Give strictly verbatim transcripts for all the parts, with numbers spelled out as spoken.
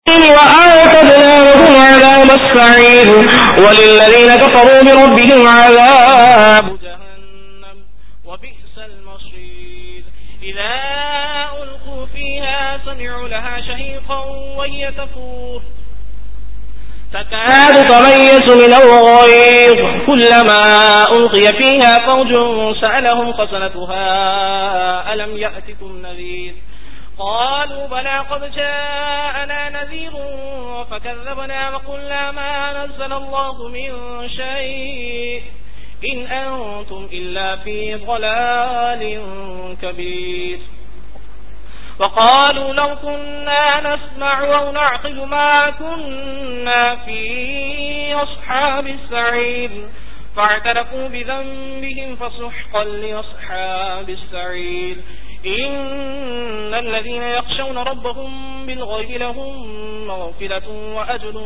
وأعتدنا لهم عذاب السعير وللذين كفروا بربهم عذاب جهنم وبئس المصير إذا ألقوا فيها سمعوا لها شهيقا وهي تفور تكاد تميز من الغيظ كلما ألقي فيها فوج سألهم خزنتها ألم يأتكم نذير قالوا بلى قد جاءنا نذير فكذبنا وقلنا ما نزل الله من شيء إن أنتم إلا في ضلال كبير وقالوا لو كنا نسمع أو نعقل ما كنا في أصحاب السعير فاعترفوا بذنبهم فسحقا لأصحاب السعير إن الذين يخشون ربهم بالغيب لهم مغفرة وأجر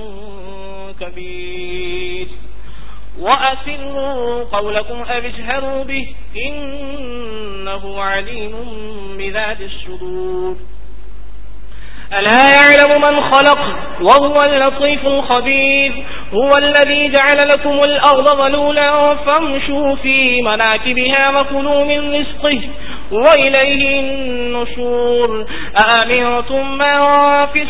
كبير وأسروا قولكم أو اجهروا به إنه عليم بذات الصدور ألا يعلم من خلق وهو اللطيف الخبير هو الذي جعل لكم الأرض ذلولا فامشوا في مناكبها وكلوا من رزقه وإليه النشور أأمنتم من في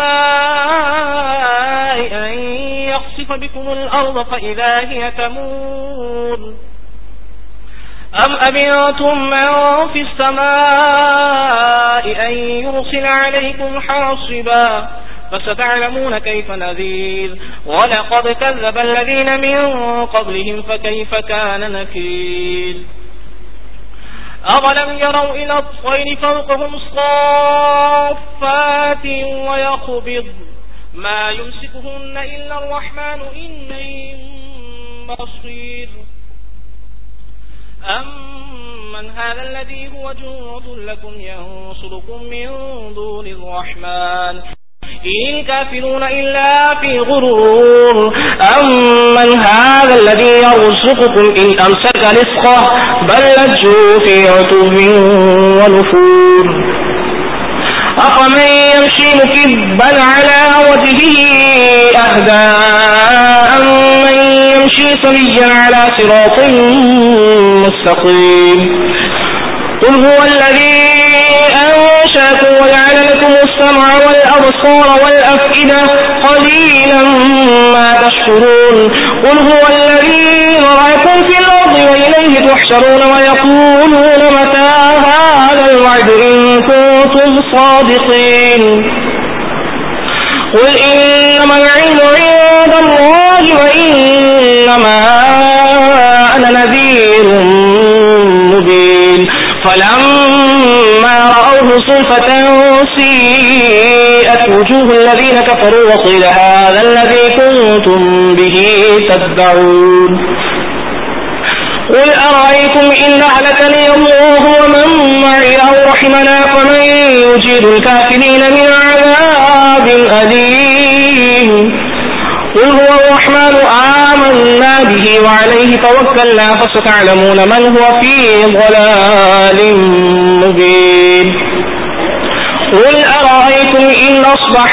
السماء أن يخسف بكم الأرض فإذا هي تمور أم أمنتم من في السماء أن يرسل عليكم حاصبا فستعلمون كيف نذير ولقد كذب الذين من قبلهم فكيف كان نكير أولم يروا إلى الطير فوقهم صافات ويقبض ما يمسكهن إلا الرحمن إنه بصير أمن هذا الذي هو جند لكم ينصركم من دون الرحمن إن الكافرون إلا في غرور أمن هذا الذي يرزقكم إن أمسك رزقه بل لجوا في عتو ونفور أفمن يمشي مكبا على وجهه أهدى أمن يمشي سويا على صراط مستقيم قل هو الذي أنشأكم وجعل لكم السمع والأبصار والأفئدة قليلا ما تشكرون قل هو الذي ذرأكم في الأرض وإليه تحشرون ويقولون متى هذا الوعد إن كنتم صادقين قل إنما العلم عند الله وإنما أنا نذير مبين فلما رأوه صلفة سيئت وجوه الذين كفروا وقيل هذا الذي كنتم به تدعون قل أرأيتم إن أهلكني الله ومن معي أو رحمنا فمن يجير الكافرين من عذاب أليم قل هو الرحمن آمنا به وعليه توكلنا فستعلمون من هو في ضلال مبين قل أرأيتم إن أصبح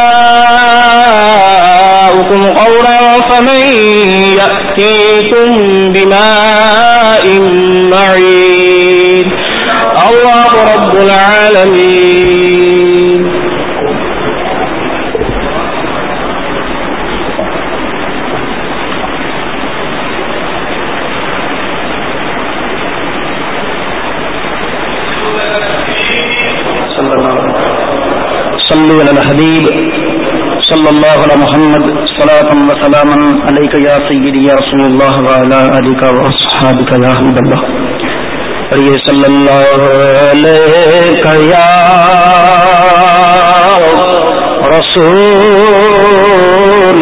ماؤكم غورا فمن يأتيكم بماء معين الله رب العالمين صلوا على الحبيب صلى الله على محمد صلاة وسلاما عليك يا سيدي يا رسول الله وعلى آلك وأصحابك يا حبيب الله پڑھیے صلی اللہ علیہ یا رسول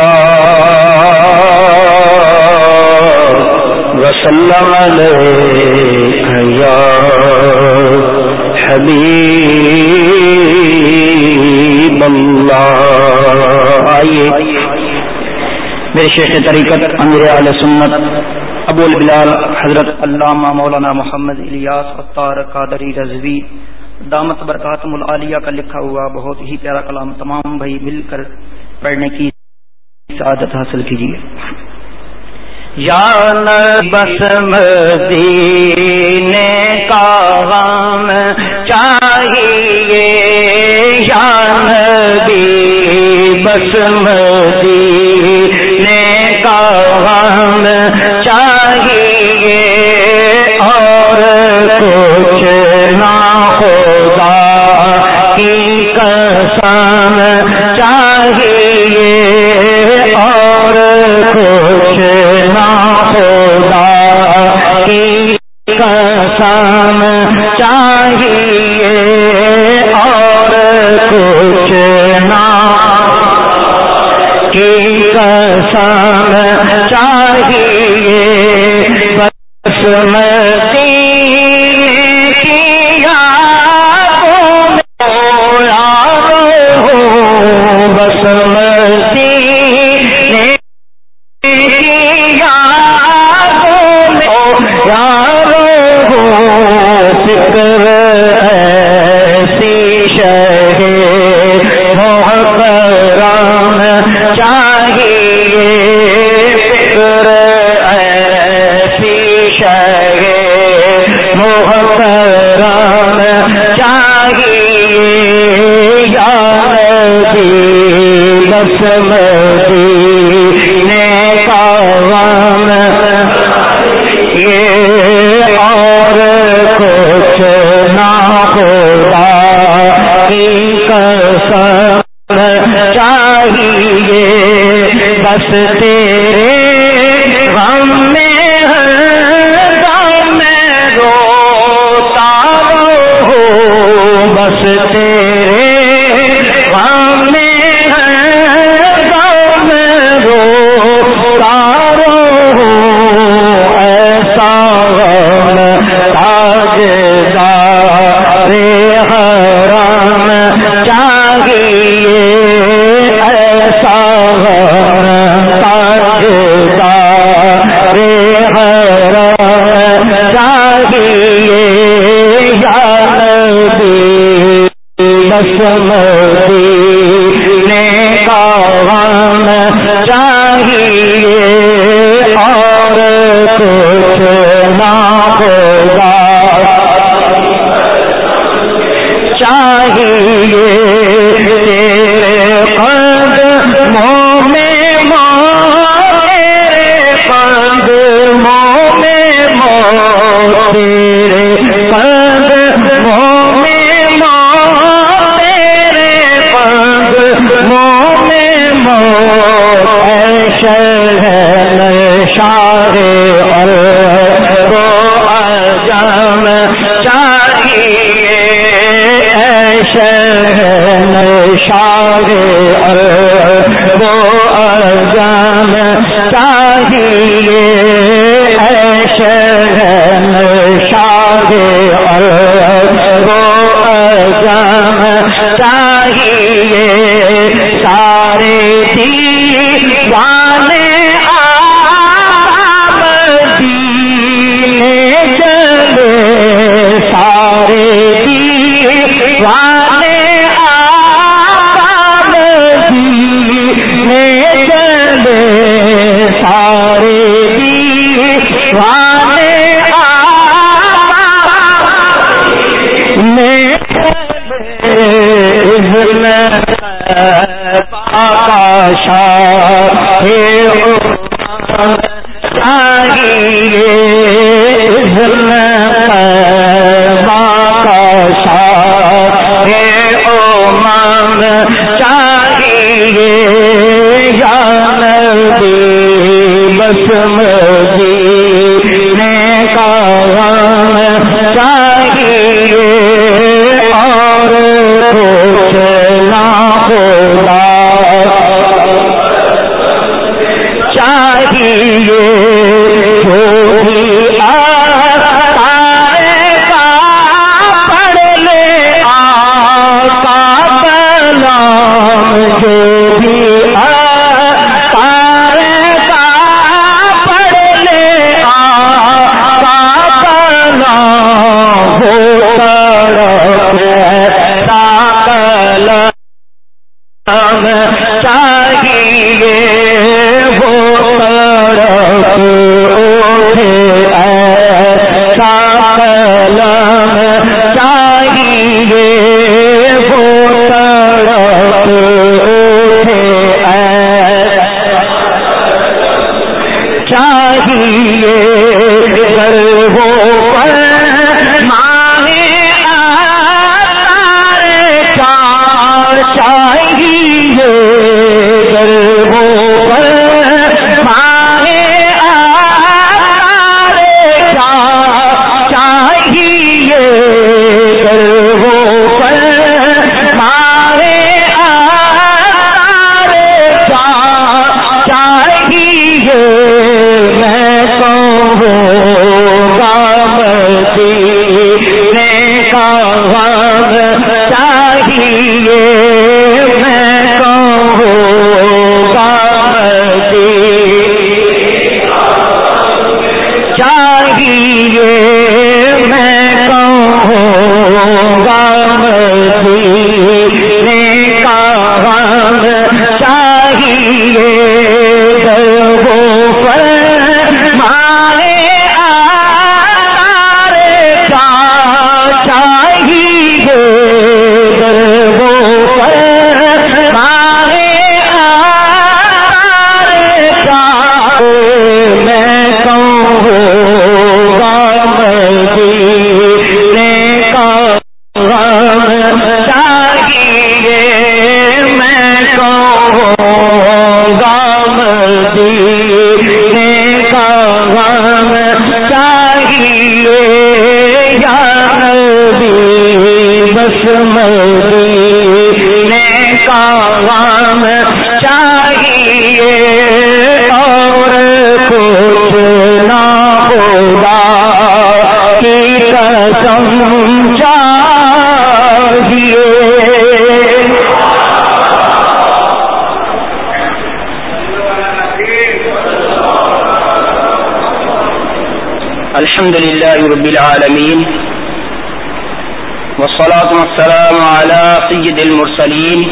اللہ وسلم علیہ یا حبیب اللہ. آئیے میرے شیخ طریقت امیر اہل سنت ابو البلال حضرت علامہ مولانا محمد الیاس عطار قادری رضوی دامت برکاتم العالیہ کا لکھا ہوا بہت ہی پیارا کلام تمام بھائی مل کر پڑھنے کی سعادت حاصل کیجیے. یا بس مدینے کا غم چاہیے یا نبی بس مدینے کا غم چاہیے اور کچھ نہ خدا کی قسم چاہیے اور کچھ نہ خدا کی قسم چاہیے اور کچھ نہ کی قسم چاہیے بس مدینے کی یادوں میں یارو بس مدینے کی یادوں میں یارو فکر ایسی شہ محترم چاہیے فکر ایسی شہ محترم چاہیے یا نبی بس مدینے کا غم یہ اور کچھ نہ خدا کی قسم چاہیے بس تیرے غم میں ہر دم میں روتا رہو بس تیرے غم میں ہر دم میں روتا رہو ایسا غم تاجدار حرم چاہیے ایسا غم تاجدار حرم چاہیے یا نبی بس مدینے کا غم چاہیے اور کچھ نہ خدا چاہیے تیرے قدموں میں موت تیرے قدموں میں موت تیرے قدموں میں موت تیرے قدموں میں موت اے شہنشاہ الارض و عجم چاہیے اے شہنشاہ الارض و عجم چاہیے اے شہنشاہ الارض و عجم چاہیے سارے دیوانے آپ مدینے چلے سارے دیوانے آپ مدینے چلے سارے دیوانے آپ میں پاکا شاہ چاہیے پاکا شاہ امم چاہیے یا نبی بس مدینے کا غم چاہیے اور کچھ نہ خدا چاہیے جو بھی آتائے کا پڑھ لے آقا بلام جو بھی آتائے کا پڑھ لے آقا بلام ہو تڑپ چاہیے وہ طرف اٹھے ایسا قلم چاہیے وہ طرف اٹھے ایسا چاہیے گر وہ پر مانے آتارے چار چاہیے گر وہ پر مانے آتارے چار چاہیے گر وہ پر مانے آتارے چار چاہیے میں کہوں گا مدینے کا غم چاہیے میں کہوں گا مدینے چاہیے میں کہوں گا مدینے کا غم چاہیے گر وہ پر مانے آتارے چار چاہیے گر وہ پر مانے آتارے چار میں کہوں گا مدینے کا غم چاہیے میں کہوں گا مدینے کا غم چاہیے یا نبی بس مدینے کا غم چاہیے اور کچھ نہ خدا کی قسم چاہیے. الحمد لله رب العالمين والصلاة والسلام على سيد المرسلين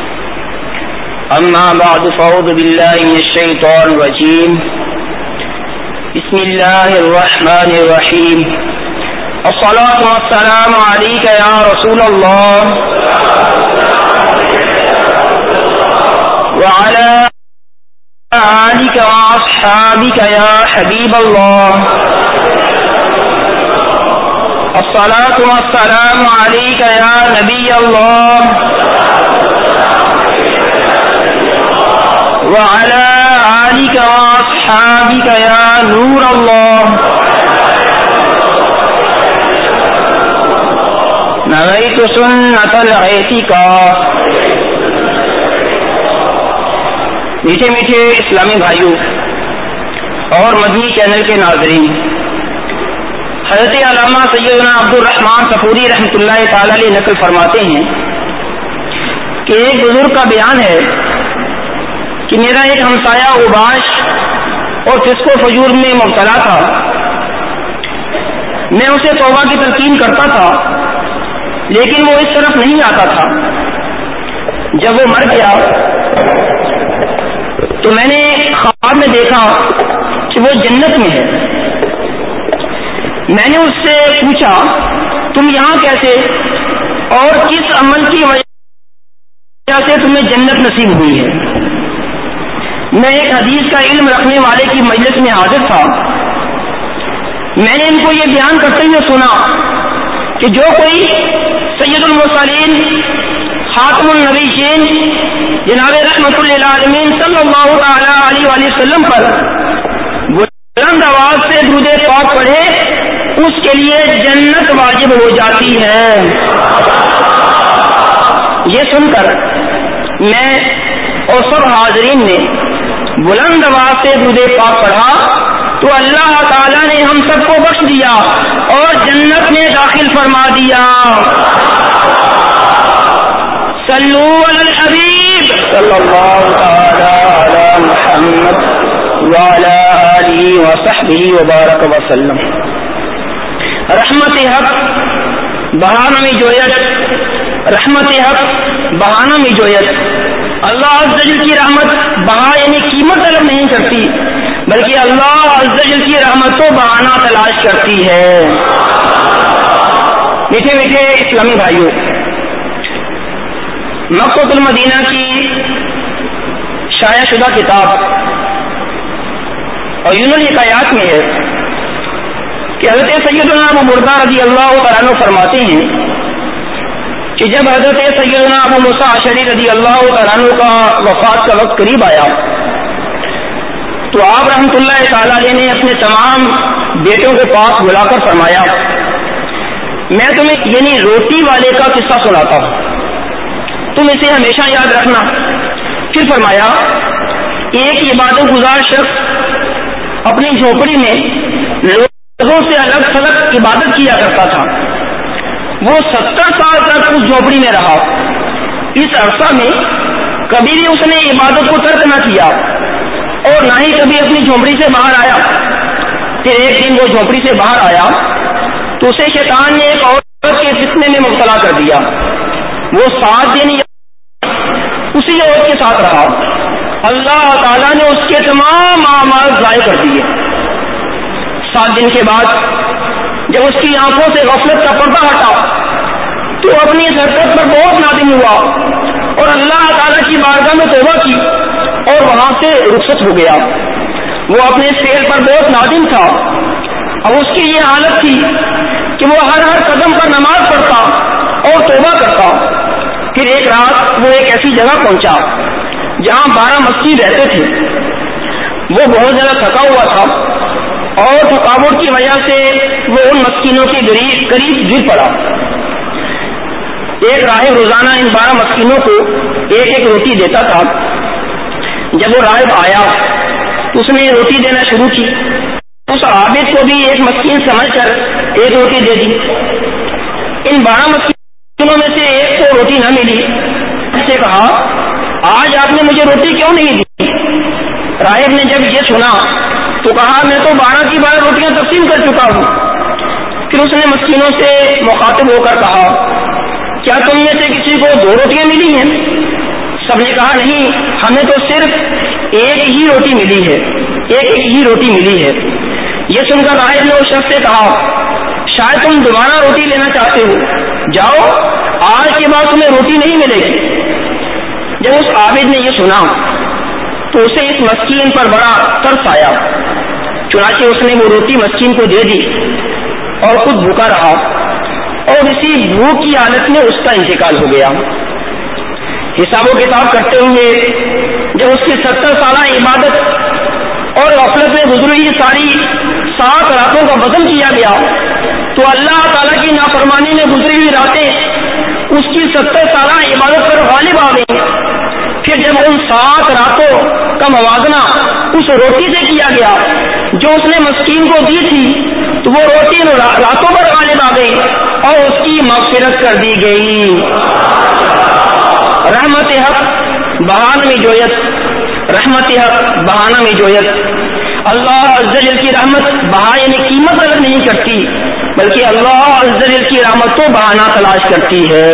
أما بعد فأعوذ بالله من الشيطان الرجيم بسم الله الرحمن الرحيم الصلاة والسلام عليك يا رسول الله وعلى آلك وأصحابك يا حبيب الله الصلاة والسلام عليك يا نبي الله وعلى آلك وأصحابك يا نور الله نويت سنة الاعتكاف. میٹھے میٹھے اسلامی بھائیوں اور مدنی چینل کے ناظرین، حضرت علامہ سیدنا عبد الرحمن صفوری رحمۃ اللہ تعالی علیہ نقل فرماتے ہیں کہ ایک بزرگ کا بیان ہے کہ میرا ایک ہمسایہ اوباش اور فسق و فجور میں مبتلا تھا. میں اسے توبہ کی تلقین کرتا تھا لیکن وہ اس طرف نہیں آتا تھا. جب وہ مر گیا تو میں نے خواب میں دیکھا کہ وہ جنت میں ہے. میں نے اس سے پوچھا تم یہاں کیسے اور کس عمل کی وجہ سے تمہیں جنت نصیب ہوئی ہے؟ میں ایک حدیث کا علم رکھنے والے کی مجلس میں حاضر تھا. میں نے ان کو یہ بیان کرتے ہوئے سنا کہ جو کوئی سید المرسلین خاتم النبیین جناب رحمت للعالمین صلی اللہ تعالی علیہ وآلہ وسلم پر بلند آواز سے درود پاک پڑھے اس کے لیے جنت واجب ہو جاتی ہے. یہ سن کر میں اور سب حاضرین نے بلند آواز سے درود پاک پڑھا تو اللہ تعالیٰ نے ہم سب کو بخش دیا اور جنت میں داخل فرما دیا. صلو علی الحبیب صلی اللہ تعالی علی محمد وعلی آلہ وصحبہ وبارک وسلم. رحمت حق بہانہ میں جویت رحمت حق بہانہ میں جویت اللہ عز و جل کی رحمت بہا یعنی قیمت طلب نہیں کرتی، بلکہ اللہ عز و جل کی رحمت کو بہانا تلاش کرتی ہے۔ میٹھے میٹھے اسلامی بھائیوں، مکۃ المدینہ کی شائع شدہ کتاب اور یونل الحکایات میں ہے کہ حضرت سیدنا ابو بردہ رضی اللہ تعالیٰ عنہ فرماتے ہیں کہ جب حضرت سیدنا ابو موسیٰ اشعری رضی اللہ تعالیٰ عنہ کا وفات کا وقت قریب آیا تو آپ رحمۃ اللہ تعالیٰ علیہ نے اپنے تمام بیٹوں کے پاس بلا کر فرمایا، میں تمہیں یعنی روٹی والے کا قصہ سناتا ہوں، تم اسے ہمیشہ یاد رکھنا۔ پھر فرمایا، ایک عبادت گزار شخص اپنی جھوپڑی میں لوگوں سے الگ تھلگ عبادت کیا کرتا تھا۔ وہ ستر سال تک اس جھوپڑی میں رہا۔ اس عرصہ میں کبھی بھی اس نے عبادت کو ترک نہ کیا اور نہ ہی کبھی اپنی جھوپڑی سے باہر آیا۔ پھر ایک دن وہ جھوپڑی سے باہر آیا تو اسے شیطان نے ایک عورت کے فتنے میں مبتلا کر دیا۔ وہ سات دن اسی عورت کے ساتھ رہا۔ اللہ تعالیٰ نے اس کے تمام اعمال ضائع کر دیے۔ سات دن کے بعد جب اس کی آنکھوں سے غفلت کا پردہ ہٹا تو اپنی اس حرکت پر بہت نادم ہوا اور اللہ تعالیٰ کی بارگاہ میں توبہ کی اور وہاں سے رخصت ہو گیا۔ وہ اپنے اس فعل پر بہت نادم تھا۔ اب اس کی یہ حالت تھی کہ وہ ہر ہر قدم پر نماز پڑھتا اور توبہ کرتا۔ پھر ایک رات وہ ایک ایسی جگہ پہنچا جہاں بارہ مسکین رہتے تھے۔ وہ بہت زیادہ تھکا ہوا تھا اور تھکاوٹ کی وجہ سے وہ ان مسکینوں کے قریب گر پڑا۔ ایک راہب روزانہ ان بارہ مسکینوں کو ایک ایک روٹی دیتا تھا۔ جب وہ راہب آیا تو اس نے روٹی دینا شروع کی۔ اس عابد کو بھی ایک مسکین سمجھ کر ایک روٹی دے دی۔ ان بارہ مسکینوں میں سے ایک کو روٹی نہ ملی۔ اس سے کہا، آج آپ نے مجھے روٹی کیوں نہیں دی؟ راہب نے جب یہ سنا تو کہا، میں تو بارہ کی بارہ روٹیاں تقسیم کر چکا ہوں۔ پھر اس نے مسکینوں سے مخاطب ہو کر کہا، کیا تم میں سے کسی کو دو روٹیاں ملی ہیں؟ سب نے کہا، نہیں، ہمیں تو صرف ایک ہی روٹی ملی ہے، ایک ایک ہی روٹی ملی ہے۔ یہ سن کر راہب نے اس شخص سے کہا، شاید تم دوبارہ روٹی لینا چاہتے ہو، جاؤ، آج کے بعد تمہیں روٹی نہیں ملے گی۔ جب اس عابد نے یہ سنا تو اسے اس مسکین پر بڑا ترس آیا، چنانچہ اس نے وہ روٹی مسکین کو دے دی اور خود بھوکا رہا اور اسی بھوک کی حالت میں اس کا انتقال ہو گیا۔ حساب و کتاب کرتے ہوئے جب اس کی ستر سالہ عبادت اور غفلت میں گزری ہوئی ساری سات راتوں کا وزن کیا گیا تو اللہ تعالیٰ کی نافرمانی میں گزری ہوئی راتیں اس کی ستر سالہ عبادت پر غالب آ گئی۔ پھر جب ان سات راتوں کا موازنہ اس روٹی سے کیا گیا جو اس نے مسکین کو دی تھی تو وہ روٹی راتوں پر غالب آ گئی اور اس کی مغفرت کر دی گئی۔ رحمت حق بہانہ میں جویت، رحمت حق بہانہ میں جویت۔ اللہ عز و جل کی رحمت بہا یعنی قیمت طلب نہیں کرتی، بلکہ اللہ عز و جل کی رحمت کو بہانہ تلاش کرتی ہے۔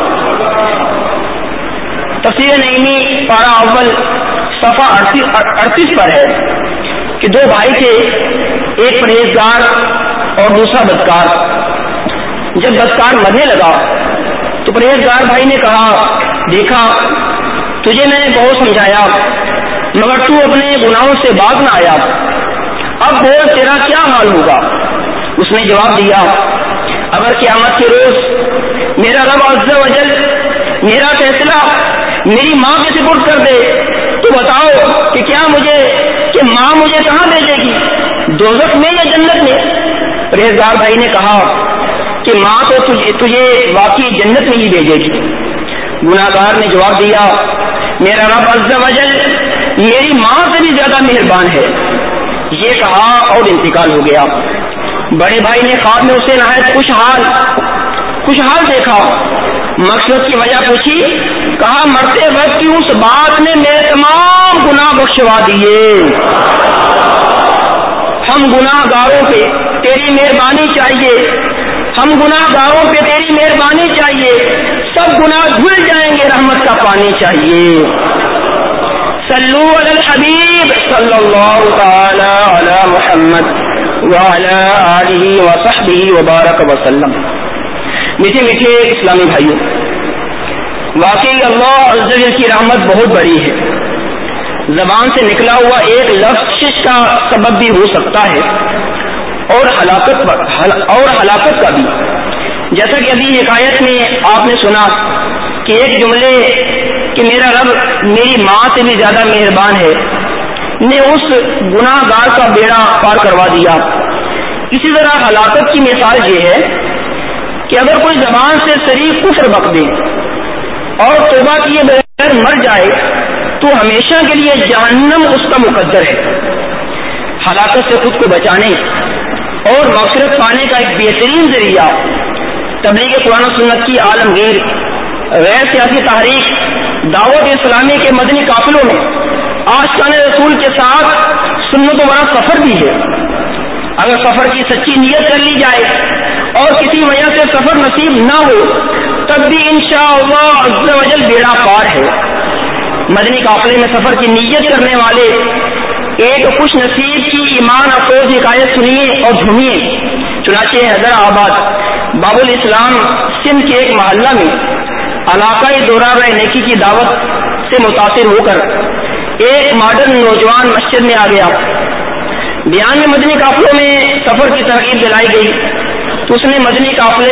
تفسیر نعیمی پارہ اول صفحہ اڑتیس پر ہے کہ دو بھائی تھے، ایک پرہیزگار اور دوسرا بدکار۔ جب بدکار مرنے لگا تو پرہیزگار بھائی نے کہا، دیکھا تجھے میں نے بہت سمجھایا مگر تو اپنے گناہوں سے باز نہ آیا، اب بول تیرا کیا حال ہوگا؟ اس نے جواب دیا، اگر قیامت کے روز میرا رب عز و جل میرا فیصلہ میری ماں کے سپرد کر دے تو بتاؤ کہ کیا مجھے کہ ماں مجھے کہاں بھیجے گی، دوزخ میں یا جنت میں؟ پرہیزگار بھائی نے کہا کہ ماں تو تجھے, تجھے واقعی جنت میں ہی بھیجے گی۔ گناہگار نے جواب دیا، میرا رب عز و جل میری ماں سے بھی زیادہ مہربان ہے۔ یہ کہا اور انتقال ہو گیا۔ بڑے بھائی نے خواب میں اسے نہایت خوشحال خوشحال دیکھا، مقصد کی وجہ پوچھی، کہا مرتے وقت کی اس بات نے میرے تمام گناہ بخشوا دیے۔ ہم گناہ گاروں پہ تیری مہربانی چاہیے، ہم گناہ گاروں پہ تیری مہربانی چاہیے، سب گناہ دھل جائیں گے، رحمت کا پانی چاہیے۔ صلو علی الحبیب صلی اللہ تعالی علی محمد وعلی آلہ وصحبہ وبارک وسلم۔ میٹھے میٹھے اسلامی بھائیوں، واقعی اللہ عز و جل کی رحمت بہت بڑی ہے۔ زبان سے نکلا ہوا ایک لفظ شش کا سبب بھی ہو سکتا ہے اور ہلاکت پر اور ہلاکت کا بھی، جیسا کہ ابھی حکایت میں آپ نے سنا کہ ایک جملے کہ میرا رب میری ماں سے بھی زیادہ مہربان ہے نے اس گناہ گار کا بیڑا پار کروا دیا۔ اسی طرح ہلاکت کی مثال یہ ہے کہ اگر کوئی زبان سے صریح کفر بک دے اور توبہ کیے بغیر مر جائے تو ہمیشہ کے لیے جہنم اس کا مقدر ہے۔ ہلاکت سے خود کو بچانے اور مغفرت پانے کا ایک بہترین ذریعہ تبلیغ قرآن و سنت کی عالمگیر غیر سیاسی تحریک دعوت اسلامی کے مدنی قافلوں میں عاشقان رسول کے ساتھ سنت و برا سفر بھی ہے۔ اگر سفر کی سچی نیت کر لی جائے اور کسی وجہ سے سفر نصیب نہ ہو تب بھی انشاءاللہ عز و جل بیڑا پار ہے۔ مدنی قافلے میں سفر کی نیت کرنے والے ایک خوش نصیب کی ایمان افروز حکایت سنیے اور جھومیے۔ چنانچہ حیدرآباد باب الاسلام سندھ کے ایک محلہ میں علاقائی دورہ نیکی کی دعوت سے متاثر ہو کر ایک ماڈرن نوجوان مسجد میں آ گیا۔ بیان میں مدنی قافلوں میں سفر کی ترغیب دلائی گئی تو اس نے مدنی قافلے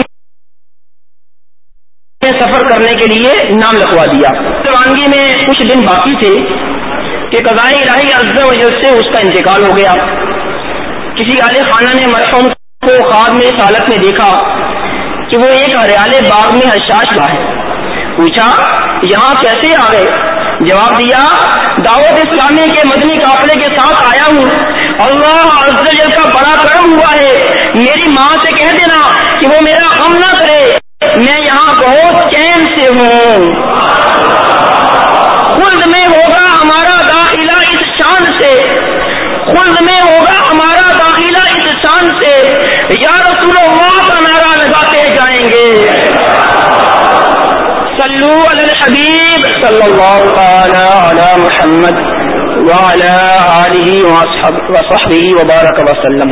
میں سفر کرنے کے لیے نام لکھوا دیا۔ روانگی میں کچھ دن باقی تھے کہ قضائے الہی عز و جل سے اس کا انتقال ہو گیا۔ کسی عالی خانہ نے مرحوم کو خواب میں اس حالت میں دیکھا کہ وہ ایک ہریالے باغ میں حشاش ہوا ہے۔ پوچھا یہاں کیسے آ گئے؟ جواب دیا دعوت اسلامی کے مدنی قافلے کے ساتھ آیا ہوں، اللہ عز و جل کا بڑا کرم ہوا ہے، میری ماں سے کہہ دینا کہ وہ میرا غم نہ کرے، میں یہاں بہت چین سے ہوں۔ خلد میں ہوگا ہمارا داخلہ اس شان سے، خلد میں ہوگا ہمارا داخلہ اس شان سے، یا رسول اللہ کا نعرہ لگاتے جائیں گے۔ صلو علی الحبیب صلی اللہ تعالی علی محمد وعلی آلہ وصحبہ وبارک وسلم۔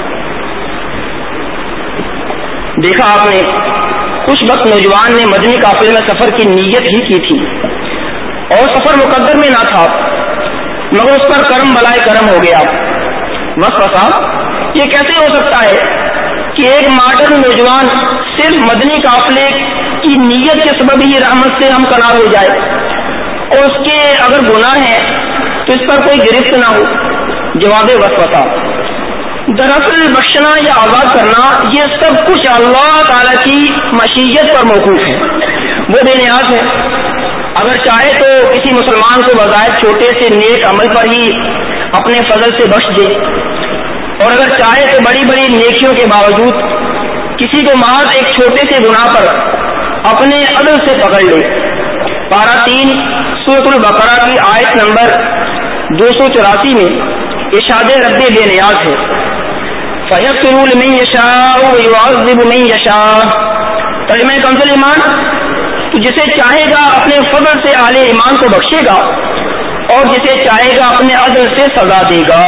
دیکھا آپ نے خوش بخت نوجوان نے مدنی قافلے میں سفر کی نیت ہی کی تھی اور سفر مقدر میں نہ تھا، مگر اس پر کرم بلائے کرم ہو گیا۔ وسوسہ یہ کیسے ہو سکتا ہے کہ ایک ماڈرن نوجوان صرف مدنی قافلے کی نیت کے سبب ہی رحمت سے ہم کنار ہو جائے اور اس کے اگر گناہ ہے تو اس پر کوئی گرفت نہ ہو؟ جواب وسوسہ دراصل بخشنا یا آزاد کرنا یہ سب کچھ اللہ تعالی کی مشیت پر موقوف ہے، وہ بے نیاز ہے۔ اگر چاہے تو کسی مسلمان کو بظاہر چھوٹے سے نیک عمل پر ہی اپنے فضل سے بخش دے، اور اگر چاہے تو بڑی بڑی نیکیوں کے باوجود کسی کو محض ایک چھوٹے سے گناہ پر اپنے عدل سے پکڑ لے۔ پارہ تین سورۃ البقرہ کی آیت نمبر دو سو چوراسی میں ارشاد رب بے نیاز ہے، فَيَغْفِرُ لِمَن يَشَاءُ وَيُعَذِّبُ مَن يَشَاءُ۔ ترجمہ کنز ایمان، تو جسے چاہے گا اپنے فضل سے اہل ایمان کو بخشے گا اور جسے چاہے گا اپنے عدل سے سزا دے گا۔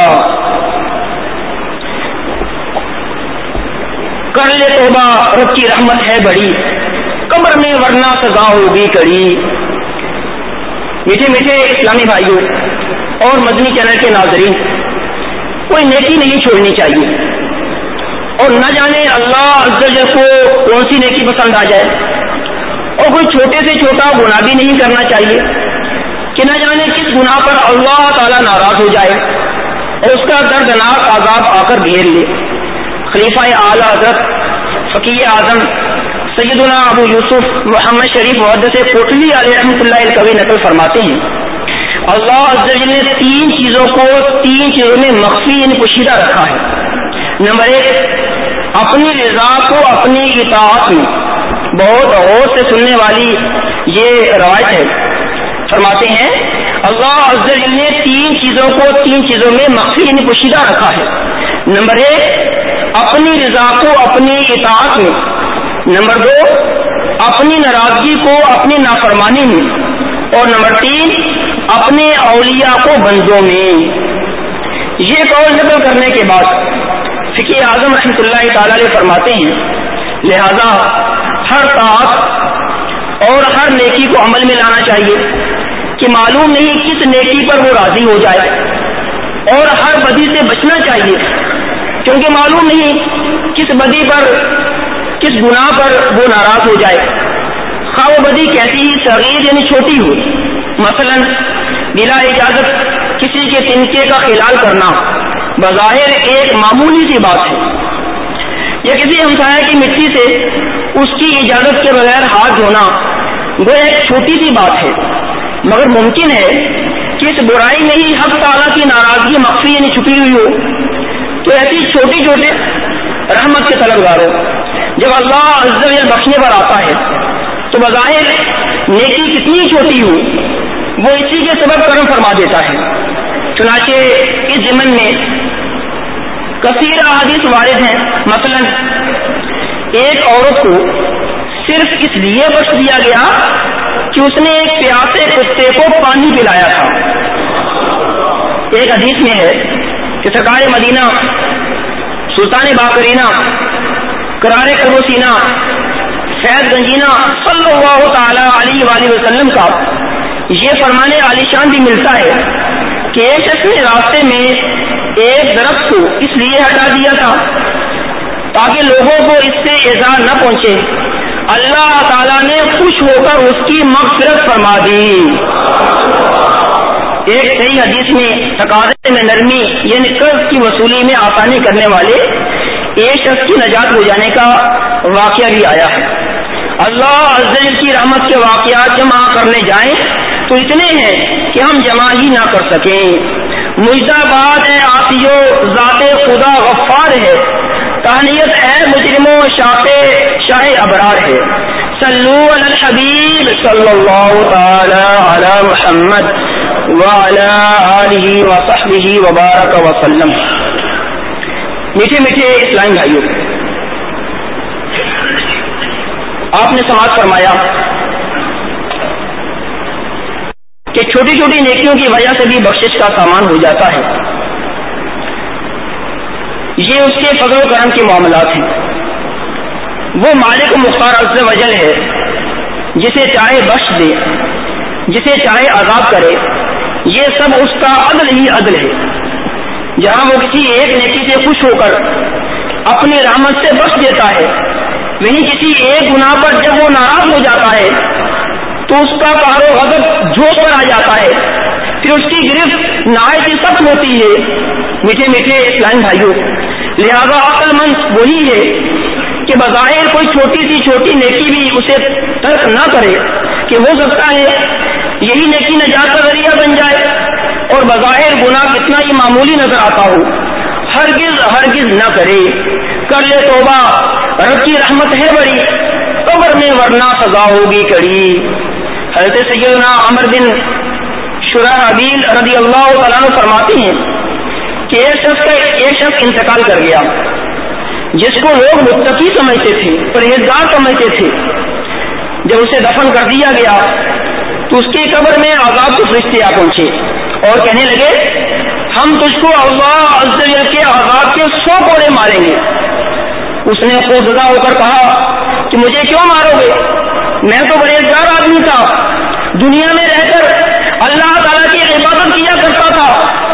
کر لے توبہ رب کی رحمت ہے بڑی، قبر میں ورنہ سزا ہوگی کڑی۔ میٹھے میٹھے اسلامی بھائیوں اور مدنی چینل کے ناظرین، کوئی نیکی نہیں چھوڑنی چاہیے، اور نہ جانے اللہ عز و جل کو کون سی نیکی پسند آ جائے، اور کوئی چھوٹے سے چھوٹا گناہ بھی نہیں کرنا چاہیے کہ نہ جانے کس گناہ پر اللہ تعالیٰ ناراض ہو جائے اور اس کا دردناک عذاب آ کر گھیر لے۔ خلیفہ اعلیٰ حضرت فقیہ اعظم سیدنا ابو یوسف محمد شریف محدث کوٹلی علیہ رحمۃ اللہ القوی نقل فرماتے ہیں، اللہ عز و جل نے تین چیزوں کو تین چیزوں میں مخفی یعنی پوشیدہ رکھا ہے۔ نمبر ایک، اپنی رضا کو اپنی اطاعت میں۔ بہت غور سے سننے والی یہ روایت ہے، فرماتے ہیں اللہ عز و جل نے تین چیزوں کو تین چیزوں میں مخفی یعنی پوشیدہ رکھا ہے۔ نمبر ایک، اپنی رضا کو اپنی اطاعت میں۔ نمبر دو، اپنی ناراضگی کو اپنی نافرمانی میں، اور نمبر تین اپنے اولیاء کو بندوں میں۔ یہ قول نقل کرنے کے بعد فقہ اعظم رحمۃ اللہ تعالی علیہ فرماتے ہیں لہذا ہر طاعت اور ہر نیکی کو عمل میں لانا چاہیے کہ معلوم نہیں کس نیکی پر وہ راضی ہو جائے، اور ہر بدی سے بچنا چاہیے کیونکہ معلوم نہیں کس بدی پر، کس گناہ پر وہ ناراض ہو جائے، خواہ وہ بدی کیسی ہی صغیر یعنی چھوٹی ہو، مثلا بلا اجازت کسی کے تنکے کا خلال کرنا بظاہر ایک معمولی سی بات ہے، یا کسی ہمسایہ کی مٹی سے اس کی اجازت کے بغیر ہاتھ دھونا وہ ایک چھوٹی سی بات ہے، مگر ممکن ہے کہ اس برائی میں ہی حق تعالیٰ کی ناراضگی مخفی یعنی چھپی ہوئی ہو۔ تو ایسی چھوٹی چھوٹے رحمت کے طلبگاروں جب اللہ عز و جل بخشنے پر آتا ہے تو بظاہر نیکی کتنی چھوٹی ہو وہ اسی کے سبب کرم فرما دیتا ہے۔ چنانچہ اس ضمن میں کثیر احادیث وارد ہیں، مثلا ایک عورت کو صرف اس لیے بخش دیا گیا کہ اس نے ایک پیاسے کتے کو پانی پلایا تھا۔ ایک حدیث میں ہے کہ سرکار مدینہ سلطان باقرینہ قرار قلب و سینہ فیض گنجینہ صلی اللہ تعالی علیہ وآلہ وسلم کا یہ فرمان عالیشان بھی ملتا ہے کہ ایک شخص نے راستے میں ایک درخت کو اس لیے ہٹا دیا تھا تاکہ لوگوں کو اس سے ایذا نہ پہنچے، اللہ تعالیٰ نے خوش ہو کر اس کی مغفرت فرما دی۔ ایک صحیح حدیث میں تقاضے میں نرمی یعنی قرض کی وصولی میں آسانی کرنے والے ایک شخص کی نجات ہو جانے کا واقعہ بھی آیا ہے۔ اللہ عز و جل کی رحمت کے واقعات جمع کرنے جائیں تو اتنے ہیں کہ ہم جمع ہی نہ کر سکیں۔ مجدہ باد ہے آتیو ذات خدا غفار ہے، تہنیت ہے مجرموں شاہ شاہ ابرار ہے۔ صلو علی الحبیب صلی اللہ تعالی علی محمد وعلی آلہ وصحبہ وبارک وسلم۔ میٹھے میٹھے اسلامی بھائیوں، آپ نے سماعت فرمایا کہ چھوٹی چھوٹی نیکیوں کی وجہ سے بھی بخشش کا سامان ہو جاتا ہے، یہ اس کے فضل و کرم کے معاملات ہیں۔ وہ مالک مختار عز و جل ہے، جسے چاہے بخش دے، جسے چاہے عذاب کرے، یہ سب اس کا عدل ہی عدل ہے۔ جہاں وہ کسی ایک نیکی سے خوش ہو کر اپنی رحمت سے بخش دیتا ہے، وہیں کسی ایک گناہ پر جب وہ ناراض ہو جاتا ہے تو اس کا قہر و غضب جوش پر آ جاتا ہے، پھر اس کی گرفت نہایت ہی سخت ہوتی ہے۔ میٹھے میٹھے اسلامی بھائیوں، لہذا عقل مند وہی ہے کہ بظاہر کوئی چھوٹی سی چھوٹی نیکی بھی اسے ترک نہ کرے کہ ہو سکتا ہے یہی نیکی نجات کا ذریعہ بن جائے، اور بظاہر گناہ کتنا ہی معمولی نظر آتا ہو ہرگز ہرگز نہ کرے، کر لے توبہ، رب کی رحمت ہے بڑی، قبر میں ورنہ سزا ہوگی کڑی۔ حضرت سیدنا عمر بن شرحبیل رضی اللہ تعالیٰ عنہ فرماتے ہیں کہ ایک شخص کا ایک شخص انتقال کر گیا جس کو لوگ متقی سمجھتے تھے، پرہیزگار سمجھتے تھے۔ جب اسے دفن کر دیا گیا تو اس کی قبر میں عذاب کے فرشتے آ پہنچے اور کہنے لگے ہم تجھ کو اللہ عز و جل کے عذاب کے سو کوڑے ماریں گے۔ اس نے خوفزدہ ہو کر کہا کہ مجھے کیوں مارو گے، میں تو پرہیزگار آدمی تھا، دنیا میں رہ کر اللہ تعالیٰ کی عبادت کیا کرتا تھا۔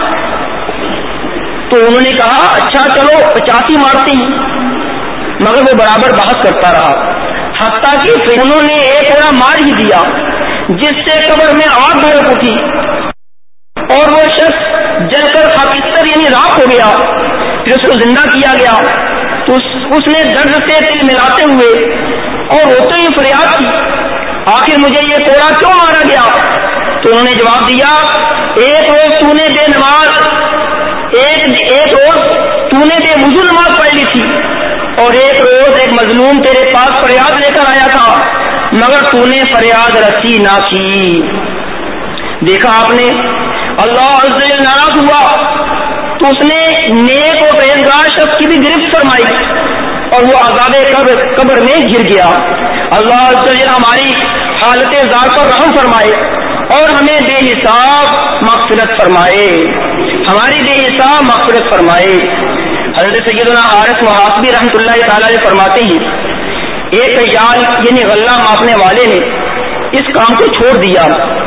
تو انہوں نے کہا اچھا چلو پچاسی مارتے ہیں، مگر وہ برابر بحث کرتا رہا، حتیٰ کہ پھر انہوں نے ایک کوڑا مار ہی دیا جس سے قبر میں آگ بھڑک اٹھی اور وہ شخص جل کر خاکستر یعنی راکھ ہو گیا۔ پھر اس کو زندہ کیا گیا تو اس نے درد سے دل ملاتے ہوئے اور روتے ہوئے فریاد کی آخر مجھے یہ کوڑا کیوں مارا گیا؟ تو انہوں نے جواب دیا ایک روز تو نے بے نماز ایک ایک روز تو نے بے وضو نماز پڑھ لی تھی، اور ایک روز ایک مظلوم تیرے پاس فریاد لے کر آیا تھا مگر تو نے فریاد رسی نہ کی۔ دیکھا آپ نے اللہ عز و جل ناراض ہوا تو اس نے نیک اور پرہیزگار شخص کی بھی گرفت فرمائی اور وہ عذاب قبر قبر میں گر گیا۔ اللہ عز و جل ہماری حالت زار پر رحم فرمائے اور ہمیں بے حساب مغفرت فرمائے، ہماری بے حساب مغفرت فرمائے۔ حضرت سیدنا حارث محاسبی رحمۃ اللہ تعالی علیہ فرماتے ہیں ایک یال یعنی غلہ ماپنے والے نے اس کام کو چھوڑ دیا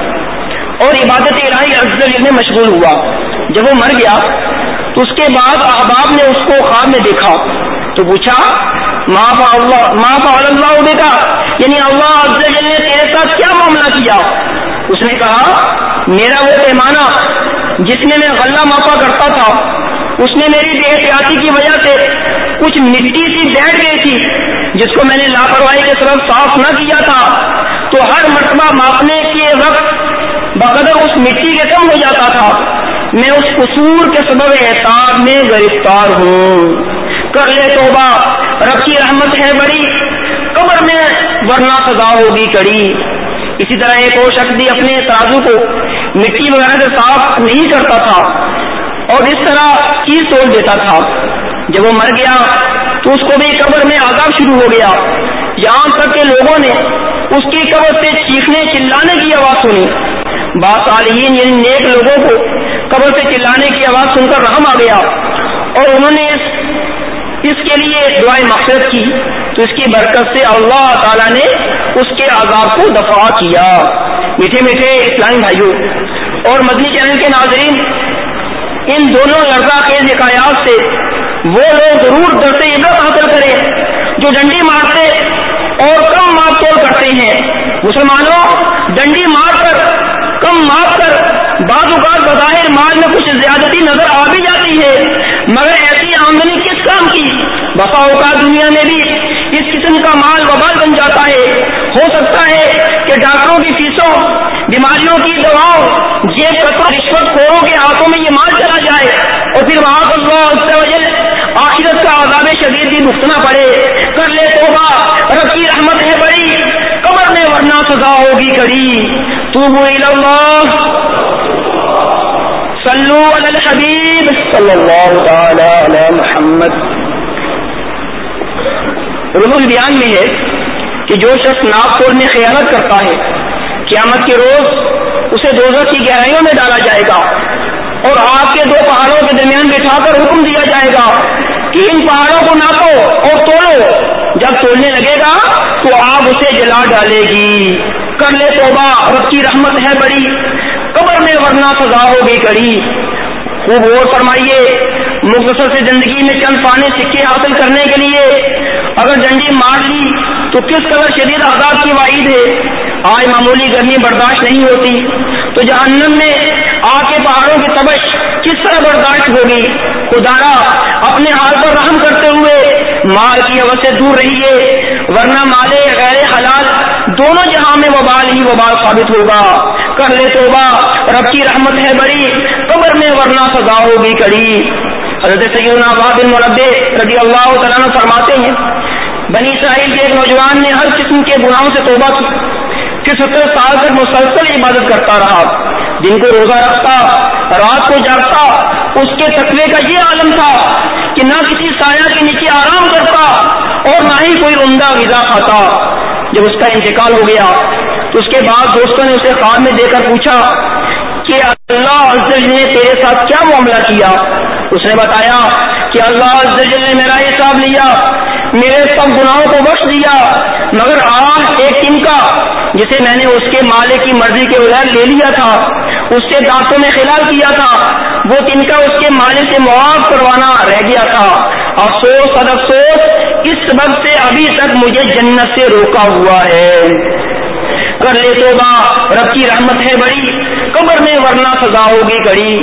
اور عبادت الہی عز و جل میں مشغول ہوا۔ جب وہ مر گیا تو اس کے بعد احباب نے اس کو خواب میں دیکھا تو پوچھا ما فعل ما فعل اللہ بکا، یعنی اللہ عز و جل نے تیرے ساتھ کیا معاملہ کیا؟ اس نے کہا میرا وہ پیمانہ جس میں میں غلہ ماپا کرتا تھا اس میں میری بے احتیاطی کی وجہ سے کچھ مٹی سی بیٹھ گئی تھی جس کو میں نے لاپرواہی کے سبب صاف نہ کیا تھا، تو ہر مرتبہ ماپنے کے وقت بقدر اس مٹی کے کم ہو جاتا تھا۔ میں اس قصور کے سبب احتیاط میں گرفتار ہوں، کر لے توبہ، رب کی رحمت ہے بڑی، قبر میں ورنہ سزا ہوگی کڑی۔ اسی طرح ایک اور شخص بھی اپنے ترازو کو مٹی وغیرہ سے صاف نہیں کرتا تھا اور اس طرح چیز توڑ دیتا تھا۔ جب وہ مر گیا تو اس کو بھی قبر میں عذاب شروع ہو گیا، یہاں تک کہ لوگوں نے اس کی قبر سے چیخنے چلانے کی آواز سنی۔ بعض صالحین یعنی نیک لوگوں کو قبر سے چلانے کی آواز سن کر رحم آ گیا اور انہوں نے اس, اس کے لیے دعائیں مغفرت کی، تو اس کی برکت سے اللہ تعالیٰ نے اس کے عذاب کو دفع کیا۔ میٹھے میٹھے اسلامی بھائیوں اور مدنی چینل کے ناظرین، ان دونوں لرزہ خیز حکایات سے وہ لوگ ضرور درس عبرت حاصل کریں جو ڈنڈی مارتے اور کم ماپ توڑ کرتے ہیں۔ مسلمانوں، ڈنڈی مار کر کم ماپ کر بعض اوقات بظاہر مال میں کچھ زیادتی نظر آ بھی جاتی ہے، مگر ایسی آمدنی کس کام کی؟ بسا اوقات دنیا میں بھی اس قسم کا مال وبال بن جاتا ہے۔ ہو سکتا ہے کہ ڈاکٹروں کی فیسوں، بیماریوں کی دواؤں، جیب کتوں، رشوت خوروں کے ہاتھوں میں یہ مال چلا جائے اور پھر وہاں اللہ عز و جل آخرت کا عذاب شدید بھی بھگتنا پڑے۔ کر لے توبہ، رب کی رحمت ہے بڑی، قبر میں ورنہ سزا ہوگی کڑی۔ توبوا الی اللہ، صلو علی الحبیب صلی اللہ تعالی علی محمد۔ روح البیان میں ہے کہ جو شخص ناپ توڑ میں خیانت کرتا ہے قیامت کے روز اسے دوزخ کی گہرائیوں میں ڈالا جائے گا اور آگ کے دو پہاڑوں کے درمیان بٹھا کر حکم دیا جائے گا کہ ان پہاڑوں کو ناپو اور توڑو۔ جب توڑنے لگے گا تو آگ اسے جلا ڈالے گی۔ کر لے توبہ، رب کی رحمت ہے بڑی، قبر میں ورنہ سزا ہوگی کڑی۔ خوب غور فرمائیے، مختصر سے زندگی میں چند پانے سکے حاصل کرنے کے لیے اگر ڈنڈی مار لی تو کس قدر شدید عذاب کی وعید ہے۔ آج معمولی گرمی برداشت نہیں ہوتی تو جہنم میں آگ کے پہاڑوں کی تبش کس طرح برداشت ہوگی۔ خدارا اپنے حال پر رحم کرتے ہوئے مال کی حوث سے دور رہیے، ورنہ مال غیر حلال دونوں جہاں میں وبال ہی وبال ثابت ہوگا۔ کر لے توبہ، رب کی رحمت ہے بڑی، قبر میں ورنہ سزا ہوگی کڑی۔ حضرت سیدنا عباد بن مربع رضی اللہ تعالیٰ عنہ فرماتے ہیں بنی اسرائیل کے ایک نوجوان نے ہر قسم کے گناہوں سے توبہ کی، پھر ستر سال تک مسلسل عبادت کرتا رہا، دن کو روزہ رکھتا، رات کو جاگتا۔ اس کے تقوی کا یہ عالم تھا کہ نہ کسی سایہ کے نیچے آرام کرتا اور نہ ہی کوئی عمدہ غذا کھاتا۔ جب اس کا انتقال ہو گیا تو اس کے بعد دوستوں نے اسے خواب میں دے کر پوچھا کہ اللہ عز و جل نے تیرے ساتھ کیا معاملہ کیا؟ اس نے بتایا کہ اللہ عز و جل نے میرا حساب لیا، میرے سب گناہوں کو بخش دیا، مگر آج ایک تنکا جسے میں نے اس کے مالک کی مرضی کے بغیر لے لیا تھا، اس سے دانتوں میں خلال کیا تھا، وہ تنکا اس کے مالک سے معاف کروانا رہ گیا تھا۔ افسوس قد افسوس، اس سبب سے ابھی تک مجھے جنت سے روکا ہوا ہے۔ کر لے توبہ، رب کی رحمت ہے بڑی، قبر میں ورنہ سزا ہوگی کڑی۔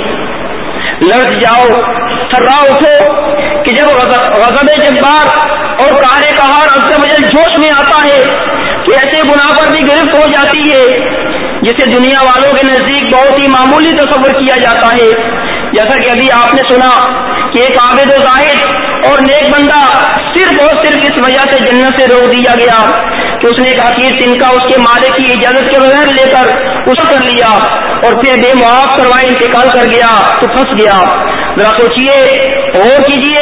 لڑ جاؤ، تھرا اٹھو کہ جب غضب جبار اور قہر قہار عز و جل جوش میں آتا ہے تو ایسے گناہ پر بھی گرفت ہو جاتی ہے جسے دنیا والوں کے نزدیک بہت ہی معمولی تصور کیا جاتا ہے۔ جیسا کہ ابھی آپ نے سنا کہ ایک عابد و زاہد اور نیک بندہ صرف اور صرف اس وجہ سے جنت سے روک دیا گیا کہ اس نے ایک حقیر تنکا اس کے مالک کی اجازت کے بغیر لے کر اس کر لیا اور پھر بے معاف کروائے انتقال کر گیا تو پھنس گیا۔ ذرا سوچئے، غور کیجئے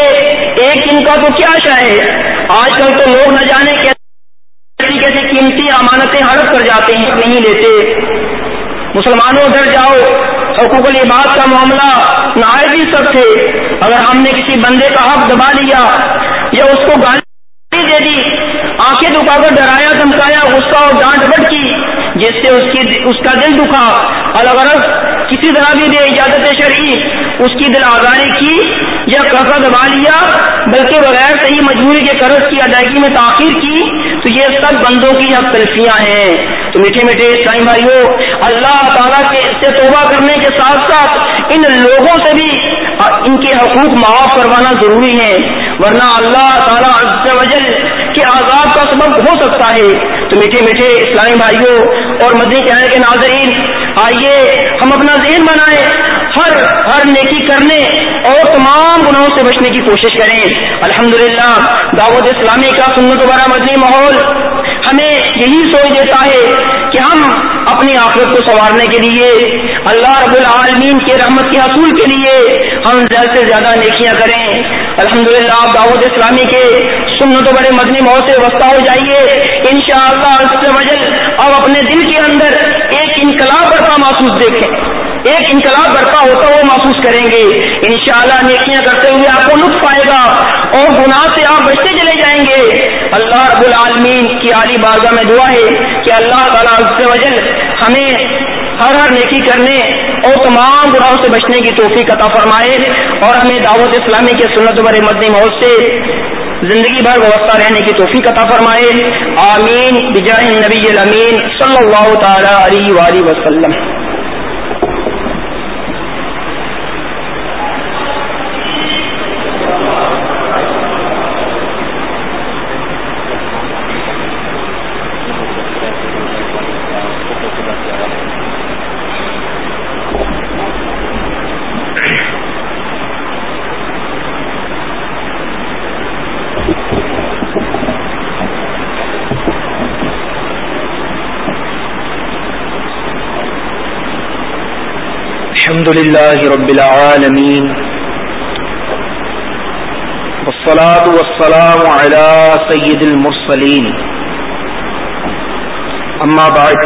ایک دن کا تو کیا چاہے، آج کل تو لوگ نہ جانے کیسے کیسے قیمتی امانتیں ہڑپ کر جاتے ہیں، نہیں لیتے۔ مسلمانوں ادھر جاؤ، حقوق العباد کا معاملہ نہایت ہی سخت ہے۔ اگر ہم نے کسی بندے کا حق دبا لیا یا اس کو گالی دے دی، آنکھیں دکھا کر ڈرایا دھمکایا، غصہ اور ڈانٹ ڈپٹ کی جس سے اس کی اس کا دل دکھا، الغرض کسی طرح بھی بے اجازت شرعی اس کی دل آزاری کی یا قرضہ دبا لیا، بلکہ بغیر صحیح مجبوری کے قرض کی ادائیگی میں تاخیر کی، تو یہ سب بندوں کی حق تلفیاں ہیں۔ تو میٹھے میٹھے اسلامی بھائیوں، اللہ تعالیٰ کے سے توبہ کرنے کے ساتھ ساتھ ان لوگوں سے بھی ان کے حقوق معاف کروانا ضروری ہے، ورنہ اللہ تعالیٰ عز و جل کے عذاب کا سبب ہو سکتا ہے۔ تو میٹھے میٹھے اسلامی بھائیوں اور مدنی چینل کے ناظرین، آئیے ہم اپنا ذہن بنائیں، ہر ہر نیکی کرنے اور تمام گناہوں سے بچنے کی کوشش کریں۔ الحمدللہ دعوت اسلامی کا سنت بھرا مدنی ماحول ہمیں یہی سوچ دیتا ہے کہ ہم اپنی آخرت کو سنوارنے کے لیے، اللہ رب العالمین کے رحمت کے حصول کے لیے ہم زیادہ سے زیادہ نیکیاں کریں۔ الحمدللہ آپ دعوت اسلامی کے سنت بڑے مدنی ماحول سے وابستہ ہو جائیے، انشاءاللہ عز و جل اب اپنے دل کے اندر ایک انقلاب برپا محسوس دیکھیں، ایک انقلاب برپا ہوتا وہ محسوس کریں گے۔ انشاءاللہ نیکیاں کرتے ہوئے آپ کو لطف آئے گا اور گناہ سے آپ بچتے چلے جائیں گے۔ اللہ رب العالمین کی عالی بارگاہ میں دعا ہے کہ اللہ تعالیٰ عز و جل ہمیں ہر ہر نیکی کرنے اور تمام گناہوں سے بچنے کی توفیق عطا فرمائے اور ہمیں دعوت اسلامی کے سنت بھرے مدنی ماحول سے زندگی بھر وابستہ رہنے کی توفیق عطا فرمائے۔ آمین بجاہ النبی الامین صلی اللہ تعالی علیہ وآلہ وسلم۔ الحمد لله رب العالمين والصلاة والسلام على سيد المرسلين، أما بعد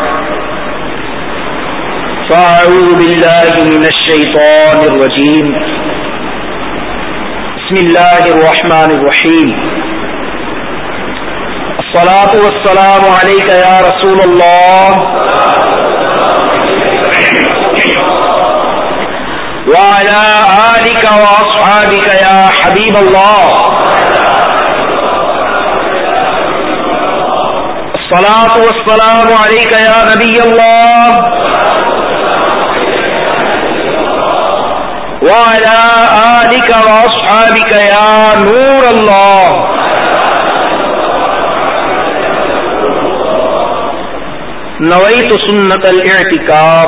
فأعوذ بالله من الشيطان الرجيم، بسم الله الرحمن الرحيم، الصلاة والسلام عليك يا رسول الله وعلى آلك وأصحابك يا حبيب الله، الصلاة والسلام عليك يا نبي الله وعلى آلك وأصحابك يا نور الله۔ نويت سنة الاعتكاف۔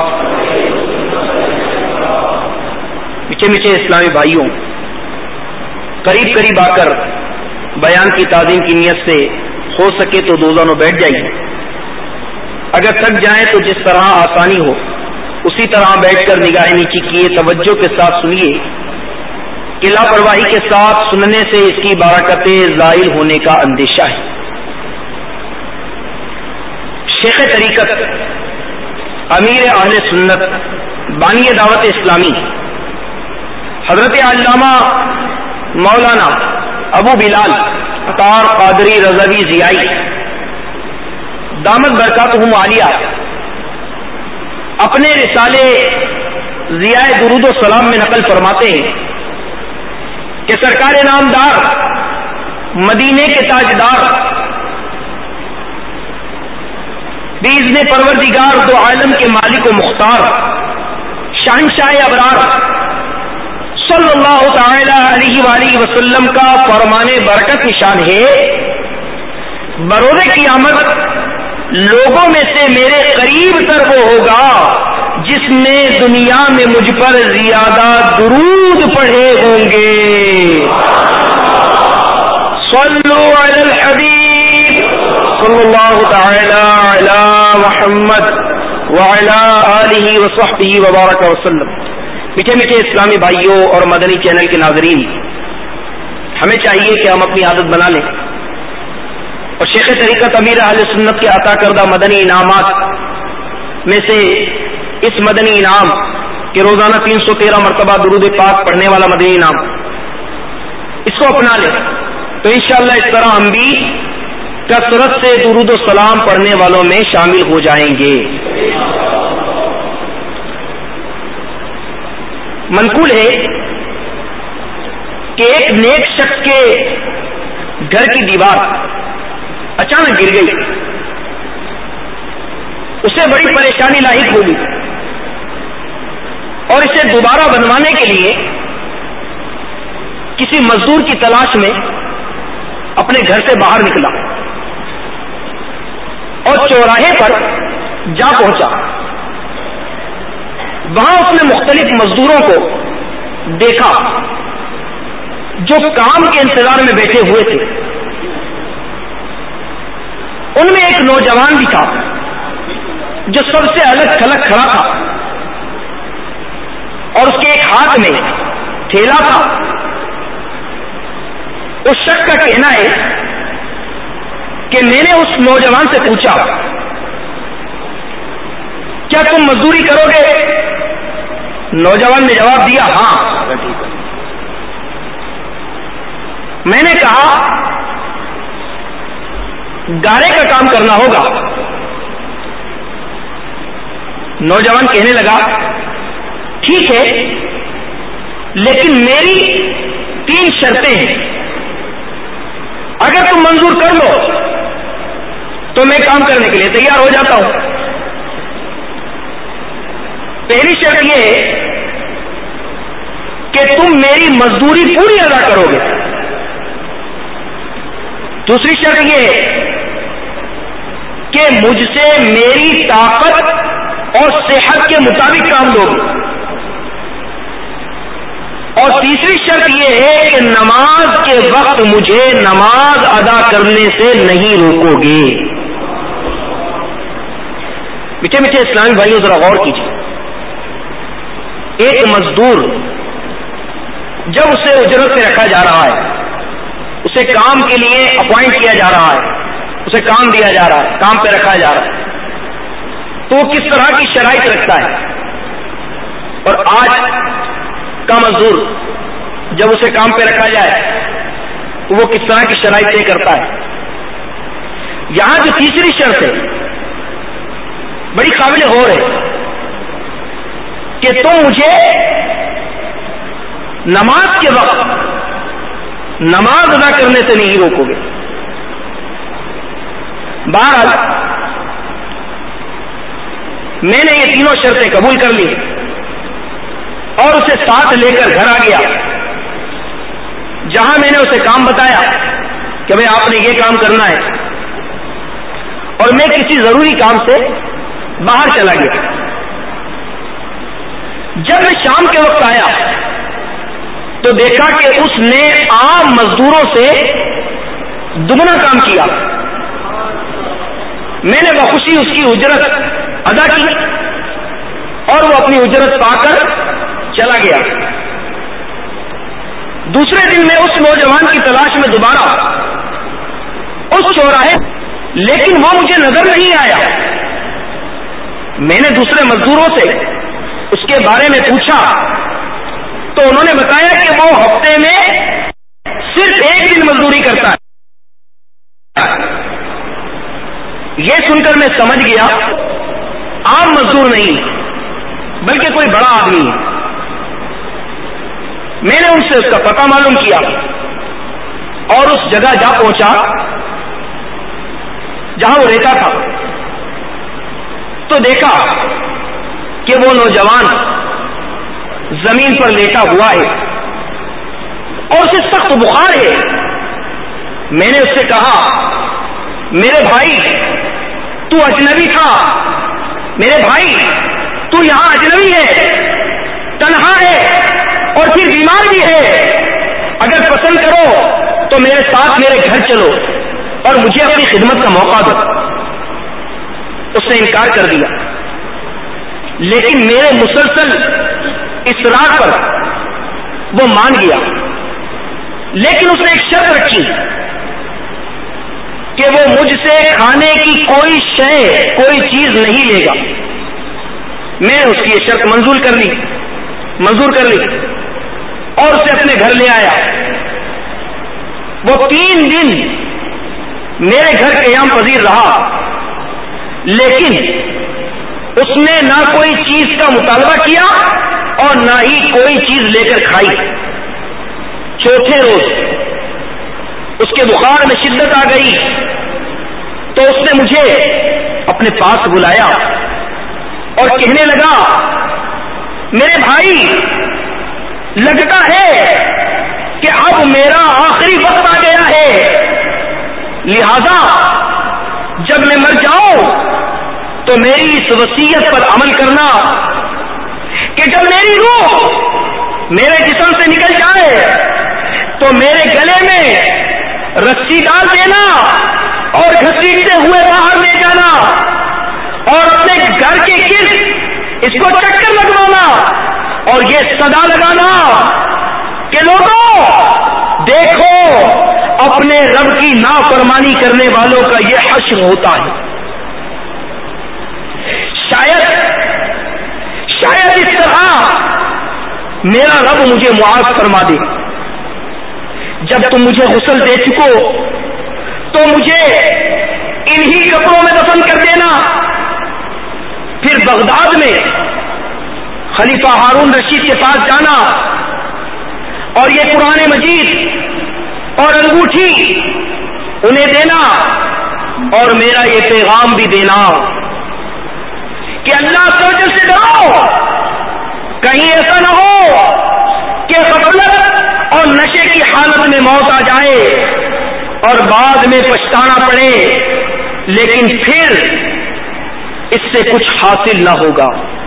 میٹھے میٹھے اسلامی بھائیوں، قریب قریب آ کر بیان کی تعظیم کی نیت سے ہو سکے تو دو زانوں بیٹھ جائیے، اگر تھک جائیں تو جس طرح آسانی ہو اسی طرح بیٹھ کر نگاہیں نیچی کیے توجہ کے ساتھ سنیے کہ لاپرواہی کے ساتھ سننے سے اس کی برکتیں زائل ہونے کا اندیشہ ہے۔ شیخ طریقت، امیر اہل سنت، بانی دعوت اسلامی حضرت علامہ مولانا ابو بلال عطار قادری رضوی ضیائی دامت برکاتہم عالیہ اپنے رسالے ضیاء درود و سلام میں نقل فرماتے ہیں کہ سرکار نامدار، مدینے کے تاجدار، باذن پروردگار دو عالم کے مالک و مختار، شہنشاہ ابرار صلی اللہ تعالی علیہ وآلہ وسلم کا فرمان برکت نشان ہے، بروز قیامت لوگوں میں سے میرے قریب تر وہ ہوگا جس نے دنیا میں مجھ پر زیادہ درود پڑھے ہوں گے۔ صلو علی الحبیب صلی اللہ تعالی علی محمد وعلی آلہ وصحبہ وبارک وسلم۔ میٹھے میٹھے اسلامی بھائیوں اور مدنی چینل کے ناظرین، ہمیں چاہیے کہ ہم اپنی عادت بنا لیں اور شیخ طریقت امیر اہل سنت کے عطا کردہ مدنی انعامات میں سے اس مدنی انعام کہ روزانہ تین سو تیرہ مرتبہ درود پاک پڑھنے والا مدنی انعام، اس کو اپنا لیں تو انشاءاللہ اس طرح ہم بھی کثرت سے درود و سلام پڑھنے والوں میں شامل ہو جائیں گے۔ منقول ہے کہ ایک نیک شخص کے گھر کی دیوار اچانک گر گئی، اسے بڑی پریشانی لاحق ہوگی اور اسے دوبارہ بنوانے کے لیے کسی مزدور کی تلاش میں اپنے گھر سے باہر نکلا اور چوراہے پر جا پہنچا۔ وہاں اس نے مختلف مزدوروں کو دیکھا جو کام کے انتظار میں بیٹھے ہوئے تھے۔ ان میں ایک نوجوان بھی تھا جو سب سے الگ تھلگ کھڑا تھا اور اس کے ایک ہاتھ میں تھیلا تھا۔ اس شخص کا کہنا ہے کہ میں نے اس نوجوان سے پوچھا کیا تم مزدوری کرو گے؟ نوجوان نے جواب دیا ہاں۔ میں نے کہا گارے کا کام کرنا ہوگا۔ نوجوان کہنے لگا ٹھیک ہے لیکن میری تین شرطیں ہیں، اگر تم منظور کر لو تو میں کام کرنے کے لیے تیار ہو جاتا ہوں۔ پہلی شرط یہ ہے کہ تم میری مزدوری پوری ادا کرو گے۔ دوسری شرط یہ ہے کہ مجھ سے میری طاقت اور صحت کے مطابق کام دو گے۔ اور تیسری شرط یہ ہے کہ نماز کے وقت مجھے نماز ادا کرنے سے نہیں روکو گے۔ میٹھے میٹھے اسلامی بھائیوں ذرا غور کیجیے، ایک مزدور جب اسے اجرت پہ رکھا جا رہا ہے، اسے کام کے لیے اپوائنٹ کیا جا رہا ہے، اسے کام دیا جا رہا ہے، کام پہ رکھا جا رہا ہے، تو وہ کس طرح کی شرائط رکھتا ہے؟ اور آج کا مزدور جب اسے کام پہ رکھا جائے تو وہ کس طرح کی شرائط طے کرتا ہے؟ یہاں جو تیسری شرط ہے بڑی قابل غور ہے کہ تم مجھے نماز کے وقت نماز ادا کرنے سے نہیں روکو گے۔ بہرحال میں نے یہ تینوں شرطیں قبول کر لی اور اسے ساتھ لے کر گھر آ گیا، جہاں میں نے اسے کام بتایا کہ بھائی آپ نے یہ کام کرنا ہے، اور میں کسی ضروری کام سے باہر چلا گیا۔ جب میں شام کے وقت آیا تو دیکھا کہ اس نے عام مزدوروں سے دگنا کام کیا۔ میں نے بخوشی اس کی اجرت ادا کی اور وہ اپنی اجرت پا کر چلا گیا۔ دوسرے دن میں اس نوجوان کی تلاش میں دوبارہ اس چوراہے، لیکن وہ مجھے نظر نہیں آیا۔ میں نے دوسرے مزدوروں سے اس کے بارے میں پوچھا تو انہوں نے بتایا کہ وہ ہفتے میں صرف ایک دن مزدوری کرتا ہے۔ یہ سن کر میں سمجھ گیا عام مزدور نہیں بلکہ کوئی بڑا آدمی ہے۔ میں نے ان سے اس کا پتہ معلوم کیا اور اس جگہ جا پہنچا جہاں وہ رہتا تھا، تو دیکھا کہ وہ نوجوان زمین پر لیٹا ہوا ہے اور اسے سخت بخار ہے۔ میں نے اس سے کہا میرے بھائی تو اجنبی تھا، میرے بھائی تو یہاں اجنبی ہے، تنہا ہے اور پھر بیمار بھی ہے، اگر پسند کرو تو میرے ساتھ میرے گھر چلو اور مجھے اپنی خدمت کا موقع دو۔ اس نے انکار کر دیا، لیکن میرے مسلسل اصرار پر وہ مان گیا لیکن اس نے ایک شرط رکھی کہ وہ مجھ سے کھانے کی کوئی شے کوئی چیز نہیں لے گا. میں نے اس کی یہ شرط منظور کر لی منظور کر لی اور اسے اپنے گھر لے آیا. وہ تین دن میرے گھر قیام پذیر رہا، لیکن اس نے نہ کوئی چیز کا مطالبہ کیا اور نہ ہی کوئی چیز لے کر کھائی. چوتھے روز اس کے بخار میں شدت آ گئی تو اس نے مجھے اپنے پاس بلایا اور کہنے لگا، میرے بھائی، لگتا ہے کہ اب میرا آخری وقت آ گیا ہے، لہذا جب میں مر جاؤں تو میری اس وصیت پر عمل کرنا کہ جب میری روح میرے جسم سے نکل جائے تو میرے گلے میں رسی ڈال دینا اور گھسیٹتے ہوئے باہر لے جانا اور اپنے گھر کے گرد اس کو چکر لگوانا اور یہ صدا لگانا کہ لوگوں دیکھو اپنے رب کی نافرمانی کرنے والوں کا یہ حشر ہوتا ہے. شاید شاید اس طرح میرا رب مجھے معاف فرما دے. جب تم مجھے غسل دے چکو تو مجھے انہی کپڑوں میں دفن کر دینا. پھر بغداد میں خلیفہ ہارون رشید کے پاس جانا اور یہ قرآن مجید اور انگوٹھی انہیں دینا اور میرا یہ پیغام بھی دینا کہ اللہ تعالی سے ڈرو، کہیں ایسا نہ ہو کہ غفلت اور نشے کی حالت میں موت آ جائے اور بعد میں پچھتانا پڑے لیکن پھر اس سے کچھ حاصل نہ ہوگا.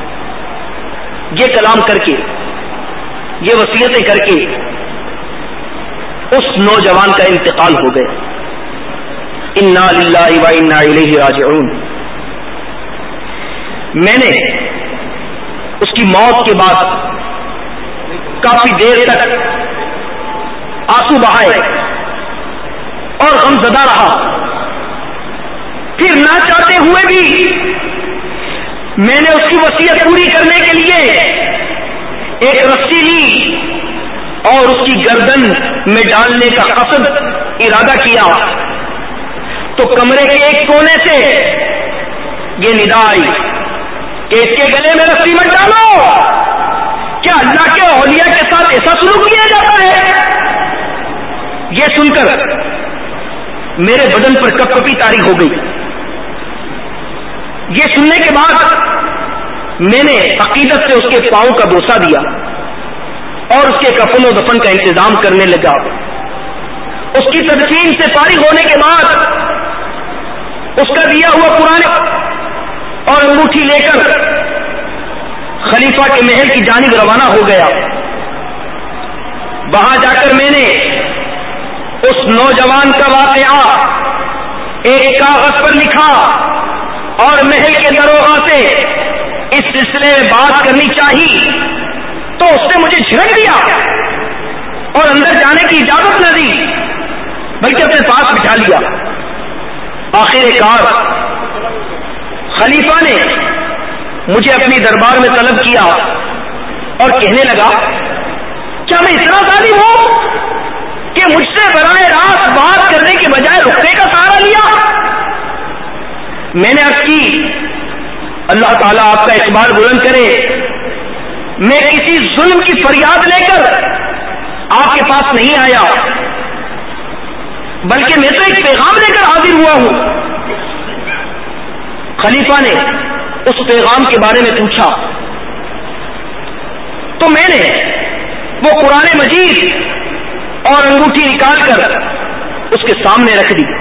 یہ کلام کر کے، یہ وصیتیں کر کے اس نوجوان کا انتقال ہو گیا. انا للہ و انا الیہ راجعون. میں نے اس کی موت کے بعد کافی دیر تک آنسو بہائے اور غمزدہ رہا. پھر نہ چاہتے ہوئے بھی میں نے اس کی وصیت پوری کرنے کے لیے ایک رسی لی اور اس کی گردن میں ڈالنے کا قصد ارادہ کیا تو کمرے کے ایک کونے سے یہ ندا آئی کہ اس کے گلے میں رسی مت ڈالو. کیا اللہ کے اولیاء کے ساتھ ایسا سلوک کیا جاتا ہے؟ یہ سن کر میرے بدن پر کپ کپی طاری ہو گئی. یہ سننے کے بعد میں نے عقیدت سے اس کے پاؤں کا بوسہ دیا اور اس کے کفن و دفن کا انتظام کرنے لگا. اس کی تدفین سے فارغ ہونے کے بعد اس کا دیا ہوا قرآن اور انگوٹھی لے کر خلیفہ کے محل کی جانب روانہ ہو گیا. وہاں جا کر میں نے اس نوجوان کا واقعہ ایک کاغذ پر لکھا اور محل کے دروغہ سے اس سلسلے میں بات کرنی چاہیے تو اس نے مجھے جھڑک دیا اور اندر جانے کی اجازت نہ دی بلکہ اپنے پاس بٹھا لیا. آخر کار خلیفہ نے مجھے اپنی دربار میں طلب کیا اور کہنے لگا، کیا میں اتنا ظالم ہوں کہ مجھ سے براہ راست بات کرنے کے بجائے رکنے کا سہارا لیا؟ میں نے عرض کی، اللہ تعالیٰ آپ کا اقبال بلند کرے، میں کسی ظلم کی فریاد لے کر آپ کے پاس نہیں آیا بلکہ میں تو ایک پیغام لے کر حاضر ہوا ہوں. خلیفہ نے اس پیغام کے بارے میں پوچھا تو میں نے وہ قرآن مجید اور انگوٹھی نکال کر اس کے سامنے رکھ دی.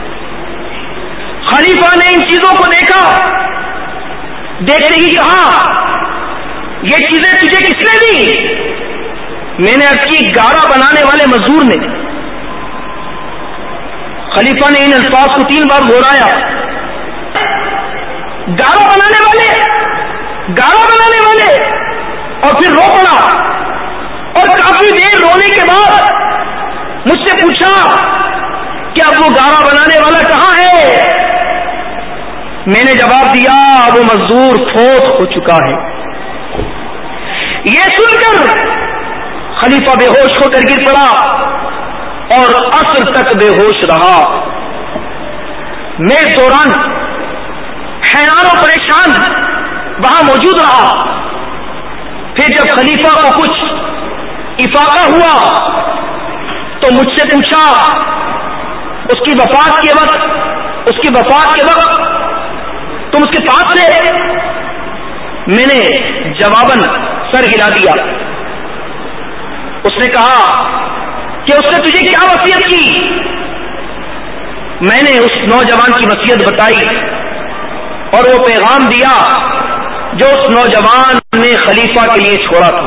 خلیفہ نے ان چیزوں کو دیکھا، دیکھتے ہی کہا، یہ چیزیں تجھے کس نے دی؟ میں نے عرض کی، گارا بنانے والے مزدور نے. خلیفہ نے ان الفاظ کو تین بار دہرایا، گارا بنانے والے، گارا بنانے والے، اور پھر رو پڑا اور کافی دیر رونے کے بعد پوچھا کہ اب وہ گارا بنانے والا کہاں ہے؟ میں نے جواب دیا وہ مزدور فوت ہو چکا ہے۔ یہ سن کر خلیفہ بے ہوش ہو کر گر پڑا اور عصر تک بے ہوش رہا۔ میں اس دوران حیران و پریشان وہاں موجود رہا۔ پھر جب خلیفہ کو کچھ افاقہ ہوا تو مجھ سے پوچھا اس کی وفات کے وقت اس کی وفات کے وقت تم اس کے پاس تھے؟ میں نے جواباً سر ہلا دیا۔ اس نے کہا کہ اس نے تجھے کیا وصیت کی؟ میں نے اس نوجوان کی وصیت بتائی اور وہ پیغام دیا جو اس نوجوان نے خلیفہ کے لیے چھوڑا تھا۔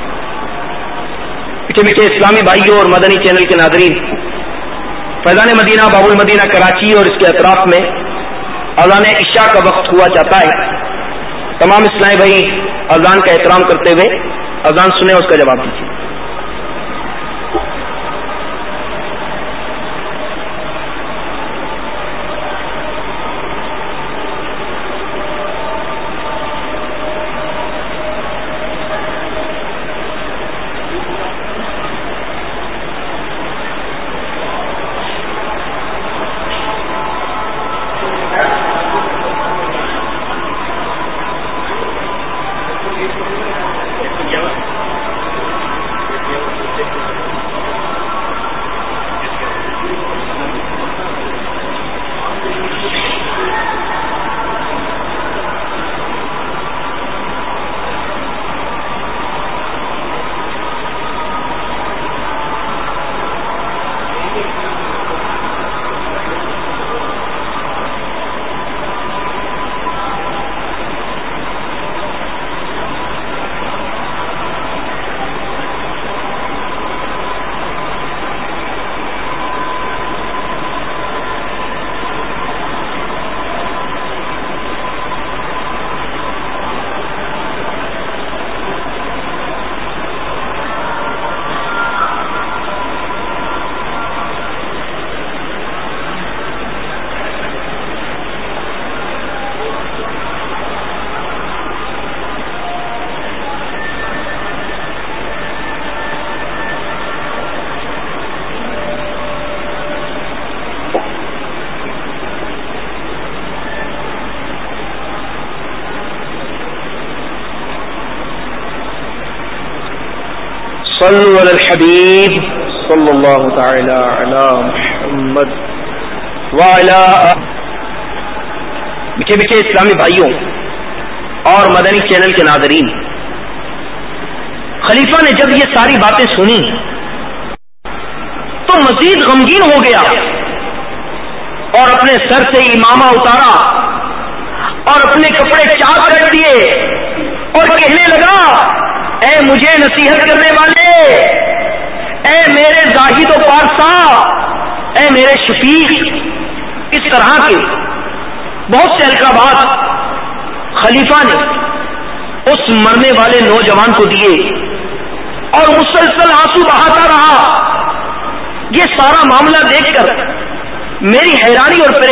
میٹھے میٹھے اسلامی بھائیوں اور مدنی چینل کے ناظرین، فیضان مدینہ باب المدینہ کراچی اور اس کے اطراف میں اذان عشاء کا وقت ہوا جاتا ہے۔ تمام اسلامی بھائی اذان کا احترام کرتے ہوئے اذان سنیں، اس کا جواب دیجیے۔ صلوا علی الحبیب صلی اللہ تعالی علی محمد وعلی۔ میٹھے میٹھے اسلامی بھائیوں اور مدنی چینل کے ناظرین، خلیفہ نے جب یہ ساری باتیں سنی تو مزید غمگین ہو گیا اور اپنے سر سے امامہ اتارا اور اپنے کپڑے چاک کر دیے اور کہنے لگا، اے مجھے نصیحت کرنے والے، اے میرے زاہد و پارسا، اے میرے شفیق۔ اس طرح کے بہت سے القابات خلیفہ نے اس مرنے والے نوجوان کو دیے اور مسلسل آنسو بہاتا رہا۔ یہ سارا معاملہ دیکھ کر میری حیرانی اور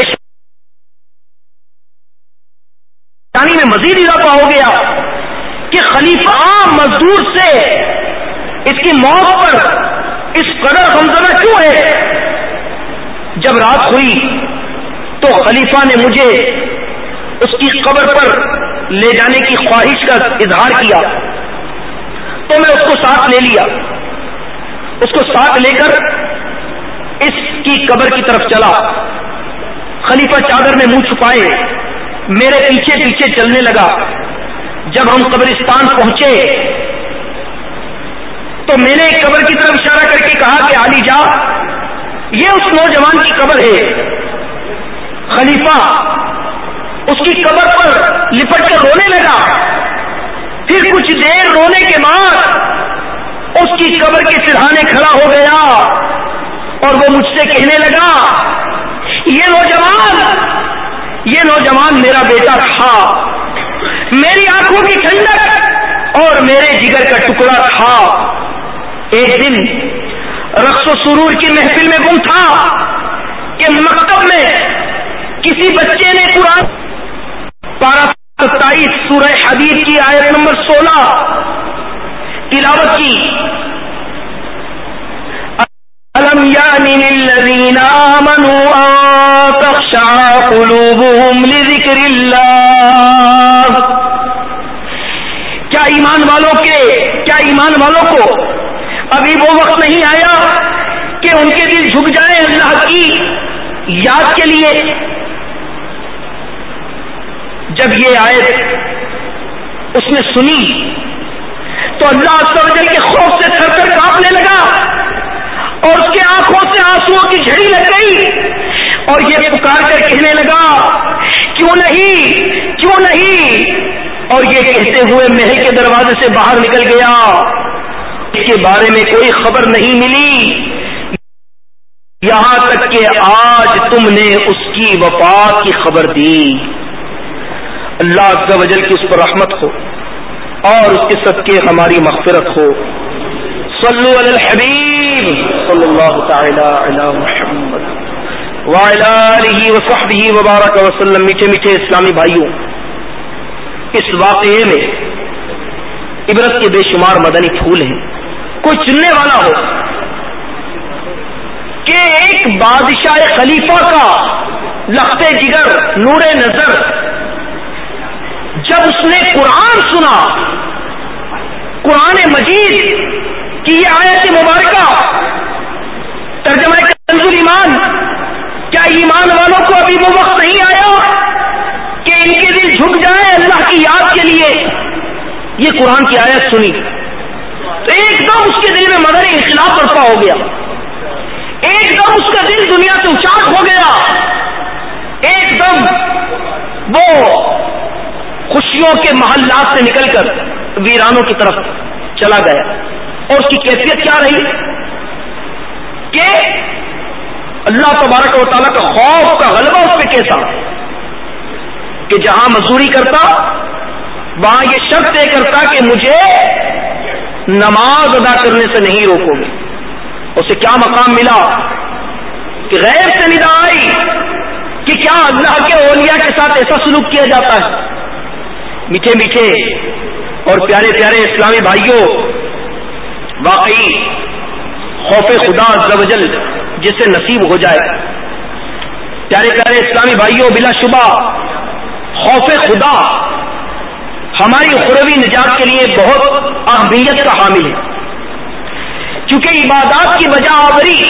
پریشانی میں مزید اضافہ ہو گیا کہ خلیفہ مزدور سے اس کی موت پر اس قدر غمزدہ کیوں ہے؟ جب رات ہوئی تو خلیفہ نے مجھے اس کی قبر پر لے جانے کی خواہش کا اظہار کیا تو میں اس کو ساتھ لے لیا۔ اس کو ساتھ لے کر اس کی قبر کی طرف چلا۔ خلیفہ چادر میں منہ چھپائے میرے پیچھے پیچھے چلنے لگا۔ جب ہم قبرستان پہنچے تو میں نے ایک قبر کی طرف اشارہ کر کے کہا کہ علی جا، یہ اس نوجوان کی قبر ہے۔ خلیفہ اس کی قبر پر لپٹ کر رونے لگا۔ پھر کچھ دیر رونے کے بعد اس کی قبر کے سرہانے کھڑا ہو گیا اور وہ مجھ سے کہنے لگا، یہ نوجوان یہ نوجوان میرا بیٹا تھا، میری آنکھوں کی ٹھنڈک اور میرے جگر کا ٹکڑا تھا۔ ایک دن رقص و سرور کی محفل میں گم تھا کہ مکتب میں کسی بچے نے قرآن پارہ ستائیس سورہ حدید کی آیت نمبر سولہ تلاوت کی. أَلَمْ يَأْنِ لِلَّذِينَ آمَنُوا أَن تَخْشَعَ قُلُوبُهُمْ لِذِكْرِ اللَّهِ. کیا ایمان والوں کے کیا ایمان والوں کو ابھی وہ وقت نہیں آیا کہ ان کے دل جھک جائیں اللہ کی یاد کے لیے؟ جب یہ آیت اس نے سنی تو اللہ عز و جل کے خوف سے تھر تھر کانپنے لگا اور اس کی آنکھوں سے آنسوؤں کی جھڑی لگ گئی اور یہ پکار کر کہنے لگا کیوں نہیں کیوں نہیں، اور یہ کہتے ہوئے محل کے دروازے سے باہر نکل گیا. اس کے بارے میں کوئی خبر نہیں ملی یہاں تک کہ آج تم نے اس کی وفات کی خبر دی. اللہ عز و جل کی اس پر رحمت ہو اور اس کے صدقے ہماری مغفرت ہو. صلو علی الحبیب صلی اللہ تعالی علی محمد وعلی آلہ وصحبہ وبارک وسلم. میٹھے میٹھے اسلامی بھائیوں، اس واقعے میں عبرت کے بے شمار مدنی پھول ہیں. کوئی چننے والا ہو کہ ایک بادشاہ خلیفہ کا لخت جگر نور نظر جب اس نے قرآن سنا، قرآن مجید کی یہ آیت مبارکہ ترجمہ کنز الایمان، کیا ایمان والوں کو ابھی وہ وقت نہیں آیا کہ ان کے دل جھک جائے اللہ کی یاد کے لیے؟ یہ قرآن کی آیت سنی تو ایک دم اس کے دل میں مدنی انقلاب برپا ہو گیا، ایک دم اس کا دل دنیا سے اچاٹ ہو گیا، ایک دم وہ خوشیوں کے محلات سے نکل کر ویرانوں کی طرف چلا گیا. اور اس کی کیفیت کیا رہی کہ اللہ تبارک و تعالیٰ کا خوف کا غلبہ اس پہ کیسا کہ جہاں مزدوری کرتا وہاں یہ شرط طے کرتا کہ مجھے نماز ادا کرنے سے نہیں روکو گے. اسے کیا مقام ملا کہ غیب سے ندا آئی کہ کیا اللہ کے اولیاء کے ساتھ ایسا سلوک کیا جاتا ہے. میٹھے میٹھے اور پیارے پیارے اسلامی بھائیوں، واقعی خوف خدا عز و جل جسے نصیب ہو جائے، پیارے پیارے اسلامی بھائیوں، بلا شبہ خوف خدا ہماری اخروی نجات کے لیے بہت اہمیت کا حامل ہے، کیونکہ عبادات کی بجا آوری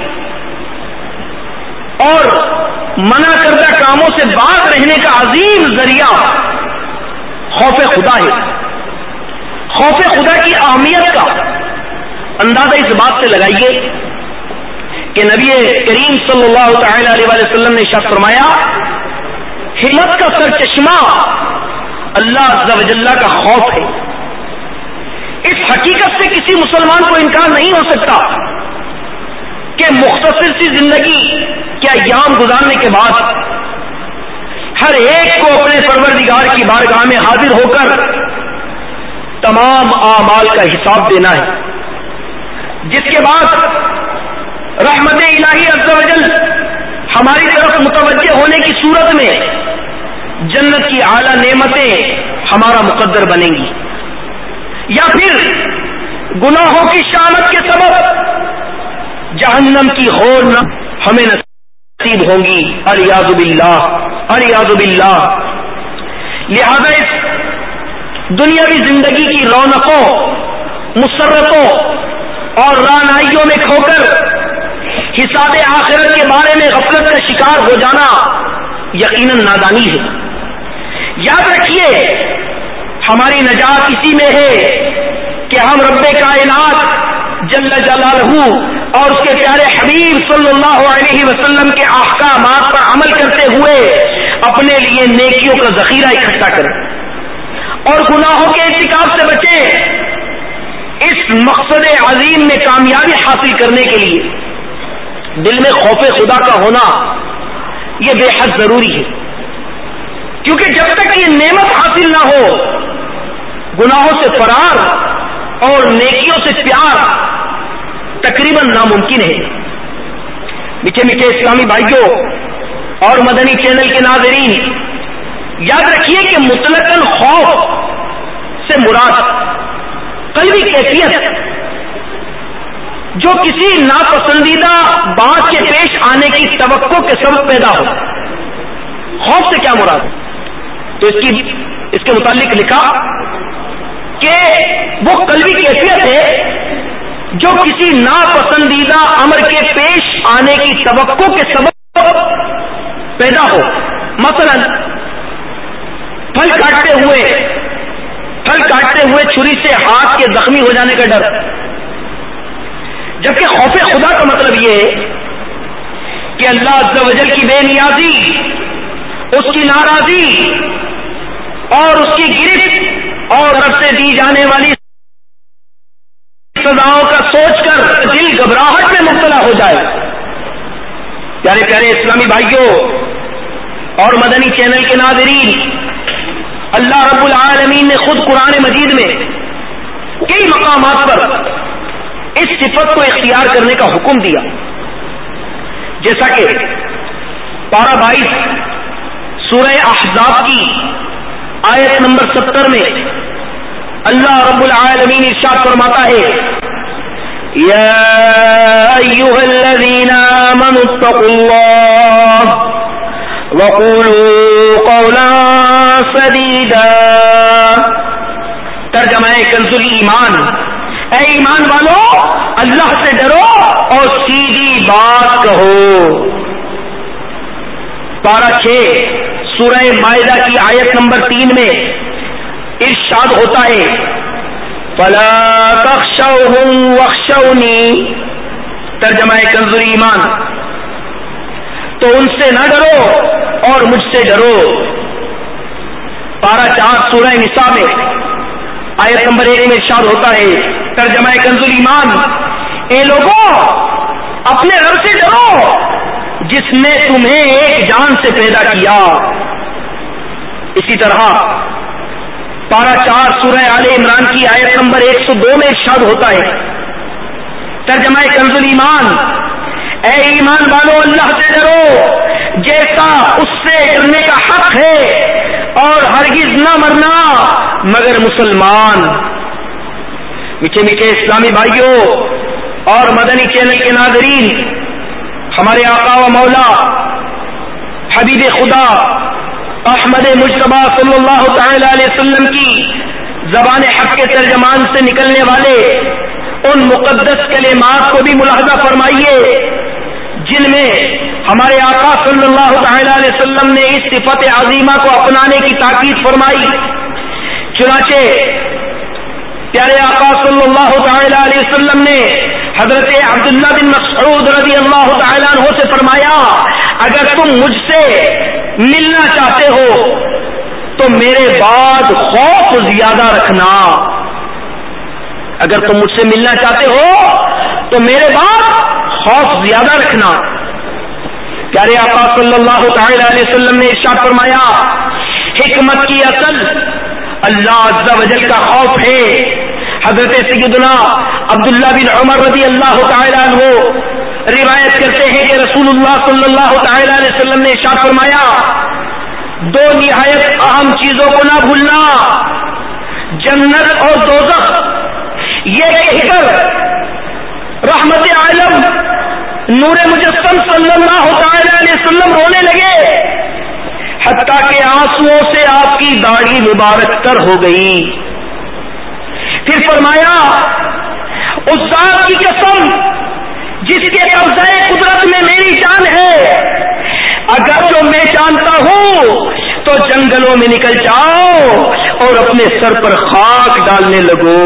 اور منع کردہ کاموں سے باز رہنے کا عظیم ذریعہ خوف خدا ہے. خوف خدا کی اہمیت کا اندازہ اس بات سے لگائیے کہ نبی کریم صلی اللہ تعالی علیہ وسلم نے ارشاد فرمایا ہمت کا سرچشمہ اللہ عز و جل کا خوف ہے. اس حقیقت سے کسی مسلمان کو انکار نہیں ہو سکتا کہ مختصر سی زندگی کے ایام گزارنے کے بعد ہر ایک کو اپنے پروردگار کی بارگاہ میں حاضر ہو کر تمام اعمال کا حساب دینا ہے، جس کے بعد رحمت الہی عز و جل ہماری طرف متوجہ ہونے کی صورت میں جنت کی اعلیٰ نعمتیں ہمارا مقدر بنیں گی، یا پھر گناہوں کی شامت کے سبب جہنم کی ہول ہمیں نصیب ہوں گی. الیاذ باللہ الیاذ باللہ. لہذا اس دنیاوی زندگی کی رونقوں، مسرتوں اور رعنائیوں میں کھو کر حساب آخرت کے بارے میں غفلت کا شکار ہو جانا یقیناً نادانی ہے. یاد رکھیے ہماری نجات اسی میں ہے کہ ہم رب کائنات جل جلالہ اور اس کے پیارے حبیب صلی اللہ علیہ وسلم کے احکامات پر عمل کرتے ہوئے اپنے لیے نیکیوں کا ذخیرہ اکٹھا کریں اور گناہوں کے ارتکاب سے بچیں. اس مقصد عظیم میں کامیابی حاصل کرنے کے لیے دل میں خوف خدا کا ہونا یہ بے حد ضروری ہے، کیونکہ جب تک یہ نعمت حاصل نہ ہو گناہوں سے فرار اور نیکیوں سے پیار تقریباً ناممکن ہے۔ میٹھے میٹھے اسلامی بھائیوں اور مدنی چینل کے ناظرین، یاد رکھیے کہ مطلقاً خوف سے مراد قلبی کیفیت جو کسی ناپسندیدہ بات کے پیش آنے کی توقع کے سبب پیدا ہو۔ خوف سے کیا مراد؟ تو اس کی اس کے متعلق لکھا کہ وہ قلبی کیفیت ہے جو کسی ناپسندیدہ امر کے پیش آنے کی توقع کے سبب پیدا ہو۔ مثلا پھل کاٹتے ہوئے پھل کاٹتے ہوئے چھری سے ہاتھ کے زخمی ہو جانے کا ڈر، جبکہ خوف خدا کا مطلب یہ ہے کہ اللہ عز و جل کی بے نیازی، اس کی ناراضی اور اس کی گرفت اور رب سے دی جانے والی سزاؤں کا سوچ کر دل گھبراہٹ میں مبتلا ہو جائے۔ پیارے پیارے اسلامی بھائیوں اور مدنی چینل کے ناظرین، اللہ رب العالمین نے خود قرآن مجید میں کئی مقامات پر اس صفت کو اختیار کرنے کا حکم دیا، جیسا کہ پارہ بائیس سورہ احزاب کی آیت نمبر ستر میں اللہ رب العالمین ارشاد فرماتا ہے، یا ایھا الذین آمنوا اتقوا اللہ وقولوا قولا سدیدا۔ ترجمہ کنز الایمان، اے ایمان والو اللہ سے ڈرو اور سیدھی بات کہو۔ پارہ چھ سورہ مائدہ کی آیت نمبر تین میں ارشاد ہوتا ہے، فلا تخشوهم واخشونی۔ ترجمہ کنز ایمان، تو ان سے نہ ڈرو اور مجھ سے ڈرو۔ پارہ چار سورہ نساء میں آیت نمبر ایک میں ارشاد ہوتا ہے، ترجمہ کنز ایمان، اے لوگوں اپنے رب سے ڈرو جس نے تمہیں ایک جان سے پیدا کیا۔ اسی طرح پارہ چار سورہ آل عمران کی آیت نمبر ایک سو دو میں ارشاد ہوتا ہے، ترجمہ کنز ایمان، اے ایمان والو اللہ سے ڈرو جیسا اس سے ڈرنے کا حق ہے اور ہرگز نہ مرنا مگر مسلمان۔ میٹھے میٹھے اسلامی بھائیوں اور مدنی چینل کے ناظرین، ہمارے آقا و مولا حبیب خدا احمد مجتبیٰ صلی اللہ تعالی علیہ وسلم کی زبان حق کے ترجمان سے نکلنے والے ان مقدس کلمات کو بھی ملاحظہ فرمائیے جن میں ہمارے آقا صلی اللہ تعالی علیہ وسلم نے اس صفت عظیمہ کو اپنانے کی تاکید فرمائی۔ چنانچہ پیارے آقا صلی اللہ تعالی علیہ وسلم نے حضرت عبداللہ بن مسعود رضی اللہ تعالیٰ عنہ سے فرمایا، اگر تم مجھ سے ملنا چاہتے ہو تو میرے بعد خوف زیادہ رکھنا۔ اگر تم مجھ سے ملنا چاہتے ہو تو میرے بعد خوف زیادہ رکھنا۔ پیارے آقا صلی اللہ تعالی علیہ وسلم نے ارشاد فرمایا، حکمت کی اصل اللہ عز و جل کا خوف ہے۔ حضرت سیدنا عبداللہ بن عمر رضی اللہ تعالی عنہ روایت کرتے ہیں کہ رسول اللہ صلی اللہ تعالی علیہ وسلم نے ارشاد فرمایا، دو نہایت اہم چیزوں کو نہ بھولنا، جنت اور دوزخ۔ یہ کہہ کر رحمت عالم نور مجسم صلی اللہ تعالی علیہ وسلم رونے لگے، حتیٰ کہ آنسوؤں سے آپ کی داڑھی مبارک تر ہو گئی۔ پھر فرمایا، اس ذات کی قسم جس کے قبضہ قدرت میں میری جان ہے، اگر جو میں جانتا ہوں تو جنگلوں میں نکل جاؤ اور اپنے سر پر خاک ڈالنے لگو۔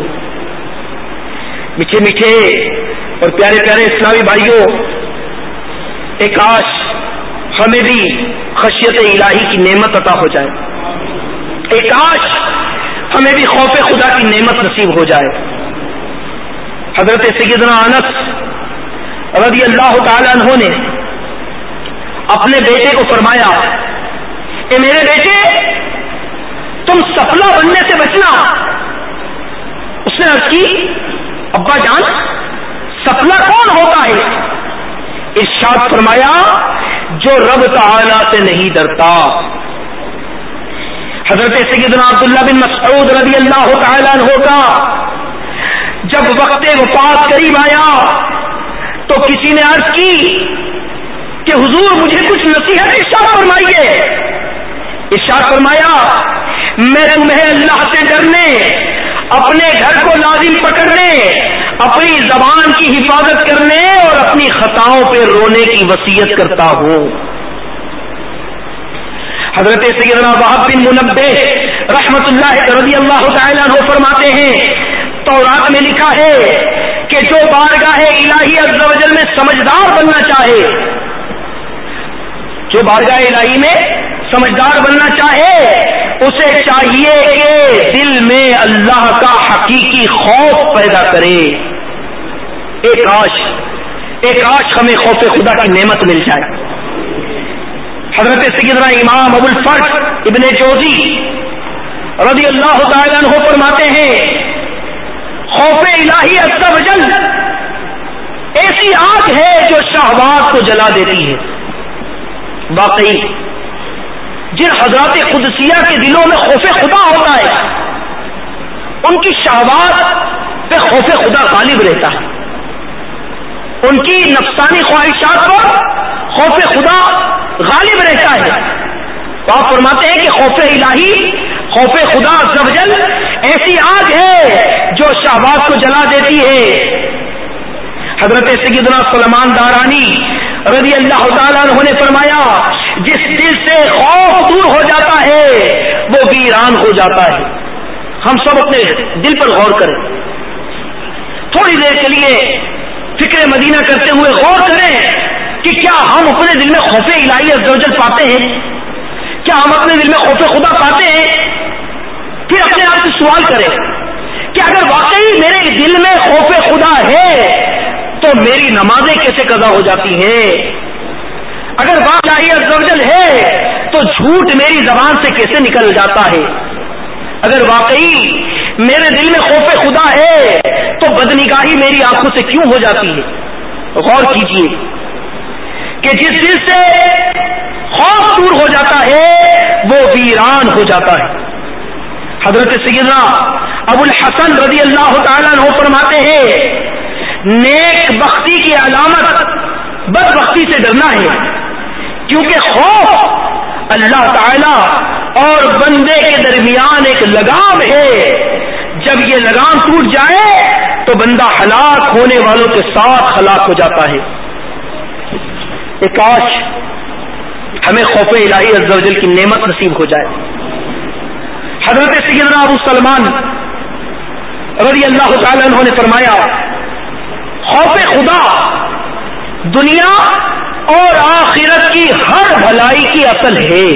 میٹھے میٹھے اور پیارے پیارے اسلامی بھائیوں، اے کاش ہمیں بھی خشیت الہی کی نعمت عطا ہو جائے، اے کاش ہمیں بھی خوف خدا کی نعمت نصیب ہو جائے۔ حضرت سیدنا انس رضی اللہ تعالی عنہ نے اپنے بیٹے کو فرمایا، اے میرے بیٹے تم سفلا بننے سے بچنا۔ اس نے عرض کی، ابا جان سپنا کون ہوتا ہے؟ ارشاد فرمایا جو رب تعالی سے نہیں ڈرتا. حضرت سیدنا عبداللہ بن مسعود رضی اللہ تعالیٰ عنہ کا جب وقت وفات قریب آیا تو کسی نے عرض کی کہ حضور مجھے کچھ نصیحت ارشاد فرمائیے. ارشاد فرمایا میں تمہیں اللہ سے ڈرنے، اپنے گھر کو لازم پکڑنے، اپنی زبان کی حفاظت کرنے اور اپنی خطاؤں پہ رونے کی وصیت کرتا ہوں. حضرت سیدنا وہب بن منبہ رحمت اللہ رضی اللہ تعالیٰ عنہ فرماتے ہیں تورات میں لکھا ہے کہ جو بارگاہ الہی عز و جل میں سمجھدار بننا چاہے، جو بارگاہ الہی میں سمجھدار بننا چاہے اسے چاہیے کہ دل میں اللہ کا حقیقی خوف پیدا کرے. ایک کاش ایک کاش ہمیں خوف خدا کی نعمت مل جائے. حضرت سیدنا امام ابو الفرج ابن جوزی رضی اللہ تعالیٰ عنہ فرماتے ہیں خوف الہی عز و جل ایسی آگ ہے جو شہوات کو جلا دیتی ہے. واقعی جن حضرات قدسیہ کے دلوں میں خوف خدا ہوتا ہے ان کی شہوات پہ خوف خدا غالب رہتا ہے، ان کی نفسانی خواہشات پر خوف خدا غالب رہتا ہے. تو آپ فرماتے ہیں کہ خوف الہی، خوف خدا عز و جل ایسی آگ ہے جو شہوات کو جلا دیتی ہے. حضرت سیدنا سلیمان دارانی رضی اللہ تعالیٰ عنہ نے فرمایا جس دل سے خوف دور ہو جاتا ہے وہ ویران ہو جاتا ہے. ہم سب اپنے دل پر غور کریں، تھوڑی دیر کے لیے فکر مدینہ کرتے ہوئے غور کریں کہ کیا ہم اپنے دل میں خوف الہی عز و جل پاتے ہیں؟ کیا ہم اپنے دل میں خوف خدا پاتے ہیں؟ پھر اپنے آپ سے سوال کریں کہ اگر واقعی میرے دل میں خوف خدا ہے تو میری نمازیں کیسے قضا ہو جاتی ہیں؟ اگر بات الہی عز و جل ہے تو جھوٹ میری زبان سے کیسے نکل جاتا ہے؟ اگر واقعی میرے دل میں خوف خدا ہے تو بدنگاہی میری آنکھوں سے کیوں ہو جاتی ہے؟ غور کیجیے کہ جس دل سے خوف دور ہو جاتا ہے وہ ویران ہو جاتا ہے. حضرت سیدنا ابو الحسن رضی اللہ تعالیٰ عنہ فرماتے ہیں نیک بختی کی علامت بد بختی سے ڈرنا ہے، کیونکہ خوف اللہ تعالی اور بندے کے درمیان ایک لگام ہے. جب یہ لگام ٹوٹ جائے تو بندہ ہلاک ہونے والوں کے ساتھ ہلاک ہو جاتا ہے. ایک کاش ہمیں خوف الہی عز و جل کی نعمت نصیب ہو جائے. حضرت سیدنا ابو سلمان رضی اللہ تعالیٰ عنہ نے فرمایا خوف خدا دنیا اور آخرت کی ہر بھلائی کی اصل ہے.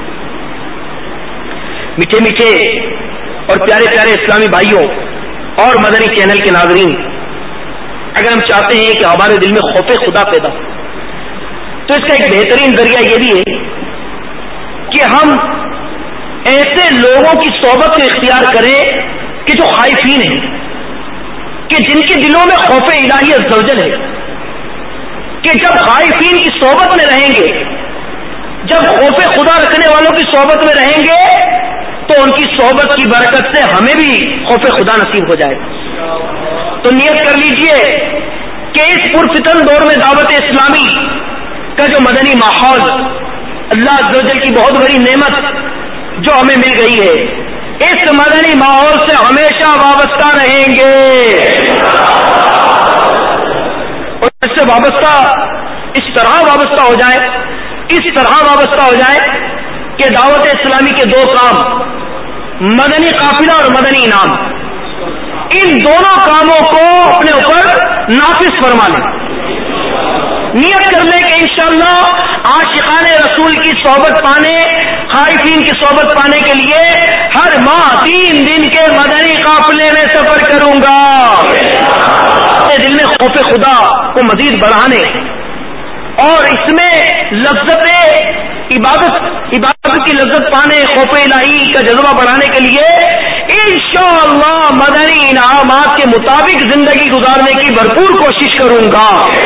میٹھے میٹھے اور پیارے پیارے اسلامی بھائیوں اور مدنی چینل کے ناظرین، اگر ہم چاہتے ہیں کہ ہمارے دل میں خوف خدا پیدا ہو تو اس کا ایک بہترین ذریعہ یہ بھی ہے کہ ہم ایسے لوگوں کی صحبت کو اختیار کریں کہ جو خائفین ہیں، کہ جن کے دلوں میں خوف الہی عز و جل ہے، کہ جب خائفین کی صحبت میں رہیں گے، جب خوف خدا رکھنے والوں کی صحبت میں رہیں گے تو ان کی صحبت کی برکت سے ہمیں بھی خوف خدا نصیب ہو جائے. تو نیت کر لیجئے کہ اس پرفتن دور میں دعوت اسلامی کا جو مدنی ماحول اللہ عز و جل کی بہت بڑی نعمت جو ہمیں مل گئی ہے، اس مدنی ماحول سے ہمیشہ وابستہ رہیں گے اور اس سے وابستہ اس طرح وابستہ ہو جائے اس طرح وابستہ ہو جائے کہ دعوت اسلامی کے دو کام، مدنی قافلہ اور مدنی انعام، ان دونوں کاموں کو اپنے اوپر نافذ فرما لیں. نیت کر لیں کہ انشاءاللہ عاشقان رسول کی صحبت پانے، خائفین کی صحبت پانے کے لیے ہر ماہ تین دن کے مدنی قافلے میں سفر کروں گا. دل میں خوف خدا کو مزید بڑھانے اور اس میں لذت عبادت عبادت کی لذت پانے، خوف الہی کا جذبہ بڑھانے کے لیے انشاءاللہ مدنی انعامات کے مطابق زندگی گزارنے کی بھرپور کوشش کروں گا.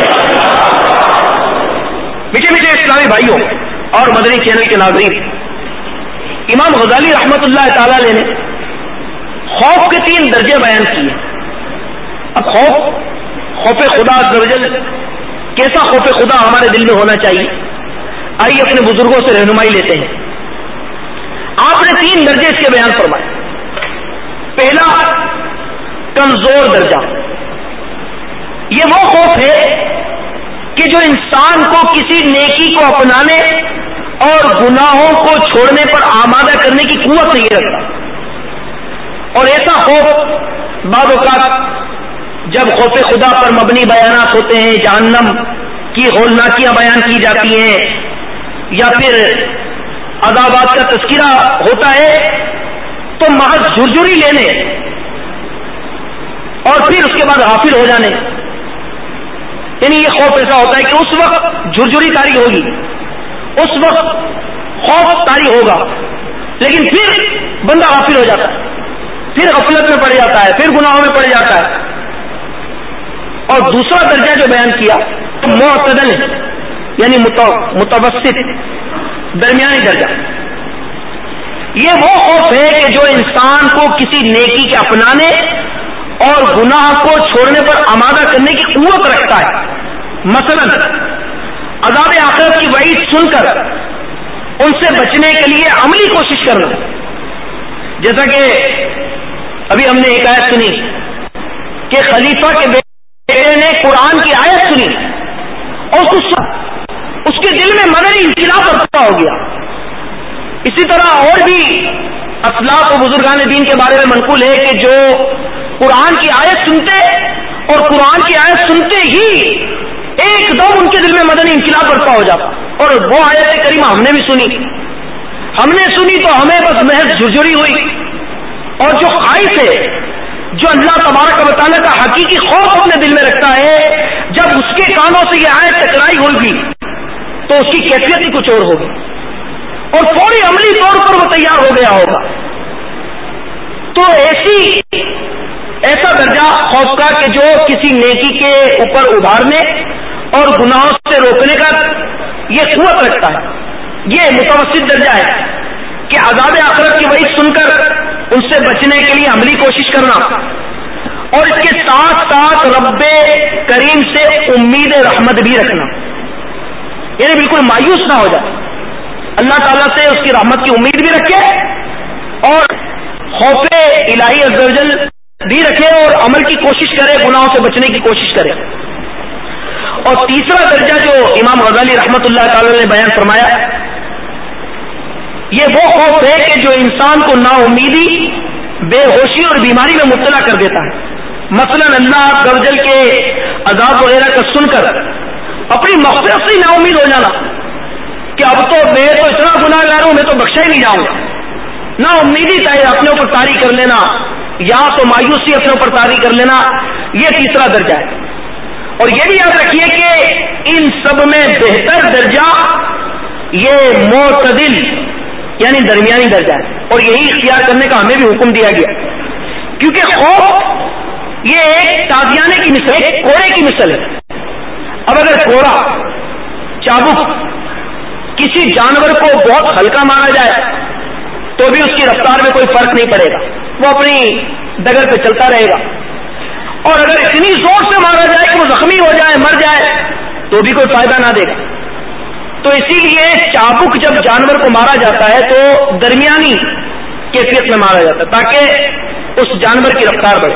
میٹھے میٹھے اسلامی بھائیوں اور مدنی چینل کے ناظرین، امام غزالی رحمت اللہ تعالی علیہ نے خوف کے تین درجے بیان کیے. اب خوف خوف خدا عز و جل، کیسا خوف خدا ہمارے دل میں ہونا چاہیے؟ آئیے اپنے بزرگوں سے رہنمائی لیتے ہیں. آپ نے تین درجے اس کے بیان فرمائے. پہلا کمزور درجہ، یہ وہ خوف ہے کہ جو انسان کو کسی نیکی کو اپنانے اور گناہوں کو چھوڑنے پر آمادہ کرنے کی قوت نہیں رکھتا. اور ایسا خوف بعض اوقات جب خوف خدا پر مبنی بیانات ہوتے ہیں، جہنم کی ہولناکیاں بیان کی جاتی ہیں یا پھر عذابات کا تذکرہ ہوتا ہے، تو محض جھرجھری لینے اور پھر اس کے بعد غافل ہو جانے، یعنی یہ خوف ایسا ہوتا ہے کہ اس وقت جھرجھری طاری ہوگی، اس وقت خوف طاری ہوگا، لیکن پھر بندہ غافل ہو جاتا ہے، پھر غفلت میں پڑ جاتا ہے، پھر گناہوں میں پڑ جاتا ہے. اور دوسرا درجہ جو بیان کیا معتدل ہے، یعنی متوسط، درمیانی درجہ. یہ وہ خوف ہے کہ جو انسان کو کسی نیکی کے اپنانے اور گناہ کو چھوڑنے پر آمادہ کرنے کی قوت رکھتا ہے. مثلا عذاب آخرت کی وعید سن کر ان سے بچنے کے لیے عملی کوشش کرنا. جیسا کہ ابھی ہم نے ایک آیت سنی کہ خلیفہ کے بیٹے نے قرآن کی آیت سنی اور اس کے دل میں مدنی انقلاب برپا ہو گیا. اسی طرح اور بھی اسلاف و بزرگان دین کے بارے میں منقول ہے کہ جو قرآن کی آیت سنتے اور قرآن کی آیت سنتے ہی ایک دم ان کے دل میں مدنی انقلاب برپا ہو جاتا. اور وہ آیت کریمہ ہم نے بھی سنی، ہم نے سنی تو ہمیں بس محض جھرجھری ہوئی. اور جو خائف ہے، جو اللہ تبارک و تعالیٰ کا حقیقی خوف اپنے دل میں رکھتا ہے، جب اس کے کانوں سے یہ آیت ٹکرائی ہوگی تو اس کی کیفیت ہی کچھ اور ہوگی اور فوری عملی طور پر وہ تیار ہو گیا ہوگا. تو ایسی ایسا درجہ خوف کا کہ جو کسی نیکی کے اوپر ابھارنے اور گناہوں سے روکنے کا یہ قوت رکھتا ہے. یہ متوسط درجہ ہے کہ عذاب آخرت کی وعید سن کر ان سے بچنے کے لیے عملی کوشش کرنا اور اس کے ساتھ ساتھ رب کریم سے امید رحمت بھی رکھنا، یعنی بالکل مایوس نہ ہو جائے، اللہ تعالیٰ سے اس کی رحمت کی امید بھی رکھے اور خوف الہی عز و جل بھی رکھے اور عمل کی کوشش کرے، گناہوں سے بچنے کی کوشش کرے. اور تیسرا درجہ جو امام غزالی رحمت اللہ تعالی نے بیان فرمایا، یہ وہ خوف ہے کہ جو انسان کو نا امیدی، بے ہوشی اور بیماری میں مبتلا کر دیتا ہے. مثلا اللہ عز و جل کے عذاب وغیرہ کا سن کر اپنی مغفرت سے نا امید ہو جانا کہ اب تو میں تو اتنا گناہ گار ہوں، میں تو بخشا ہی نہیں جاؤں گا. نا امیدی چاہے اپنے اوپر طاری کر لینا یا تو مایوسی اپنے اوپر طاری کر لینا، یہ تیسرا درجہ ہے. اور یہ بھی یاد رکھیے کہ ان سب میں بہتر درجہ یہ معتدل یعنی درمیانی درجہ ہے، اور یہی اختیار کرنے کا ہمیں بھی حکم دیا گیا، کیونکہ خوف یہ ایک تازیانے کی مثل، ایک کوڑے کی مثل ہے. اب اگر کوڑا چابک کسی جانور کو بہت ہلکا مارا جائے تو بھی اس کی رفتار میں کوئی فرق نہیں پڑے گا، وہ اپنی ڈگر پہ چلتا رہے گا. اور اگر اتنی زور سے مارا جائے کہ وہ زخمی ہو جائے، مر جائے، تو بھی کوئی فائدہ نہ دے گا. تو اسی لیے چابک جب جانور کو مارا جاتا ہے تو درمیانی کیفیت میں مارا جاتا ہے تاکہ اس جانور کی رفتار بڑھے.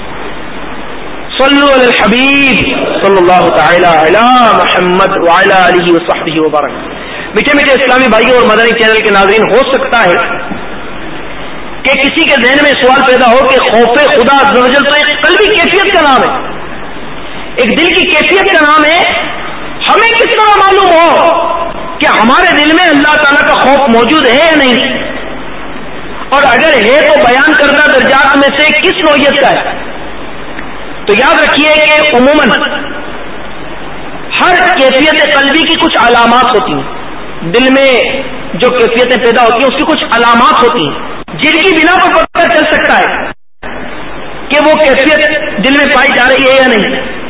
صلو علی الحبیب صلی اللہ تعالی علی محمد وعلی آلہ وصحبہ وبارک. میٹھے میٹھے اسلامی بھائیوں اور مدنی چینل کے ناظرین، ہو سکتا ہے کہ کسی کے ذہن میں سوال پیدا ہو کہ خوف خدا عز و جل تو ایک قلبی کیفیت کا نام ہے، ایک دل کی کیفیت کا نام ہے. ہمیں کس طرح معلوم ہو کہ ہمارے دل میں اللہ تعالیٰ کا خوف موجود ہے یا نہیں؟ اور اگر ہے تو بیان کردہ درجات میں سے کس نوعیت کا ہے؟ تو یاد رکھیے کہ عموماً ہر کیفیت قلبی کی کچھ علامات ہوتی ہیں. دل میں جو کیفیتیں پیدا ہوتی ہیں اس کی کچھ علامات ہوتی ہیں جن کی بنا پر پتہ چل سکتا ہے کہ وہ کیفیت دل میں پائی جا رہی ہے یا نہیں.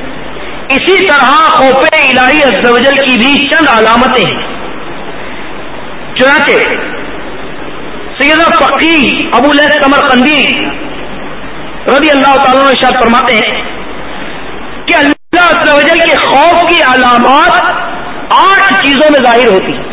اسی طرح خوف الہی عز و جل کی بھی چند علامتیں ہیں. چنانچہ سیدنا فقیہ ابو لیث سمرقندی رضی اللہ تعالیٰ عنہ ارشاد فرماتے ہیں کہ اللہ عز و جل کے خوف کی علامات آٹھ چیزوں میں ظاہر ہوتی ہیں.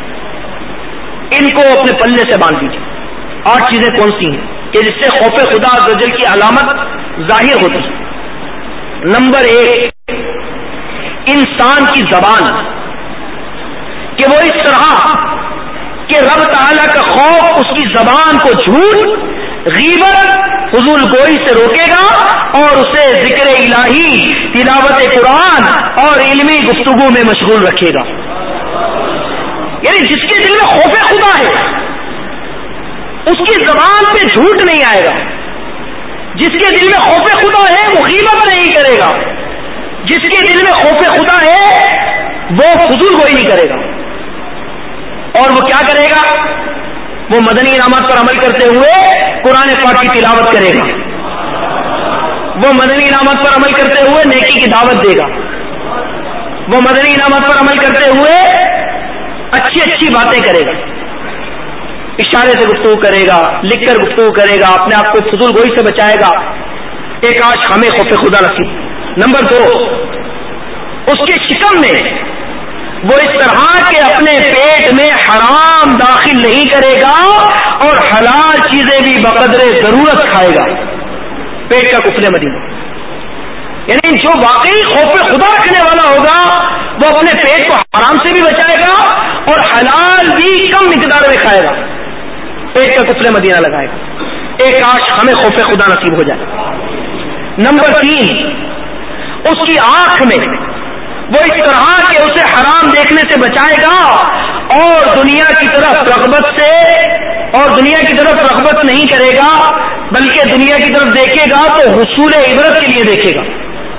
ان کو اپنے پلے سے باندھ دیجیے. آٹھ چیزیں کون سی ہیں کہ جس سے خوف خدا عز و جل کی علامت ظاہر ہوتی ہے؟ نمبر ایک، انسان کی زبان، کہ وہ اس طرح کہ رب تعالی کا خوف اس کی زبان کو جھوٹ، غیبت، فضول گوئی سے روکے گا اور اسے ذکر الہی، تلاوت قرآن اور علمی گفتگو میں مشغول رکھے گا. یعنی جس کے دل میں خوف خدا ہے اس کی زبان پہ جھوٹ نہیں آئے گا. جس کے دل میں خوف خدا ہے وہ غیبت نہیں کرے گا. جس کے دل میں خوف خدا ہے وہ فضول گوئی نہیں کرے گا. اور وہ کیا کرے گا؟ وہ مدنی انعامات پر عمل کرتے ہوئے قرآن پاک کی تلاوت کرے گا. وہ مدنی انعامات پر عمل کرتے ہوئے نیکی کی دعوت دے گا. وہ مدنی انعامات پر عمل کرتے ہوئے اچھی اچھی باتیں کرے گا. اشارے سے گفتگو کرے گا، لکھ کر گفتگو کرے گا، اپنے آپ کو فضول گوئی سے بچائے گا. ایک آج ہمیں خوف خدا نصیب. نمبر دو، اس کے شکم میں وہ اس طرح کے اپنے پیٹ میں حرام داخل نہیں کرے گا اور حلال چیزیں بھی بقدر ضرورت کھائے گا. پیٹ کا کفل مدینہ. یعنی جو واقعی خوف خدا رکھنے والا ہوگا وہ اپنے پیٹ کو حرام سے بھی بچائے گا اور حلال بھی کم مقدار میں کھائے گا. پیٹ کا کفل مدینہ لگائے گا. ایک آج ہمیں خوف خدا نصیب ہو جائے. نمبر تین، اس کی آنکھ میں وہ اس طرح کہ اسے حرام دیکھنے سے بچائے گا اور دنیا کی طرف رغبت سے اور دنیا کی طرف رغبت نہیں کرے گا بلکہ دنیا کی طرف دیکھے گا تو حصول عبرت کے لیے دیکھے گا.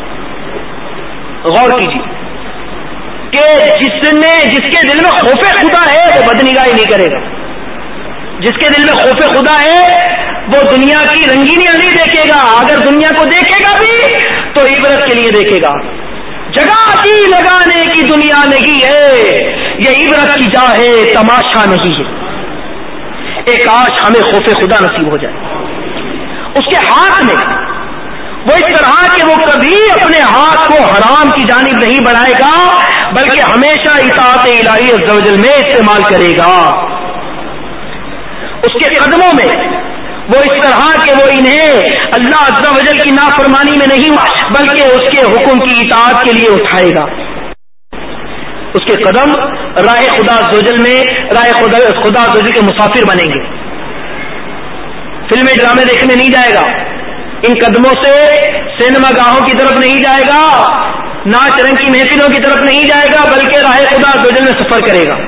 غور کیجیے کہ جس نے جس کے دل میں خوف خدا ہے وہ بدنگاہی نہیں کرے گا. جس کے دل میں خوف خدا ہے وہ دنیا کی رنگینیاں نہیں دیکھے گا. اگر دنیا کو دیکھے گا بھی تو عبرت کے لیے دیکھے گا. جگہ کی لگانے کی دنیا نہیں ہے، یہ عبرت کی جا ہے، تماشا نہیں ہے. ایک آج ہمیں خوف خدا نصیب ہو جائے. اس کے ہاتھ میں وہ اس طرح کہ وہ کبھی اپنے ہاتھ کو حرام کی جانب نہیں بڑھائے گا بلکہ ہمیشہ اطاعت الہی عز و جل میں استعمال کرے گا. اس کے قدموں میں وہ اس طرح کہ وہ انہیں اللہ عز و جل کی نافرمانی میں نہیں بلکہ اس کے حکم کی اطاعت کے لیے اٹھائے گا. اس کے قدم راہ خدا عز و جل میں راہ خدا خدا عز و جل کے مسافر بنیں گے. فلمیں ڈرامے دیکھنے نہیں جائے گا. ان قدموں سے سینما گاہوں کی طرف نہیں جائے گا، ناچ رنگ کی محفلوں کی طرف نہیں جائے گا بلکہ راہ خدا عز و جل میں سفر کرے گا.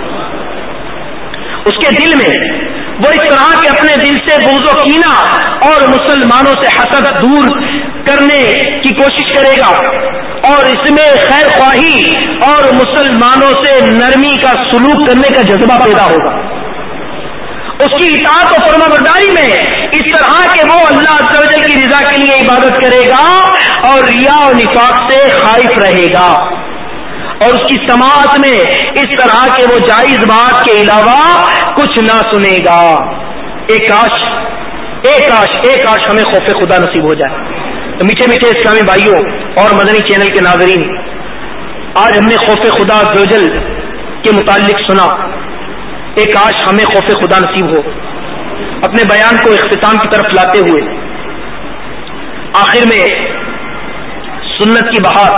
اس کے دل میں وہ اس طرح کے اپنے دل سے بغض و کینہ اور مسلمانوں سے حسد دور کرنے کی کوشش کرے گا اور اس میں خیر خواہی اور مسلمانوں سے نرمی کا سلوک کرنے کا جذبہ پیدا ہوگا. اس کی اطاعت و فرما برداری میں اس طرح کہ وہ اللہ عز و جل کی رضا کے لیے عبادت کرے گا اور ریا و نفاق سے خائف رہے گا. اور اس کی سماعت میں اس طرح کہ وہ جائز بات کے علاوہ کچھ نہ سنے گا. ایک کاش ایک کاش ایک کاش ہمیں خوف خدا نصیب ہو جائے. تو میٹھے میٹھے اسلامی بھائیوں اور مدنی چینل کے ناظرین، آج ہم نے خوف خدا عز و جل کے متعلق سنا. ایک کاش ہمیں خوف خدا نصیب ہو. اپنے بیان کو اختتام کی طرف لاتے ہوئے آخر میں سنت کی بہار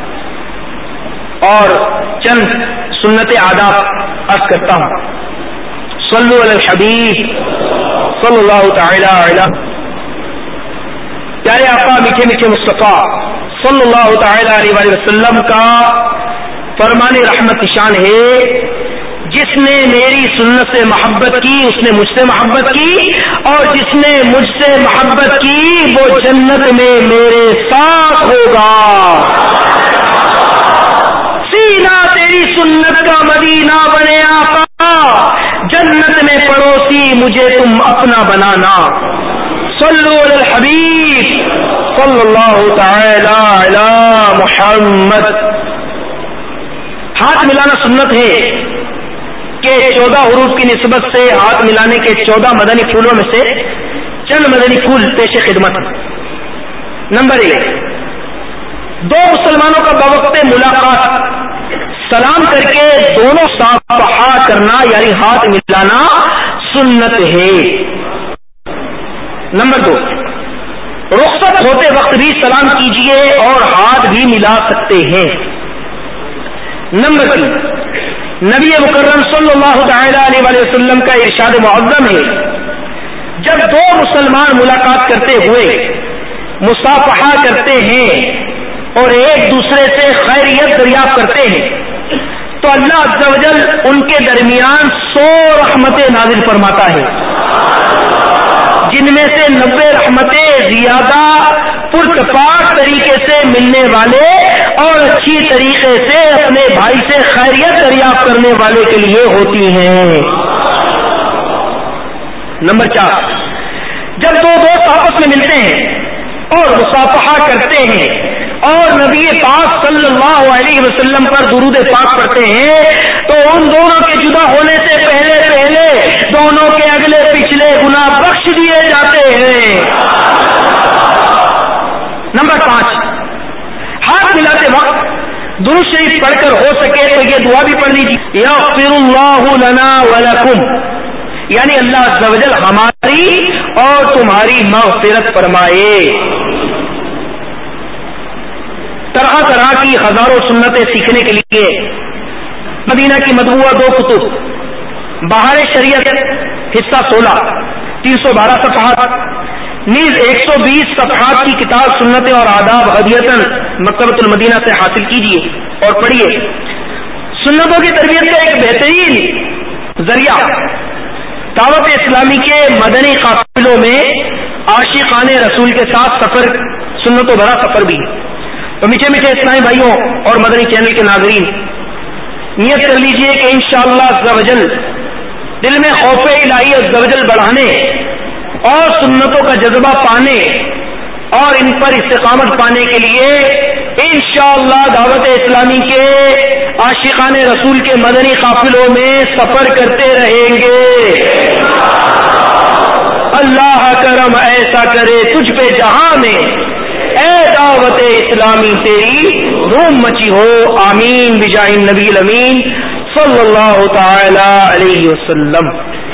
اور چند سنت آداب عرض کرتا ہوں. صلو علی الحبیب صلی اللہ تعالی علیہ. پیارے آقا میٹھے میٹھے مصطفیٰ صلی اللہ تعالی علیہ وسلم کا فرمان رحمت شان ہے، جس نے میری سنت سے محبت کی اس نے مجھ سے محبت کی اور جس نے مجھ سے محبت کی وہ جنت میں میرے ساتھ ہوگا. سینہ تیری سنت کا مدینہ بنے آقا، جنت میں پڑوسی مجھے تم اپنا بنانا. صلو علی الحبیب صلی اللہ تعالی علی محمد. محمد. ہاتھ ملانا سنت ہے کہ چودہ حروف کی نسبت سے ہاتھ ملانے کے چودہ مدنی پھولوں میں سے چند مدنی پھول پیش خدمت. نمبر ایک، دو مسلمانوں کا بوقت ملاقات سلام کر کے دونوں صافحہ کرنا یعنی ہاتھ ملانا سنت ہے. نمبر دو، رخصت ہوتے وقت بھی سلام کیجیے اور ہاتھ بھی ملا سکتے ہیں. نمبر تین، نبی مکرم صلی اللہ تعالی علیہ وآلہ وسلم کا ارشاد معظم ہے، جب دو مسلمان ملاقات کرتے ہوئے مصافحہ کرتے ہیں اور ایک دوسرے سے خیریت دریافت کرتے ہیں تو اللہ عز و جل ان کے درمیان سو رحمتیں نازل فرماتا ہے، جن میں سے نبے رحمتیں زیادہ پرتپاک طریقے سے ملنے والے اور اچھی طریقے سے اپنے بھائی سے خیریت دریافت کرنے والے کے لیے ہوتی ہیں. نمبر چار، جب دو دوست آپس میں ملتے ہیں اور مصافحہ کرتے ہیں اور نبی پاک صلی اللہ علیہ وسلم پر درود پاک پڑھتے ہیں تو ان دونوں کے جدا ہونے سے پہلے پہلے دونوں کے اگلے پچھلے گناہ بخش دیے جاتے ہیں. نمبر پانچ، ہاتھ ملاتے وقت درود شریف پڑھ کر ہو سکے تو یہ دعا بھی پڑھ لیجیے، یغفر اللہ لنا ولکم، یعنی اللہ عز و جل ہماری اور تمہاری مغفرت فرمائے. طرح طرح کی ہزاروں سنتیں سیکھنے کے لیے مدینہ کی مطبوعہ دو کتب، بہار شریعت حصہ سولہ تین سو بارہ صفحات، نیز ایک سو بیس صفحات کی کتاب سنتیں اور آداب ہدیتاً مکتبۃ المدینہ سے حاصل کیجیے اور پڑھیے. سنتوں کی تربیت کا ایک بہترین ذریعہ دعوت اسلامی کے مدنی قافلوں میں عاشقان رسول کے ساتھ سفر، سنتوں بھرا سفر بھی ہے. تو میٹھے میٹھے اسلامی بھائیوں اور مدنی چینل کے ناظرین، نیت کر لیجئے کہ انشاءاللہ عز و جل دل میں خوف الہی عز و جل بڑھانے اور سنتوں کا جذبہ پانے اور ان پر استقامت پانے کے لیے انشاءاللہ دعوت اسلامی کے عاشقان رسول کے مدنی قافلوں میں سفر کرتے رہیں گے. اللہ کرم ایسا کرے تجھ پہ جہاں میں، اے دعوت اسلامی تیری دھوم مچی ہو. آمین بجاہ النبی الامین صلی اللہ تعالی علیہ وسلم.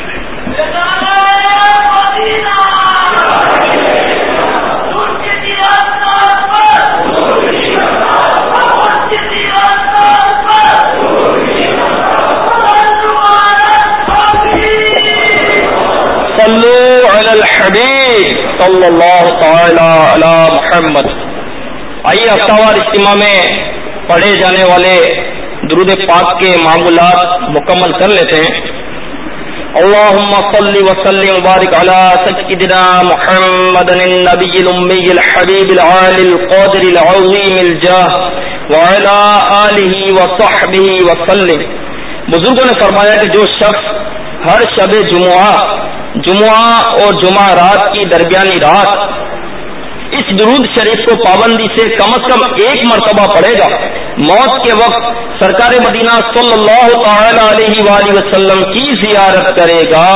صلو علی الحبیب صلی اللہ تعالی علی محمد. آئیے ہفتہ وار اجتماع میں پڑھے جانے والے درود پاک کے معمولات مکمل کر لیتے ہیں. اللہم صلی وسلم وبارک علی سیدنا محمد النبی الامی الحبیب العالی القادر العظیم الجاہ وعلی آلہ وصحبہ وسلم. بزرگوں نے فرمایا کہ جو شخص ہر شب جمعہ جمعہ اور جمعہ رات کی درمیانی رات اس درود شریف کو پابندی سے کم از کم ایک مرتبہ پڑھے گا، موت کے وقت سرکار مدینہ صلی اللہ تعالی علیہ وآلہ وسلم کی زیارت کرے گا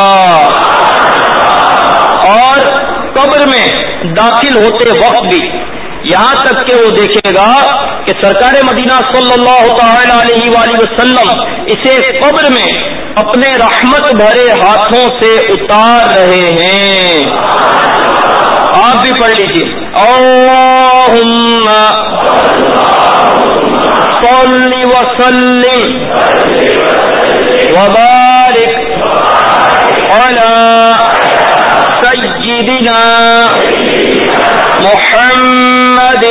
اور قبر میں داخل ہوتے وقت بھی یہاں تک کہ وہ دیکھے گا کہ سرکار مدینہ صلی اللہ تعالی علیہ وآلہ وسلم اسے قبر میں اپنے رحمت بھرے ہاتھوں سے اتار رہے ہیں. آپ بھی پڑھ لیجیے. اللہم صلی وسلم وبارک علی سیدنا محمد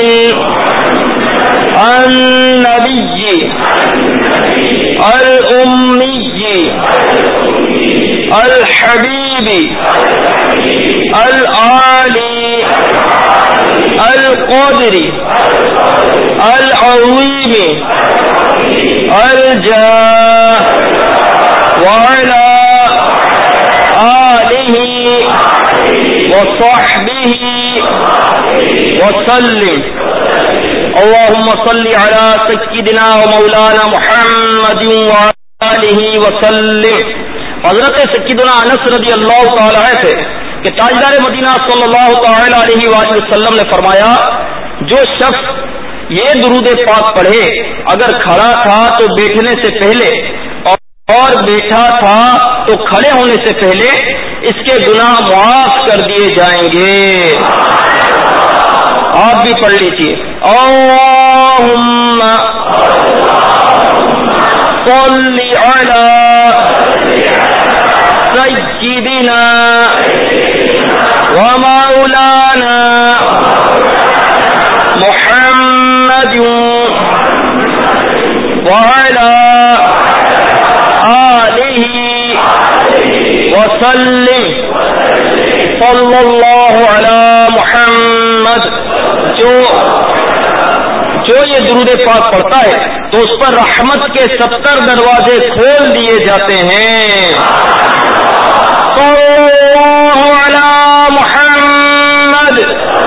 النبی الامی الحبیب العالی القادر العظیم الجاہ وعلی آلہ وصحبہ وسلم. اللهم صل على سيدنا ومولانا محمد وعلى آله وسلم. حضرت سیدنا انس رضی اللہ تعالی عنہ سے کہ تاجدار مدینہ صلی اللہ تعالی علیہ وآلہ وسلم نے فرمایا جو شخص یہ درود پاک پڑھے اگر کھڑا تھا تو بیٹھنے سے پہلے اور بیٹھا تھا تو کھڑے ہونے سے پہلے اس کے گناہ معاف کر دیے جائیں گے. آپ بھی پڑھ لیجیے. اللہم صل علی سیدنا ومولانا محمد وعلی آلہ وسلم صلی اللہ علی محمد. جو جو یہ درود پاک پڑھتا ہے تو اس پر رحمت کے ستر دروازے کھول دیے جاتے ہیں. صلی اللہ علی محمد.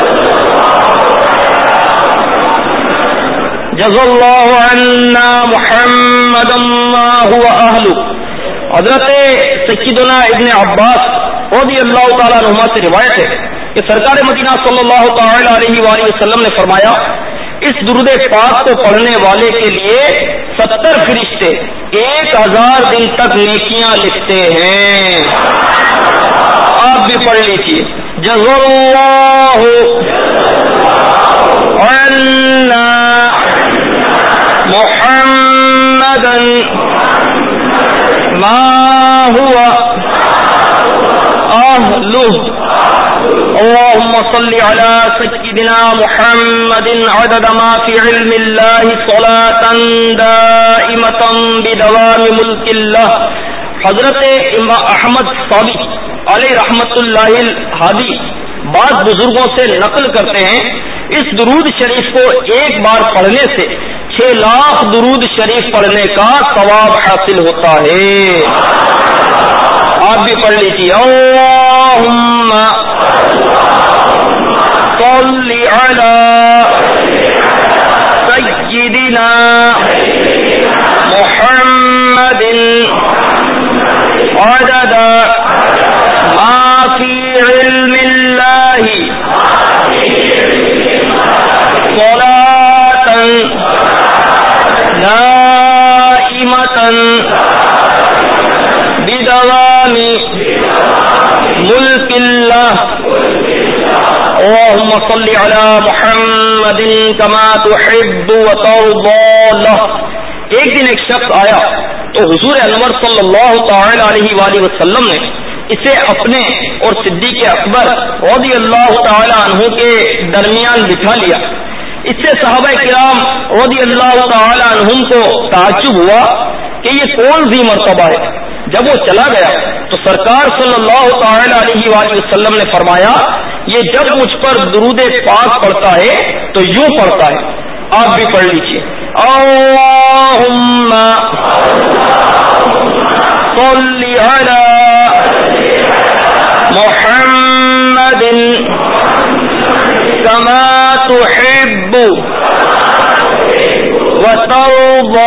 جزا اللہ عنا محمدا ما هو اہلہ. حضرت سیدنا ابن عباس رضی اللہ تعالیٰ عنہما سے روایت ہے کہ سرکار مدینہ صلی اللہ تعالی علیہ وآلہ وسلم نے فرمایا اس درود پاک کو پڑھنے والے کے لیے ستر فرشتے ایک ہزار دن تک نیکیاں لکھتے ہیں. آپ بھی پڑھ لیجیے. جزا اللہ عنا محمدا ما هو أهله. اللهم صل على سيدنا محمد عدد ما في علم الله صلاة دائمة بدوام ملك الله. حضرت احمد صابی علیہ رحمت اللہ الہادی بعض بزرگوں سے نقل کرتے ہیں اس درود شریف کو ایک بار پڑھنے سے چھ لاکھ درود شریف پڑھنے کا ثواب حاصل ہوتا ہے. آپ بھی پڑھ لیجیے. اللہم صل علی سیدنا محمد عدد ما فی علم اللہ صلاة دائمة بدوام ملک اللہ. اللهم صل على محمد كما تحب وترضى له. ایک دن ایک شخص آیا تو حضور انور صلی اللہ تعالی علیہ وآلہ وسلم نے اسے اپنے اور صدیق اکبر رضی اللہ تعالی عنہ کے درمیان بٹھا لیا. اس سے صحابہ کرام رضی اللہ تعالی عنہم کو تعجب ہوا کہ یہ کون سی مرتبہ ہے. جب وہ چلا گیا تو سرکار صلی اللہ تعالی علیہ وآلہ وسلم نے فرمایا یہ جب مجھ پر درود پاک پڑھتا ہے تو یوں پڑھتا ہے. آپ بھی پڑھ لیجیے. اللہم صل علی محمد کما تحب وترضى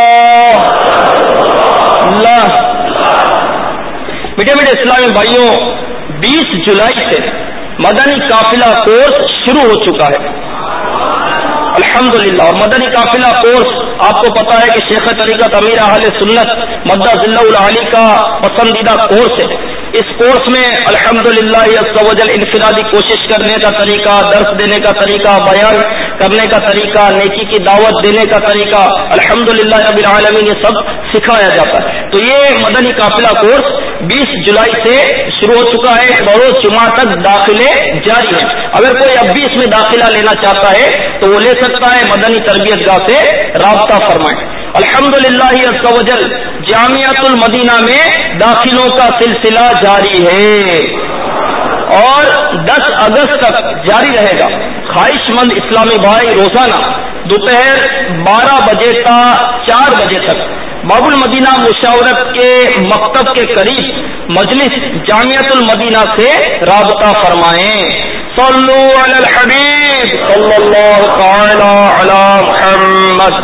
له. میٹھے میٹھے اسلامی بھائیوں، بیس جولائی سے مدنی قافلہ کورس شروع ہو چکا ہے الحمدللہ. اور مدنی قافلہ کورس آپ کو پتا ہے کہ شیخ طریقت امیر اہل سنت مدہ ذلہ العالی کا پسندیدہ کورس ہے. اس کورس میں الحمدللہ عز و جل انفرادی کوشش کرنے کا طریقہ، درس دینے کا طریقہ، بیان کرنے کا طریقہ، نیکی کی دعوت دینے کا طریقہ الحمدللہ رب العالمین یہ سب سکھایا جاتا ہے. تو یہ مدنی قافلہ کورس بیس جولائی سے شروع ہو چکا ہے. بروز جمعہ تک داخلے جاری ہیں. اگر کوئی اب بھی اس میں داخلہ لینا چاہتا ہے تو وہ لے سکتا ہے. مدنی تربیت گاہ سے رابطہ فرمائیں. الحمدللہ عز و جل جامعۃ المدینہ میں داخلوں کا سلسلہ جاری ہے اور دس اگست تک جاری رہے گا. خواہش مند اسلامی بھائی روزانہ دوپہر بارہ بجے تا چار بجے تک باب المدینہ مشاورت کے مکتب کے قریب مجلس جامعۃ المدینہ سے رابطہ فرمائیں. صلوا علی الحبیب صلی اللہ تعالی علی محمد.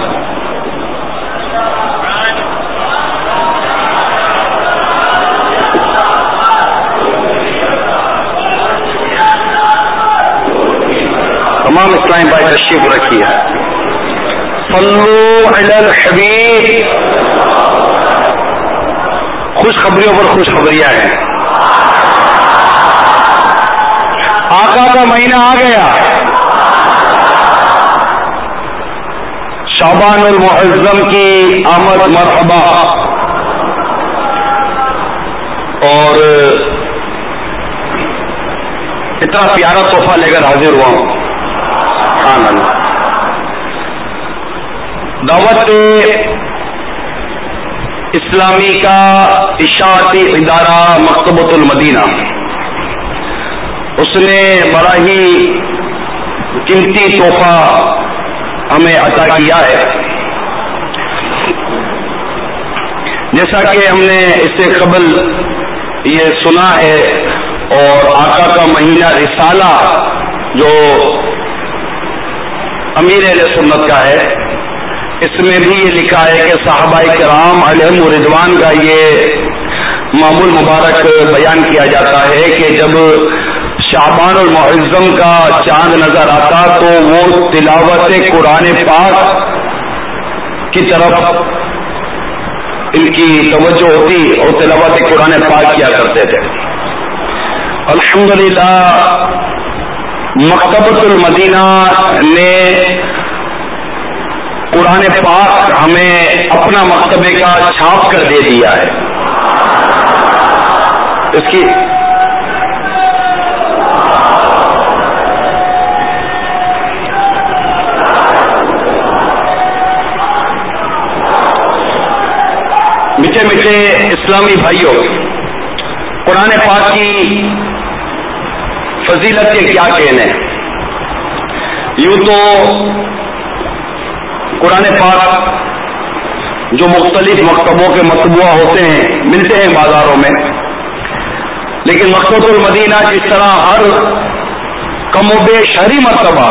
تمام اسلام بھائی تشریف رکھیے. صلوا علی الحبیب. خوشخبریوں پر خوشخبریاں ہیں. آقا کا مہینہ آ گیا. شعبان المعظم کی آمد مرحبا. اور اتنا پیارا تحفہ لے کر حاضر ہوا ہوں. سبحان اللہ. دعوت اسلامی کا اشاعتی ادارہ مکتبۃ المدینہ اس نے بڑا ہی قیمتی تحفہ ہمیں عطا کیا ہے. جیسا کہ ہم نے اس سے قبل یہ سنا ہے اور آقا کا مہینہ رسالہ جو امیر اہل سنت کا ہے اس میں بھی یہ لکھا ہے کہ صحابہ کرام علیہم رضوان کا یہ معمول مبارک بیان کیا جاتا ہے کہ جب شعبان المعظم کا چاند نظر آتا تو وہ تلاوت قرآن پاک کی طرف ان کی توجہ ہوتی اور تلاوت قرآن پاک کیا کرتے تھے. الحمدللہ مکتبۃ المدینہ نے قرآن پاک ہمیں اپنا مکتبے کا چھاپ کر دے دیا ہے. اس کی میٹھے میٹھے اسلامی بھائیوں، قرآن پاک کی فضیلت کے کیا کہنے. یوں تو قرآن پاک جو مختلف مکتبوں کے مطبوعہ ہوتے ہیں ملتے ہیں بازاروں میں، لیکن مکتبۃ المدینہ جس طرح ہر کم و بیش ہری مرتبہ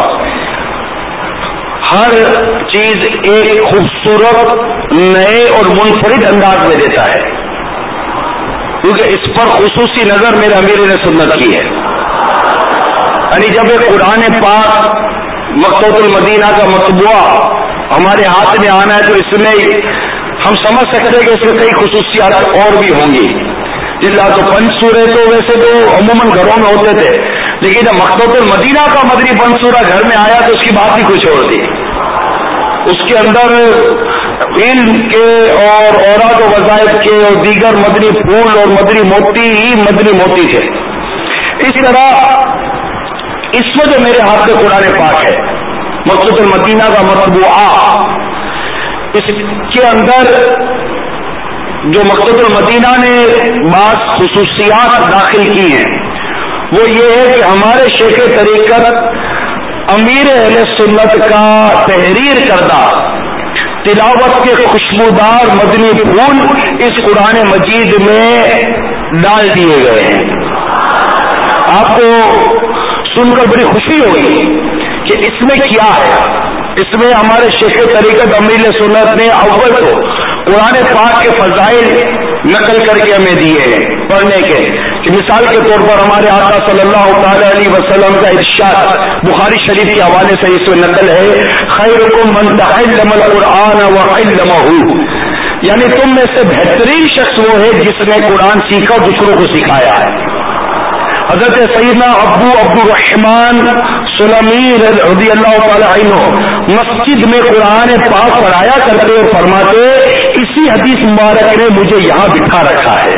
ہر چیز ایک خوبصورت نئے اور منفرد انداز میں دیتا ہے، کیونکہ اس پر خصوصی نظر میرے امیر نے سنت کی ہے. یعنی جب ایک قرآن پاک مکتبۃ المدینہ کا مطبوعہ ہمارے ہاتھ میں آنا ہے تو اس میں ہم سمجھ سکتے ہیں کہ اس میں کئی خصوصیات اور بھی ہوں گی. جلا تو پنج سورے تو ویسے تو عموماً گھروں میں ہوتے تھے، لیکن جب مکتبۃ المدینہ کا مدنی پنج سورہ گھر میں آیا تو اس کی بات ہی کچھ اور تھی. اس کے اندر علم کے اور اوراد و وظائف کے اور دیگر مدنی پھول اور مدنی موتی ہی مدنی موتی تھے. اس طرح اس میں جو میرے ہاتھ میں قرآن پاک ہے مکتبۃ المدینہ کا مطبوعہ، اس کے اندر جو مکتبۃ المدینہ نے بعض خصوصیات داخل کی ہیں وہ یہ ہے کہ ہمارے شیخ طریقت امیر اہل سنت کا تحریر کردہ تلاوت کے خوشبودار مدنی پھول اس قرآن مجید میں ڈال دیے گئے ہیں. آپ کو سن کر بڑی خوشی ہوگی کہ اس میں کیا ہے. اس میں ہمارے شیخ طریقت امیر سنت نے اول تو قرآن پاک کے فضائل نقل کر کے ہمیں دیے ہیں پڑھنے کے، کہ مثال کے طور پر ہمارے آقا صلی اللہ تعالی علیہ وسلم کا ارشاد بخاری شریف کے حوالے سے اس میں نقل ہے، خیرکم من تعلم القرآن وعلمہ، یعنی تم میں سے بہترین شخص وہ ہے جس نے قرآن سیکھا دوسروں کو سکھایا ہے. حضرت سیدنا ابو عبد الرحمن سلمی رضی اللہ تعالی عنہ مسجد میں قرآن پاک پڑھایا کرتے اور فرماتے اسی حدیث مبارک نے مجھے یہاں بٹھا رکھا ہے.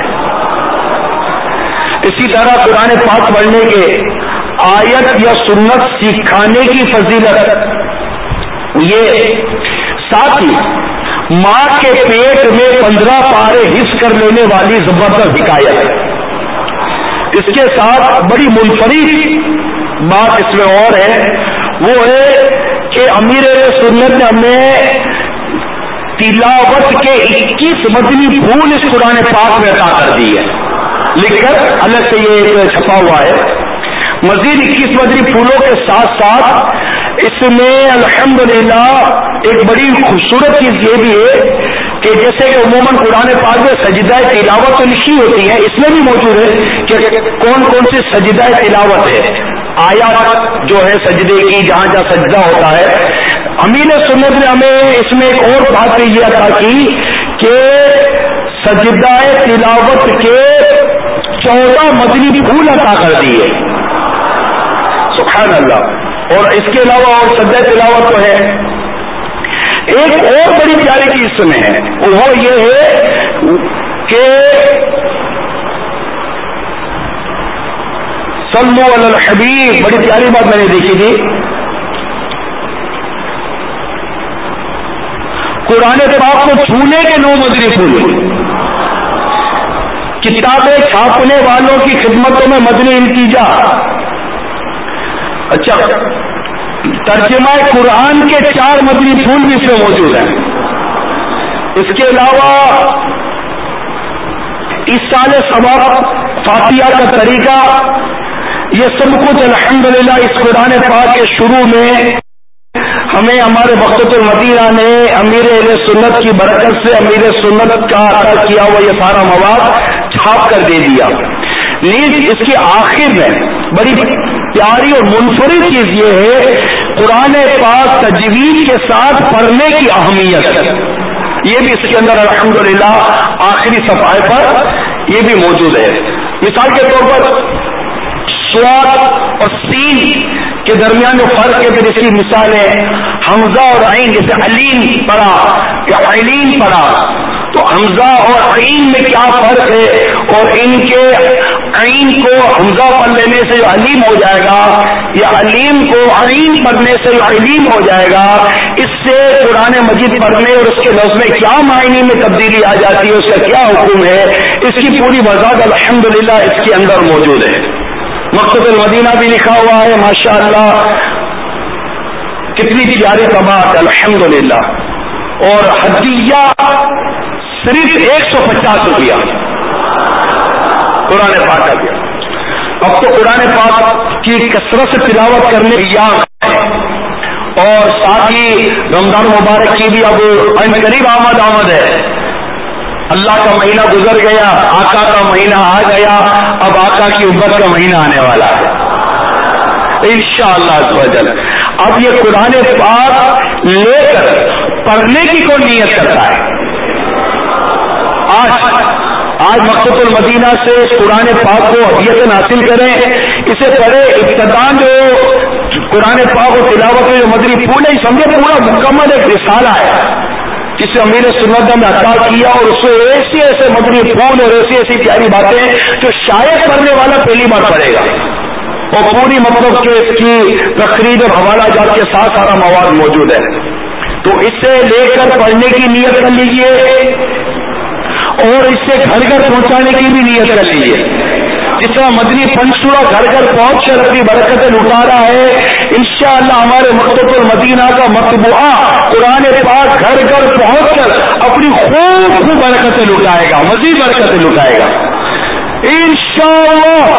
اسی طرح قرآن پاک پڑھنے کے آیت یا سنت سکھانے کی فضیلت یہ، ساتھ ہی ماں کے پیٹ میں پندرہ پارے حفظ کر لینے والی زبردست حکایت ہے. اس کے ساتھ بڑی منفرد بات اس میں اور ہے، وہ ہے کہ امیر سنت نے ہمیں تلاوت کے اکیس مدنی پھول اس قرآن پاک میں عطا کر دی ہے، لکھ کر الگ سے یہ چھپا ہوا ہے. مزید اکیس مدنی پھولوں کے ساتھ ساتھ اس میں الحمدللہ ایک بڑی خوبصورت چیز یہ بھی ہے کہ جیسے کہ عموماً قرآن پاک میں سجدہ تلاوت تو لکھی ہوتی ہے، اس میں بھی موجود ہے کہ کون کون سی سجدہ تلاوت ہے، آیات جو ہے سجدے کی جہاں جہاں سجدہ ہوتا ہے۔ امین سنت نے ہمیں اس میں ایک اور بات یہ عطا کی کہ سجدہ تلاوت کے چودہ مدنی پھول عطا کر دیے، سبحان اللہ۔ اور اس کے علاوہ اور سجدہ تلاوت تو ہے، ایک اور بڑی پیاری چیز اس میں ہے، وہ یہ ہے کہ صلو علی الحبیب، بڑی پیاری بات میں نے دیکھی تھی، قرآن پاک کو چھونے کے نو مدنی پھول، کتابیں چھاپنے والوں کی خدمتوں میں مدنی التجا، اچھا ترجمہ قرآن کے چار مدنی پھول بھی اس میں موجود ہیں۔ اس کے علاوہ ایصال ثواب، فاتحہ کا طریقہ، یہ سب کچھ الحمدللہ اس قرآن پاک کے شروع میں ہمیں ہمارے وقت المدینہ نے امیر اہل سنت کی برکت سے امیر سنت کا عطا کیا ہوا یہ سارا مواد چھاپ کر دے دیا۔ نیز اس کے آخر میں بڑی پیاری اور منفرد چیز یہ ہے قرآن پاک تجوید کے ساتھ پڑھنے کی اہمیت، یہ بھی اس کے اندر الحمدللہ آخری صفحے پر یہ بھی موجود ہے۔ مثال کے طور پر صاد اور سین کے درمیان جو فرق ہے پھر اس کی مثال ہے، حمزہ اور عین، جیسے علیم پڑھا یا علیم پڑھا، تو حمزہ اور عین میں کیا فرق ہے، اور ان کے عین کو حمزہ پڑھ لینے سے جو علیم ہو جائے گا یا علیم کو عین پڑھنے سے جو علیم ہو جائے گا، اس سے قرآن مجید پڑھنے اور اس کے لفظ میں کیا معنی میں تبدیلی آ جاتی ہے، اس کا کیا حکم ہے، اس کی پوری وضاحت الحمدللہ اس کے اندر موجود ہے۔ مقصد المدینہ بھی لکھا ہوا ہے، ماشاءاللہ کتنی پیاری طباعت الحمدللہ، اور ہدیہ صرف ایک سو پچاس روپیہ قرآن پاک کا دیا۔ اب تو قرآن پاک کی کثرت سے تلاوت کرنے کی یاد ہے، اور ساتھ ہی رمضان مبارک کی بھی اب ان قریب آمد آمد ہے، اللہ کا مہینہ گزر گیا، آقا کا مہینہ آ گیا، اب آقا کی امت کا مہینہ آنے والا ہے انشاءاللہ عز و جل۔ اب یہ قرآن پاک لے کر پڑھنے کی کون نیت کرتا ہے؟ آج آج مقصد المدینہ سے قرآن پاک کو ہدیتاً حاصل کریں، اسے پڑھے، ابتداء جو قرآن پاک و تلاوت میں جو مدنی پھول ہے، سمجھے پورا مکمل ایک رسالہ ہے جسے امیر سنت نے عطا کیا، اور اس میں ایسی ایسے مدنی پھول اور ایسی ایسی پیاری باتیں جو شاید پڑھنے والا پہلی بار پڑھے گا، اور پوری مطلب کہ اس کی تقریر اور حوالہ جات کے ساتھ سارا مواد موجود ہے، تو اسے لے کر پڑھنے کی نیت کر لیجئے، اور اس سے گھر گھر پہنچانے کی بھی نیت کر لیجیے۔ جس طرح مدنی پنسورا گھر گھر پہنچ کر اپنی برکتیں لٹا رہا ہے، انشاءاللہ ہمارے مکتبۃ المدینہ کا مطبوعہ قرآن پاک گھر گھر پہنچ کر اپنی خوب خوب برکتیں لٹائے گا، مزید برکتیں لٹائے گا انشاءاللہ۔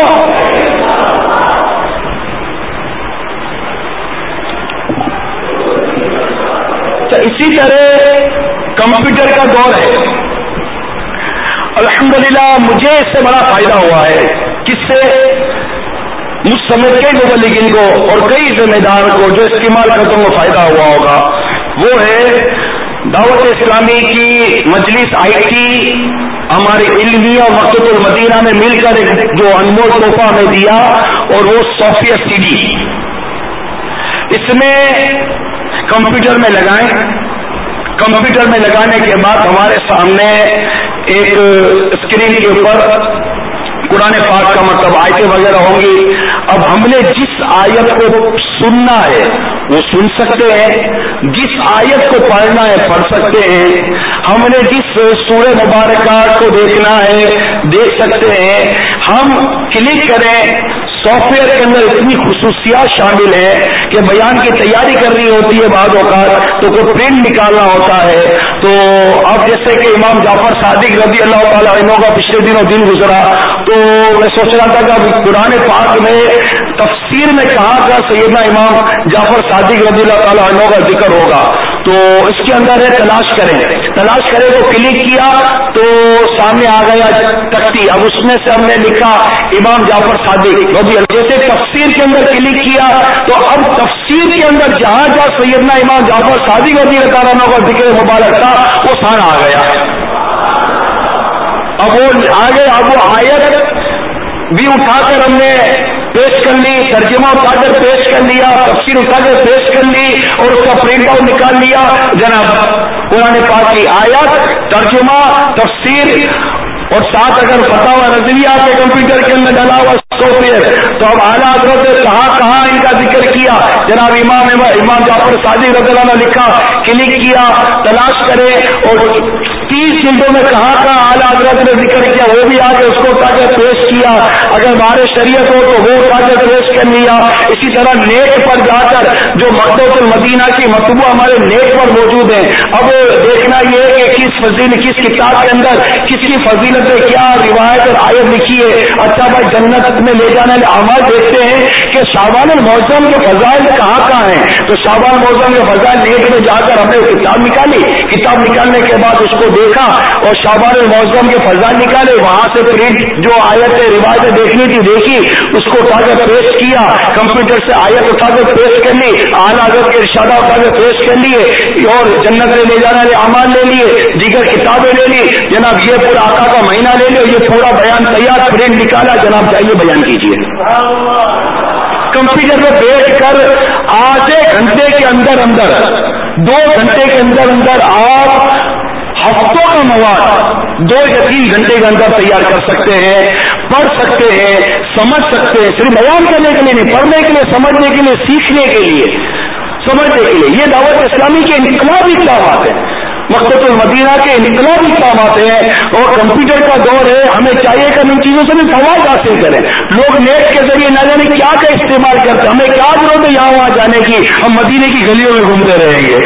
اسی طرح کمپیوٹر کا دور ہے، الحمدللہ مجھے اس سے بڑا فائدہ ہوا ہے، کس سے؟ مجھ سمیت کئی مبلغین کو اور کئی ذمہ دار کو جو استعمال کرتے ہیں فائدہ ہوا ہوگا، وہ ہے دعوت اسلامی کی مجلس آئی ٹی ہماری علمیہ اور مقصد المدینہ میں مل کر ایک جو انمول تحفہ ہمیں دیا، اور وہ سافٹ ویئر سی ڈی، اس میں کمپیوٹر میں لگائیں، کمپیوٹر میں لگانے کے بعد ہمارے سامنے ایک اسکرین کے اوپر قرآن پاک کا مطلب آیتیں وغیرہ ہوں گی۔ اب ہم نے جس آیت کو سننا ہے وہ سن سکتے ہیں، جس آیت کو پڑھنا ہے پڑھ سکتے ہیں، ہم نے جس سورہ مبارکہ کو دیکھنا ہے دیکھ سکتے ہیں۔ ہم کلک کریں، سافٹ ویئر کے اندر اتنی خصوصیات شامل ہیں کہ بیان کی تیاری کرنی ہوتی ہے بعض اوقات تو کوئی پرنٹ نکالنا ہوتا ہے، تو اب جیسے کہ امام جعفر صادق رضی اللہ تعالیٰ عنہ کا پچھلے دنوں دن گزرا، تو میں سوچ رہا تھا کہ اب قرآن پاک میں تفسیر میں کہاں کا سیدنا امام جعفر صادق رضی اللہ تعالیٰ عنہ کا ذکر ہوگا تو اس کے اندر ہے تلاش کریں تلاش کریں تو کلک کیا تو سامنے آ گیا تختی. اب اس میں سے ہم نے لکھا امام جعفر صادق رضی اللہ. جیسے تفسیر کے اندر کلک کیا تو اب تفسیر کے اندر جہاں جہاں سیدنا امام جعفر صادق رضی اللہ تعالیٰ عنہ کا ذکر مبارک تھا وہ سارا آ گیا. اب وہ آگے اب وہ آیت بھی اٹھا کر ہم نے پیش کر لی, ترجمہ اٹھا کر پیش کر لیا, تفسیر اٹھا کر پیش کر لی اور اس کا پرنٹ آؤٹ نکال لیا. جناب قرآن پاک کی آیت, ترجمہ, تفسیر اور ساتھ اگر فتح و نظریہ آپ کے کمپیوٹر کے اندر ڈلا ہوا سافٹ ویئر تو اب اعلیٰ حضرت نے کہاں کہاں ان کا ذکر کیا. جناب امام امام جعفر صادق رضی اللہ عنہ لکھا, کلک کیا, تلاش کرے اور تیس جلدوں میں کہاں کہاں اعلیٰ حضرت نے ذکر کیا وہ بھی آگے اس کو اٹھا کر پیش کیا. اگر بارے شریعت ہو تو وہ اٹھا کر پیش کر لیا. اسی طرح نیٹ پر جا کر جو مکتبۃ المدینہ کی مطبوع ہمارے نیٹ پر موجود ہیں. اب دیکھنا یہ ہے کہ کس فضیل کس کتاب کے اندر کس کی فضیلت کیا روایت اور آیت لکھی ہے. اچھا بھائی جنت میں لے جانے والے اعمال دیکھتے ہیں کہ شعبان المعظم کے فضائل کہاں کہاں ہیں. تو شعبان المعظم کے فضائل نیٹ میں جا کر ہم نے کتاب نکالی. کتاب نکالنے کے بعد اس کو دیکھا اور شعبان المعظم کے فضائل نکالے. وہاں سے پرنٹ جو آیت روایتیں دیکھنی تھی دیکھی, اس کو اٹھا کر پیش کیا. کمپیوٹر سے آیت اٹھا کر پیش کر لی, اعلیٰ حضرت کے ارشادہ اٹھا کر پیش کر لیے اور جنت میں لے جانے والے اعمال لے لیے, دیگر کتابیں لے لی. جناب یہ پورا آقا کا مہینہ لے لو, یہ پورا بیان تیار, پرنٹ نکالا. جناب چاہیے بیان کیجیے. کمپیوٹر میں بیٹھ کر آدھے گھنٹے کے اندر اندر دو گھنٹے کے اندر اندر آپ ہفتوں کا مواد دو یا تین گھنٹے کے اندر تیار کر سکتے ہیں, پڑھ سکتے ہیں, سمجھ سکتے ہیں. صرف بیان کرنے کے لیے نہیں, پڑھنے کے لیے, سمجھنے کے لیے, سیکھنے کے لیے, سمجھنے کے لیے. یہ دعوت اسلامی کے انقلابی اقدامات ہیں, مکتبۃ المدینہ کے انقلابی اقدامات ہیں. اور کمپیوٹر کا دور ہے, ہمیں چاہیے کہ ہم ان چیزوں سے بھی فوائد حاصل کریں. لوگ نیٹ کے ذریعے نہ جانے کیا کیا استعمال کرتے, ہمیں کیا ضرورت ہے یہاں وہاں جانے کی, ہم مدینے کی گلیوں میں گھومتے رہیں گے.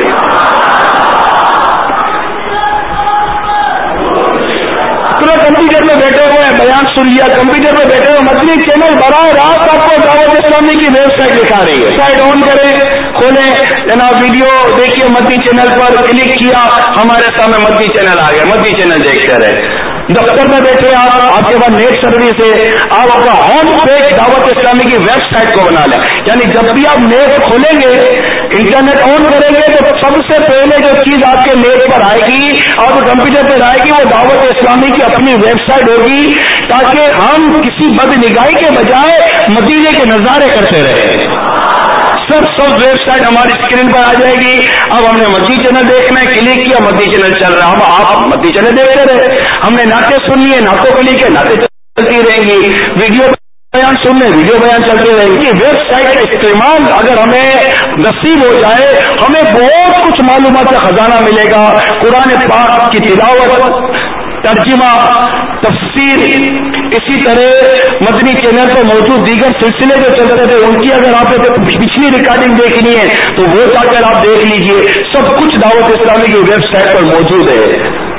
کمپیوٹر میں بیٹھے ہوئے ہیں, بیان سن لیا, کمپیوٹر میں بیٹھے ہوئے مدنی چینل براہ راست آپ کو دعوت اسلامی کی ویب سائٹ دکھا رہی ہے. سائٹ آن کریں, کھولیں, جناب ویڈیو دیکھیے مدنی چینل پر کلک کیا, ہمارے سامنے مدنی چینل آ گیا. مدنی چینل دیکھتے رہے. دفتر میں بیٹھے آپ, آپ کے پاس نیٹ سروس ہے, آپ اپنا ہوم پیج دعوت اسلامی کی ویب سائٹ کو بنا لیں. یعنی جب بھی آپ نیٹ کھولیں گے, انٹرنیٹ آن کریں گے تو سب سے پہلے جو چیز آپ کے نیٹ پر آئے گی, آپ کمپیوٹر پر آئے گی, وہ دعوت اسلامی کی اپنی ویب سائٹ ہوگی, تاکہ ہم کسی بد نگاہی کے بجائے مدینے کے نظارے کرتے رہیں. سب سب ویب سائٹ ہماری اسکرین پر آ جائے گی. اب ہم نے مدنی چینل دیکھنا ہے, کلک کیا, مدنی چینل چل رہا ہے. اب آپ مدنی چینل دیکھتے رہے. ہم نے نعتیں سن لی, نعتوں کو کلک ہے, نعتیں چلتی رہیں گی. ویڈیو بیان سننے, ویڈیو بیان چلتے رہیں گی. ویب سائٹ کا استعمال اگر ہمیں نصیب ہو جائے, ہمیں بہت کچھ معلومات کا خزانہ ملے گا. قرآن پاک کی تلاوت, ترجمہ, تفسیر, اسی طرح مدنی چینل پر موجود دیگر سلسلے جو چلتے تھے ان کی اگر آپ کو پچھلی ریکارڈنگ دیکھنی ہے تو وہ جا کر آپ دیکھ لیجئے. سب کچھ دعوت اسلامی کی ویب سائٹ پر موجود ہے.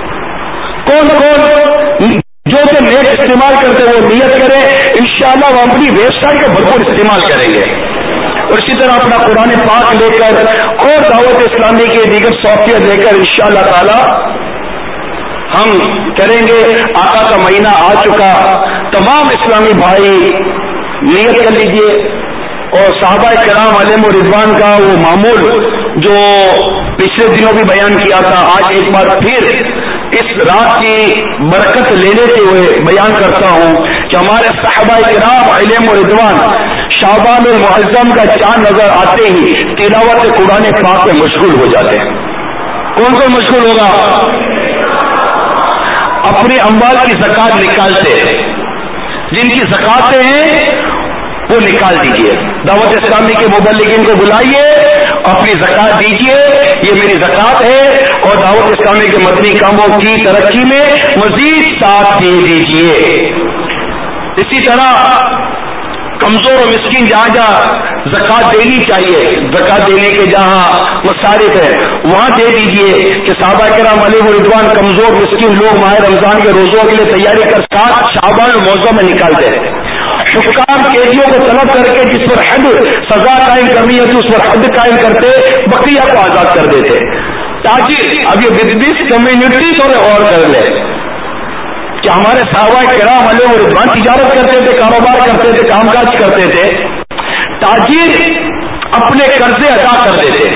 کون کون جو کہ نیٹ استعمال کرتے وہ نیت کرے, انشاءاللہ وہ اپنی ویب سائٹ کا بھرپور استعمال کریں گے. اور اسی طرح اپنا قرآن پاک لے کر اور دعوت اسلامی کے دیگر سافٹ ویئر لے کر انشاءاللہ تعالی ہم کریں گے. آقا کا مہینہ آ چکا, تمام اسلامی بھائی نیت کر لیجئے. اور صحابہ کرام علیہم رضوان کا وہ معمول جو پچھلے دنوں بھی بیان کیا تھا, آج ایک بار پھر اس رات کی برکت لینے کے ہوئے بیان کرتا ہوں کہ ہمارے صحابہ کرام علیہم رضوان شعبان المعظم کا چاند نظر آتے ہی تلاوت قرآن پاک میں مشغول ہو جاتے ہیں. کون کون مشغول ہوگا؟ اپنے اموال کی زکات نکالتے ہیں, جن کی زکاتیں ہیں وہ نکال دیجئے. دعوت اسلامی کے مبلغین کو بلائیے, اپنی زکات دیجئے, یہ میری زکات ہے, اور دعوت اسلامی کے مدنی کاموں کی ترقی میں مزید ساتھ دے دیجئے. اسی طرح کمزور و مسکین جہاں جہاں زکات دینی چاہیے, زکات دینے کے جہاں مصارف ہے وہاں دے دیجئے. کہ صحابہ کرام علیہ رضوان کمزور مسکین لوگ ماہ رمضان کے روزوں کے لیے تیاری کر ساتھ شعبان المعظم میں نکالتے ہیں. حکام قیدیوں کو طلب کر کے جس پر حد سزا قائم کرنی ہے تو اس پر حد قائم کرتے، بقیہ کو آزاد کر دیتے. تاکہ اب یہ بزنس کمیونٹی تھوڑے غور کر لے کہ ہمارے صحابہ کرام علیہ رضوان تجارت کرتے تھے، کاروبار کرتے تھے، کام کاج کرتے تھے. تاجر اپنے قرضے ادا کر دیتے،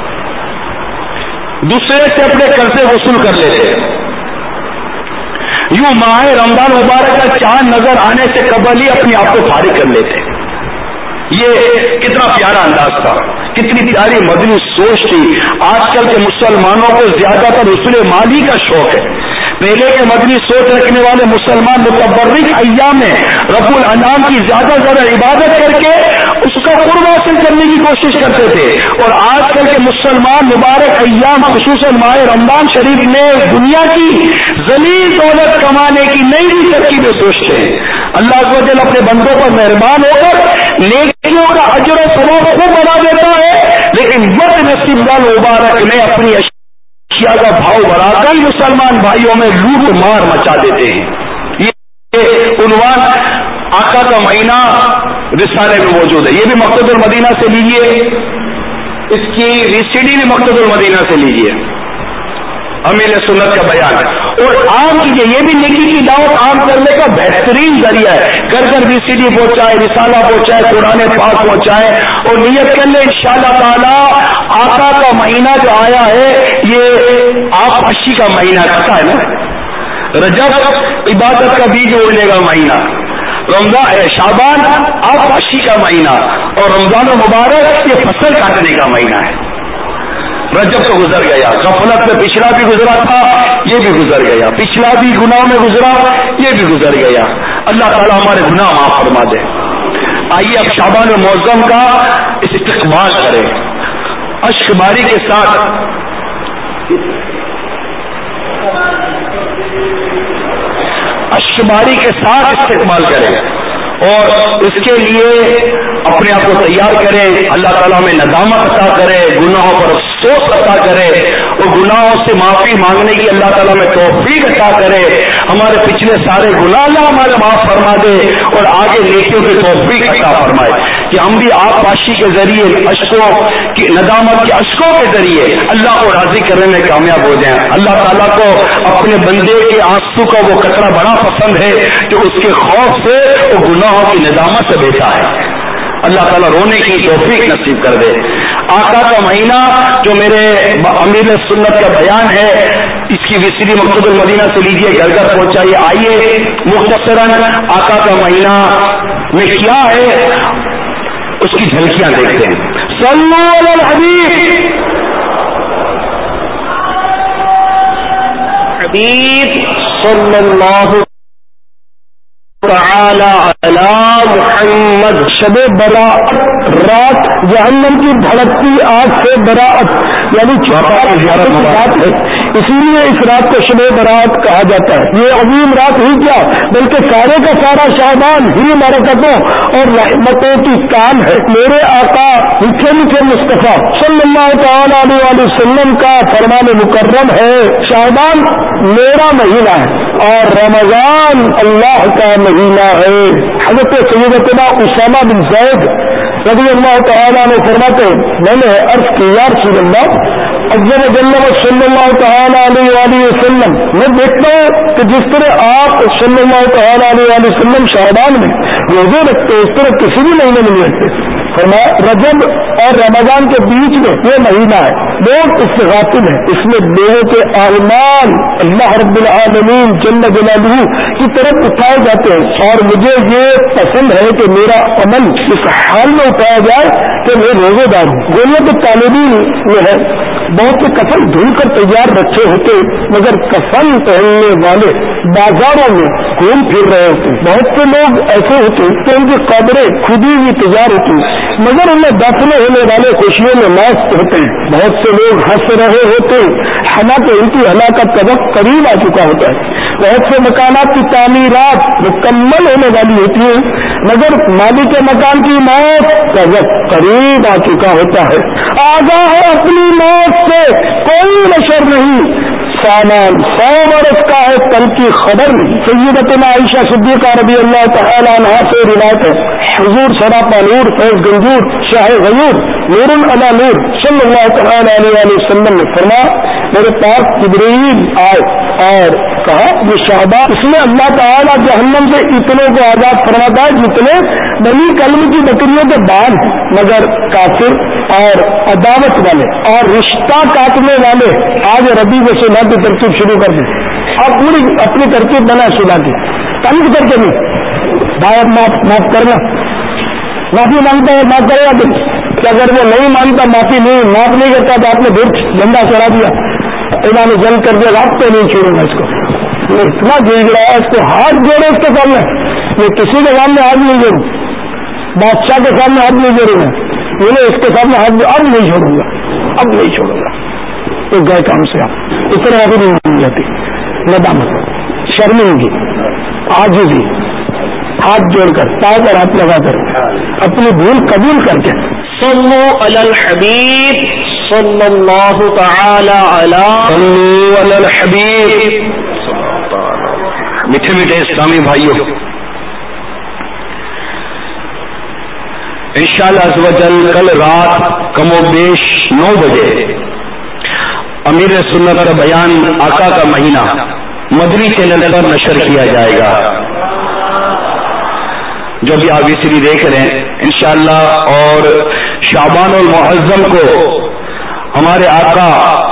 دوسرے سے اپنے قرضے وصول کر لیتے. یوں ماہ رمضان مبارک کا چاند نظر آنے سے قبل ہی اپنے آپ کو فارغ کر لیتے. یہ کتنا پیارا انداز تھا، کتنی پیاری مدنی سوچ تھی. آج کل کے مسلمانوں کو زیادہ تر حصول مالی کا شوق ہے. پہلے کے مدنی سوچ رکھنے والے مسلمان متبرک ایام میں رب الانام کی زیادہ سے زیادہ عبادت کر کے اس کا قرب حاصل کرنے کی کوشش کرتے تھے. اور آج کل کے مسلمان مبارک ایام خصوصاً ماہ رمضان شریف میں دنیا کی ذلیل دولت کمانے کی نئی نئی ترکیبیں سوچتے ہیں. اللہ عز و جل اپنے بندوں پر مہربان ہو کر نیکیوں کا اجر و ثواب خوب بنا دیتا ہے، لیکن بد نصیب مبارک نے اپنی اشیاء کا بھاؤ بڑھا کر مسلمان بھائیوں میں لوٹ مار مچا دیتے ہیں. یہ عنوان آقا کا مہینہ رسالے میں موجود ہے. یہ بھی مقصد المدینہ سے لیجیے، اس کی ریسیڈی بھی مقصد المدینہ سے لیجیے. امیر سنت کا بیان ہے اور عام کیجیے. یہ بھی نیکی کی دعوت عام کرنے کا بہترین ذریعہ ہے. گھر گھر ری سی ڈی پہنچائے، رسالہ پہنچائے، قرآن پاک پہنچائے اور نیت کر لیں انشاءاللہ تعالی آقا کا مہینہ جو آیا ہے یہ آپ اشی کا مہینہ کرتا ہے نا. رجب عبادت کا بیج اڑنے کا مہینہ، رمضان شعبان آپ اشی کا مہینہ اور رمضان المبارک یہ فصل کاٹنے کا مہینہ ہے. رجب تو گزر گیا، غفلت میں پچھلا بھی گزرا تھا، یہ بھی گزر گیا. پچھلا بھی گناہ میں گزرا، یہ بھی گزر گیا. اللہ تعالیٰ ہمارے گناہ معاف فرما دے. آئیے اب شعبان معظم کا استقبال کریں، اشک باری کے ساتھ. اشک باری کے ساتھ استقبال کریں اور اس کے لیے اپنے آپ کو تیار کریں. اللہ تعالیٰ ہمیں ندامت عطا کرے، گناہوں پر افسوس عطا کرے اور گناہوں سے معافی مانگنے کی اللہ تعالیٰ ہمیں توفیق عطا کرے. ہمارے پچھلے سارے گناہ اللہ ہمارے معاف فرما دے اور آگے نیکیوں کی توفیق عطا فرمائے کہ ہم بھی آپ پاشی کے ذریعے اشکوں کی ندامت کے اشکوں کے ذریعے اللہ کو راضی کرنے میں کامیاب ہو جائیں. اللہ تعالیٰ کو اپنے بندے کے آنسو کا وہ قطرہ بڑا پسند ہے کہ اس کے خوف سے وہ گناہوں کی ندامت سے بہتا ہے. اللہ تعالیٰ رونے کی توفیق نصیب کر دے. آقا کا مہینہ جو میرے امیر سنت کا بیان ہے اس کی وسیلی مقصود المدینہ سے لیجیے، گھر گھر پہنچائیے. آئیے مختصراً آقا کا مہینہ میں کیا ہے اس کی جھلکیاں دیکھتے ہیں. صلو علی الحبیب. حبیب صلی اللہ تعالی علی محمد. شب براءت، رات جہنم کی بھڑکتی آگ سے براءت یعنی بات ہے، اسی لیے اس رات کو شب براءت کہا جاتا ہے. یہ عظیم رات ہی کیا بلکہ سارے کا سارا شعبان ہی برکتوں اور رحمتوں کی کام ہے. میرے آقا میٹھے میٹھے مصطفیٰ صلی اللہ تعالی علیہ وسلم کا فرمان مکرم ہے شعبان میرا مہینہ ہے اور رمضان اللہ کا مہینہ ہے. حضرت سیدنا اسامہ بن زید رضی اللہ تعالیٰ نے فرماتے میں نے عرض کی یا رسول اللہ عز و جل صلی اللہ تعالیٰ علیہ وآلہ وسلم میں دیکھتا ہوں کہ جس طرح آپ صلی اللہ تعالیٰ علیہ وآلہ وسلم شعبان میں روزے رکھتے اس طرح کسی بھی مہینے میں نہیں رکھتے. فرمایا رجب اور رمضان کے بیچ میں یہ مہینہ ہے، لوگ اس سے غافل ہیں. اس میں لوگوں کے اعمال اللہ رب العالمین جل جلالہ کی طرف اٹھائے جاتے ہیں اور مجھے یہ پسند ہے کہ میرا عمل اس حال میں اٹھایا جائے کہ میں روزے دار ہوں. گویا کے طالبین میں ہے بہت سے کفن دھل کر تیار رکھے ہوتے مگر کفن پہننے والے بازاروں میں گھوم پھر رہے ہوتے. بہت سے لوگ ایسے ہوتے کہ ان کی قبریں کھدی ہوئی تیار ہوتی مگر ان میں دفن ہونے والے خوشیوں میں مست ہوتے ہیں. بہت سے لوگ ہنس رہے ہوتے حالانکہ ان کی ہلاکت کا وقت قریب آ چکا ہوتا ہے. بہت سے مکانات کی تعمیرات مکمل ہونے والی ہوتی ہے مگر مالک مکان کی موت کا وقت قریب آ چکا ہوتا ہے. آگاہ ہے اپنی موت سے کوئی نشر نہیں، تعالیٰ سو برس کا ہے، کل کی خبر نہیں. سیدتنا عائشہ صدیقہ رضی اللہ تعالیٰ عنہ سے روایت ہے، حضور سراپا نور فیض گنجور شاہ غیور نور علی نور صلی اللہ تعالیٰ علیہ وسلم نے فرمایا میرے پاس جبرائیل آئے اور کہا یہ شہباز، اس میں اللہ تعالیٰ جہنم سے اتنے کو آزاد فرماتا ہے جتنے بنی کلم کی بکریوں کے بال ہیں، مگر کافر اور عداوت والے اور رشتہ کاٹنے والے آج ربی کو سنا کی ترکیب شروع کر دیں. اب پوری اپنی ترکیب بنا سنا کی تنگ کر کے نہیں باپ معاف معاف کرنا، معافی مانگتا ہے معاف کرے گا دل کہ اگر وہ نہیں مانتا معافی نہیں معاف نہیں کرتا تو آپ نے پھر جھنڈا چڑھا دیا، اللہ نے جنگ کر دیا، رات تو نہیں چھوڑوں گا اس کو. میں اتنا گیج رہا ہے اس کو ہاتھ جوڑے اس کے سامنے، میں کسی کے سامنے ہاتھ نہیں جوڑوں، بادشاہ کے سامنے ہاتھ نہیں جوڑوں گا، میں اس کے سامنے ہاتھ اب نہیں چھوڑوں گا اب نہیں چھوڑوں گا. تو گئے کام سے آپ اس طرح ابھی نہیں مانی جاتی. ندامت، شرمندگی، عاجزی، ہاتھ جوڑ کر پاؤں پر ہاتھ لگا کر اپنی بھول قبول کر کے صلو علی الحبیب صلی اللہ تعالی علی صلو علی الحبیب. میٹھے میٹھے اسلامی بھائیوں، انشاءاللہ عز و جل کل رات کم و بیش نو بجے امیر سنت کا بیان آقا کا مہینہ مدنی چینل پر نشر کیا جائے گا. جو بھی آپ وی سی ڈی دیکھ رہے ہیں انشاءاللہ، اور شعبان المعظم کو ہمارے آقا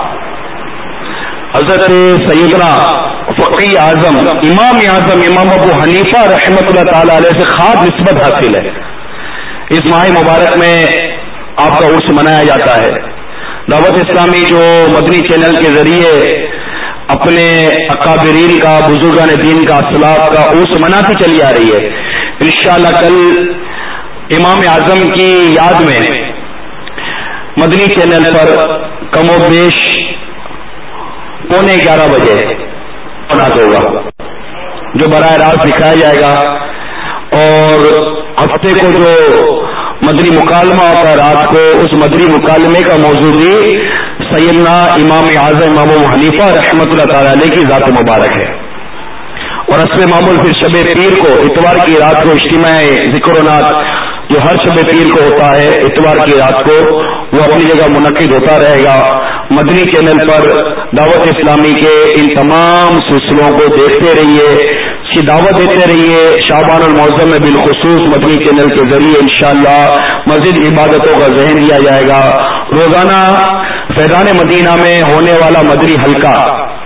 حضرت سیدنا فقی اعظم امام اعظم امام ابو حنیفہ رحمۃ اللہ تعالی علیہ سے خاص نسبت حاصل ہے. اس ماہ مبارک میں آپ کا عرس منایا جاتا ہے. دعوت اسلامی جو مدنی چینل کے ذریعے اپنے اکابرین کا، بزرگان دین کا، اسلاف کا عرس مناتی چلی آ رہی ہے. انشاءاللہ کل امام اعظم کی یاد میں مدنی چینل پر کم و بیش پونے گیارہ بجے منعقد ہوگا، جو براہ راست دکھایا جائے گا. اور ہفتے کو جو مدنی مکالمہ ہوتا ہے رات کو، اس مدنی مکالمے کا موضوع بھی سیدنا امام اعظم امام ابو حنیفہ رحمۃ اللہ تعالی علیہ کی ذات مبارک ہے. اور اصل معمول پھر شب پیر کو اتوار کی رات کو اجتماع ذکر و نات جو ہر شب پیر کو ہوتا ہے اتوار کی رات کو، وہ اپنی جگہ منعقد ہوتا رہے گا. مدنی چینل پر دعوت اسلامی کے ان تمام سلسلوں کو دیکھتے رہیے، اس کی دعوت دیتے رہیے. شعبان المعظم میں بالخصوص مدنی چینل کے ذریعے انشاءاللہ مزید عبادتوں کا ذہن دیا جائے گا. روزانہ فیضان مدینہ میں ہونے والا مدنی حلقہ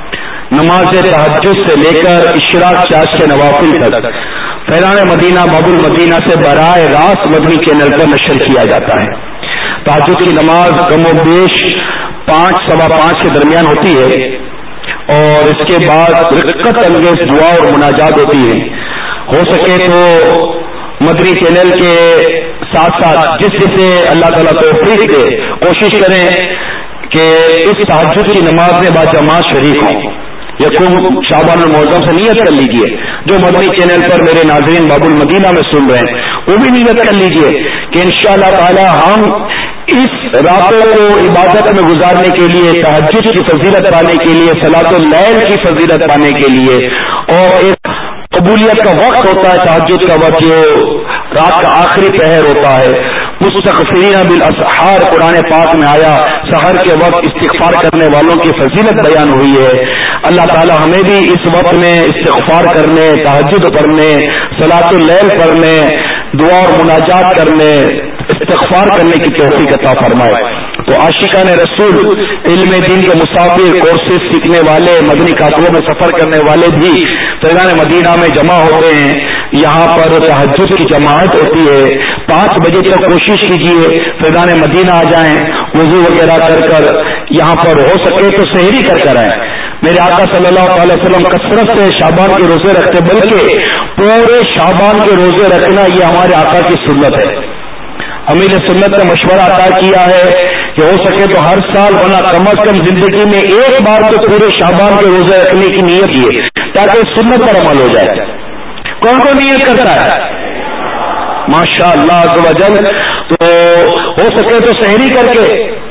نماز تہجد سے لے کر اشراق چاش کے نوافل تک فیضان مدینہ باب المدینہ سے براہ راست مدنی چینل پر نشر کیا جاتا ہے. تہجد کی نماز کم و بیش پانچ سوا پانچ کے درمیان ہوتی ہے اور اس کے بعد رقت انگیز دعا اور مناجات ہوتی ہے. ہو سکے تو مدنی چینل کے ساتھ ساتھ جس جسے اللہ تعالیٰ توفیق دے کوشش کریں کہ اس تہجد کی نماز میں باجماعت شریک ہوں. یقین شعبان المعظم سے نیت کر لیجئے. جو مدنی چینل پر میرے ناظرین باب المدینہ میں سن رہے ہیں وہ بھی نیت کر لیجئے کہ انشاءاللہ تعالی ہم اس راتوں کو عبادت میں گزارنے کے لیے، تہجد کی فضیلت پانے کے لیے، صلاۃ اللیل کی فضیلت پانے کے لیے، اور ایک قبولیت کا وقت ہوتا ہے تہجد کا وقت جو رات کا آخری پہر ہوتا ہے. مستغفرین بالاسحار قرآن پاک میں آیا، سحر کے وقت استغفار کرنے والوں کی فضیلت بیان ہوئی ہے. اللہ تعالی ہمیں بھی اس وقت میں استغفار کرنے، تہجد پڑھنے، صلاۃ اللیل پڑھنے، دعا اور مناجات کرنے، استغفار کرنے کی توفیق عطا فرمائے. تو عاشقان رسول، علم دین کے مسافر، کورسز سیکھنے والے، مدنی کافلوں میں سفر کرنے والے بھی فیضان مدینہ میں جمع ہوتے ہیں. یہاں پر تہجد کی جماعت ہوتی ہے. پانچ بجے تک کوشش کیجیے فیضان مدینہ آ جائیں، وضو وغیرہ کر کر یہاں پر ہو سکے تو سحری کر کر آئیں. میرے آقا صلی اللہ علیہ وسلم کثرت سے شعبان کے روزے رکھتے، بلکہ پورے شعبان کے روزے رکھنا یہ ہمارے آقا کی سنت ہے. امیر سنت نے مشورہ عطا کیا ہے کہ ہو سکے تو ہر سال بنا کم از کم زندگی میں ایک بار تو پورے شعبان کے روزے رکھنے کی نیت کیے تاکہ سنت پر عمل ہو جائے. کون کون نیت کرتا ہے؟ ماشاء اللہ عز و جل. تو ہو سکے تو سحری کر کے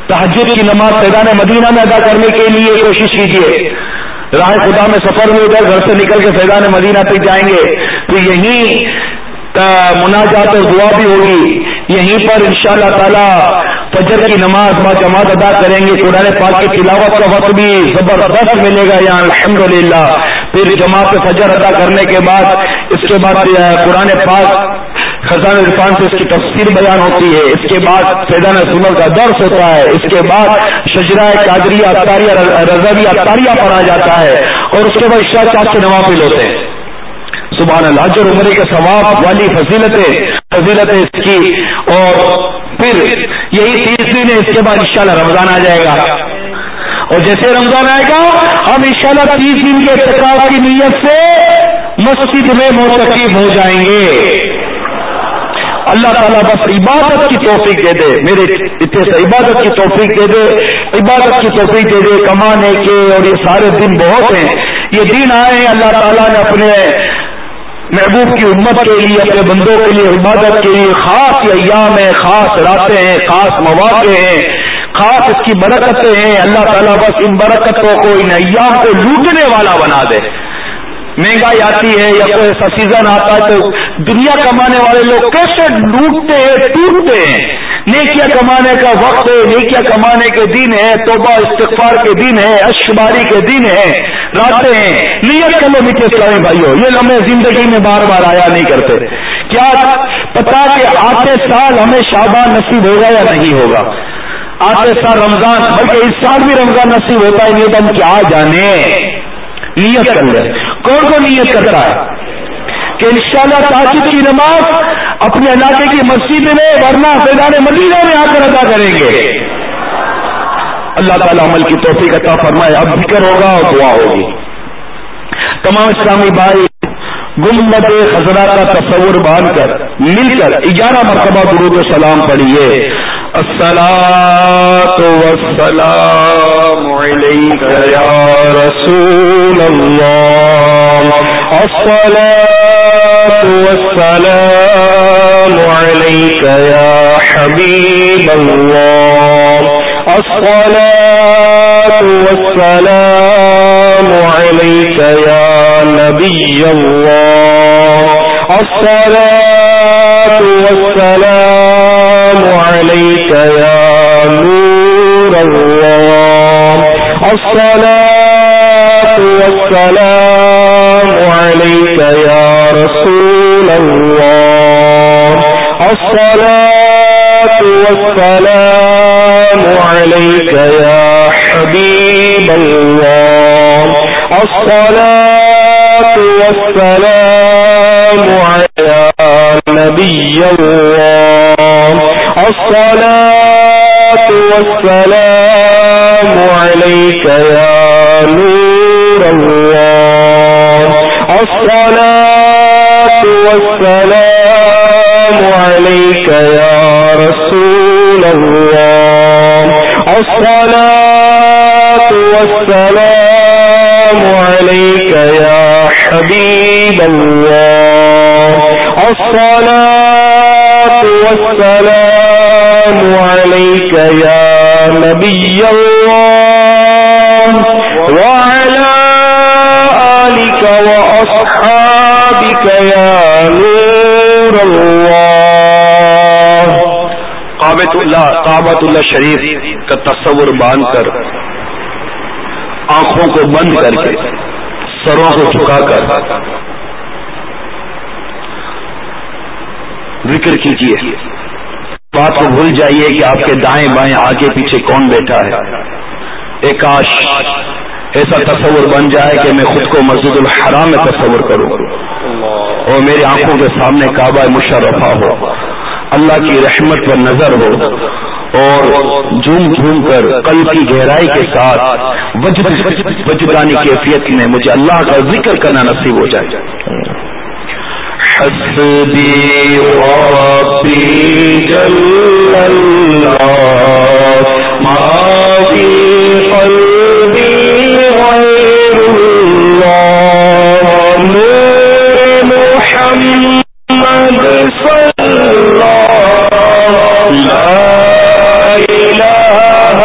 تہجد کی نماز فیضان مدینہ میں ادا کرنے کے لیے کوشش کیجیے. راہ خدا میں سفر میں ادھر گھر سے نکل کے فیضان مدینہ تک جائیں گے تو یہیں مناجات اور دعا بھی ہوگی. یہیں پر انشاءاللہ تعالی فجر کی نماز با جماعت ادا کریں گے. قرآن پاک کی تلاوت کا وقت بھی زبردست ملے گا یہاں الحمدللہ. پھر جماعت فجر ادا کرنے کے بعد اس کے بعد قرآن پاک خزانہ عرفان سے اس کی تفسیر بیان ہوتی ہے. اس کے بعد فیضان سنت کا درس ہوتا ہے. اس کے بعد شجرہ قادریہ اطاریہ رضویہ اطاریہ پڑھا جاتا ہے اور اس کے بعد عشاء چاپ کے نوافل ہوتے ہیں. سبحان اللہ. حج اور عمرے کے ثواب والی فضیلتیں فضیلتیں اس کی. اور پھر یہی تیس دن ہے. اس کے بعد انشاءاللہ رمضان آ جائے گا اور جیسے رمضان آئے گا ہم انشاءاللہ تیس دن کے اعتکاف کی نیت سے مسجد میں معتکف ہو جائیں گے. اللہ تعالیٰ بس عبادت کی توفیق دے دے. میرے اتنے سے عبادت کی توفیق دے دے. عبادت کی توفیق دے دے. کمانے کے اور یہ سارے دن بہت ہیں. یہ دن آئے ہیں اللہ تعالیٰ نے اپنے محبوب کی امت کے لیے اپنے بندوں کے لیے عبادت کے لیے خاص ایام ہیں, خاص راتیں ہیں, خاص مواقع ہیں, خاص اس کی برکتیں ہیں. اللہ تعالیٰ بس ان برکتوں کو ان ایام کو لوٹنے والا بنا دے. مہنگائی آتی ہے یا کوئی ایسا سیزن آتا ہے تو دنیا کمانے والے لوگ کیسے لوٹتے ہیں, ٹوٹتے ہیں. نیکیاں کمانے کا وقت ہے, نیکیاں کمانے کے دن ہے, توبہ استغفار کے دن ہے, اشباری کے دن ہے, راتیں ہیں. نیت کر لو میٹھے اسلامی بھائیوں, یہ لمحے زندگی میں بار بار آیا نہیں کرتے. کیا پتا کہ آتے سال ہمیں شعبان نصیب ہوگا یا نہیں ہوگا, آتے سال رمضان, بلکہ اس سال بھی رمضان نصیب ہوتا ہے نہیں تو ہم کیا جانے. نیت کر لیں. کون کون نیت کرتا ہے کہ انشاءاللہ تہجد کی نماز اپنے علاقے کی مسجد میں ورنہ فیضان مدینہ میں آ کر ادا کریں گے. اللہ تعالیٰ عمل کی توفیق عطا فرمائے. اب ذکر ہوگا اور دعا ہوگی. تمام اسلامی بھائی گنبد خضرا کا تصور باندھ کر مل کر گیارہ مرتبہ درود و سلام پڑھیے. الصلاۃ والسلام علیک یا رسول اللہ, الصلاۃ والسلام علیک یا حبیب اللہ, الصلاۃ والسلام علیک یا نبی اللہ, الصلاۃ والسلام علیک یا نور اللہ, الصلاۃ والسلام علیک یا رسول اللہ, الصلاۃ والسلام علیک یا حبیب اللہ, الصلاۃ والسلام علی نبی اللہ, الصلاۃ والسلام علیک یا نور اللہ, الصلاۃ والسلام علیک یا رسول اللہ, الصلاۃ والسلام علیک یا حبیب اللہ, الصلاۃ والسلام علیک یا نبی اللہ وعلی آلک واصحابک یا نور اللہ. کعبۃ اللہ کعبۃ اللہ شریف کا تصور باندھ کر آنکھوں کو بند کر کے سروں کو جھکا کر ذکر کیجیے. بات کو بھول جائیے کہ آپ کے دائیں بائیں آگے پیچھے کون بیٹھا ہے. ایک کاش ایسا تصور بن جائے کہ میں خود کو مسجد الحرام میں تصور کروں اور میری آنکھوں کے سامنے کعبہ مشرفہ ہو, اللہ کی رحمت پر نظر ہو اور جھوم جھوم کر قلب کی گہرائی کے ساتھ وجد وجدانی کیفیت میں مجھے اللہ کا ذکر کرنا نصیب ہو جائے. حسبی ربی جل اللہ ما فی قلبی غیر اللہ نور محمد صلی اللہ لا الہ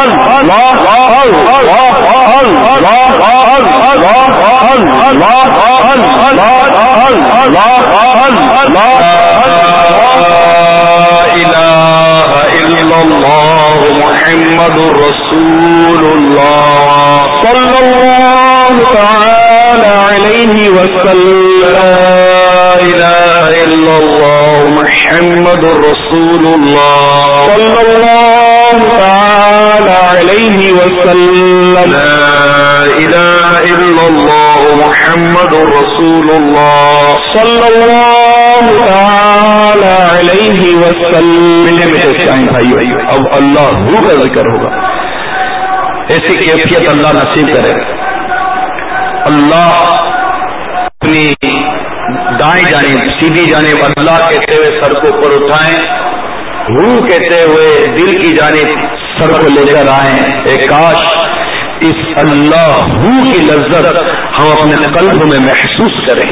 محمد رسول اللہ صلی اللہ تعالی علیہ وسلم لا الہ الا اللہ محمد رسول اللہ صلی اللہ تعالی علیہ وسلم لا الہ الا اللہ محمد رسول اللہ صلی اللہ تعالی علیہ وسلم. بھائی اب اللہ ہو کا ذکر ہوگا. ایسی کیفیت اللہ نصیب کرے. اللہ اپنی دائیں جانب سیدھی جانب اللہ کہتے ہوئے سر کو اوپر اٹھائیں, ہو کہتے ہوئے دل کی جانب سر کو لے کر آئیں. ایک کاش اس اللہ ہو کی لذت ہم اپنے قلب میں محسوس کریں.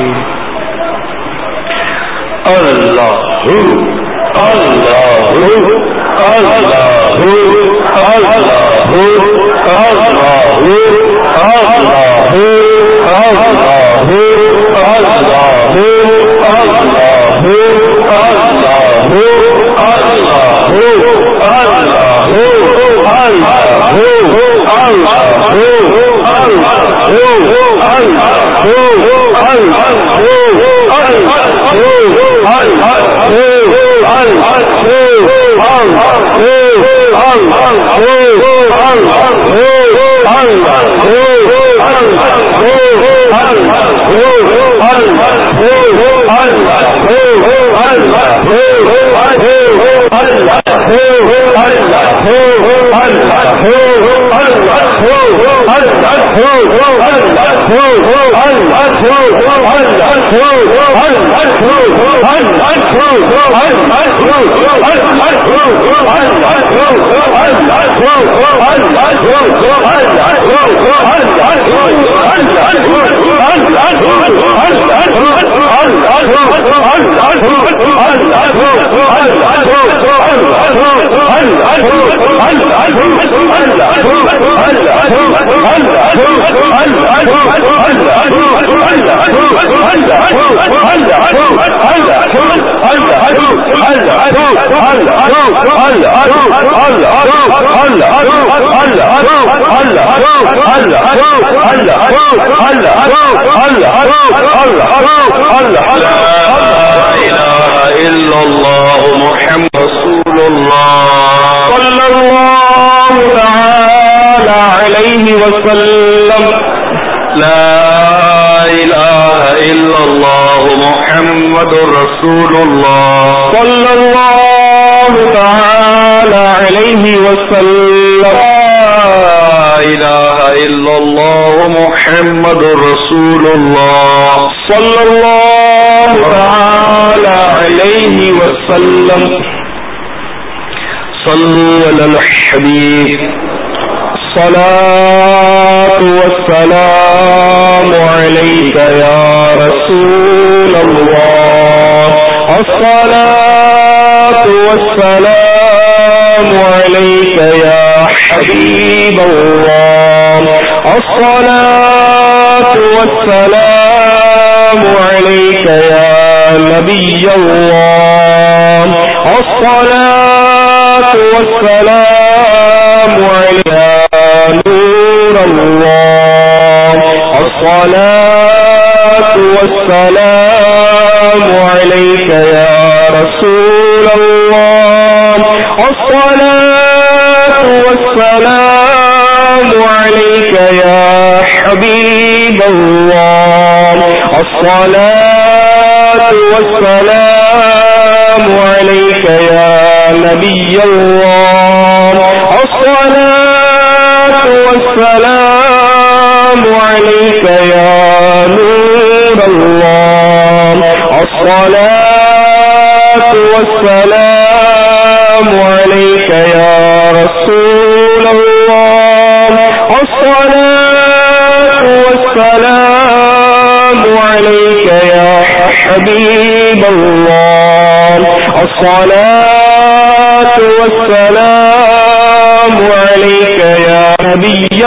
اللہ ہو اللہ ہو اللہ ہو اللہ ہو اللہ ہو اللہ ہو اللہ ہو اللہ ہو اللہ ہو اللہ ہو اللہ ہو اللہ ہو اللہ صلوا على الحبيب الصلاة والسلام عليك يا رسول الله الصلاة والسلام عليك يا حبيب الله الصلاة والسلام عليك يا نبي الله الصلاة والسلام عليك يا نور الله الصلاة والسلام عليك يا رسول الله الصلاة والسلام عليك يا حبيب الله الصلاة والسلام عليك يا نبي الله الصلاة والسلام عليك يا نور الله الصلاة والسلام عليك يا رسول الله الصلاة والسلام عليك يا حبيب الله الصلاة والسلام نبی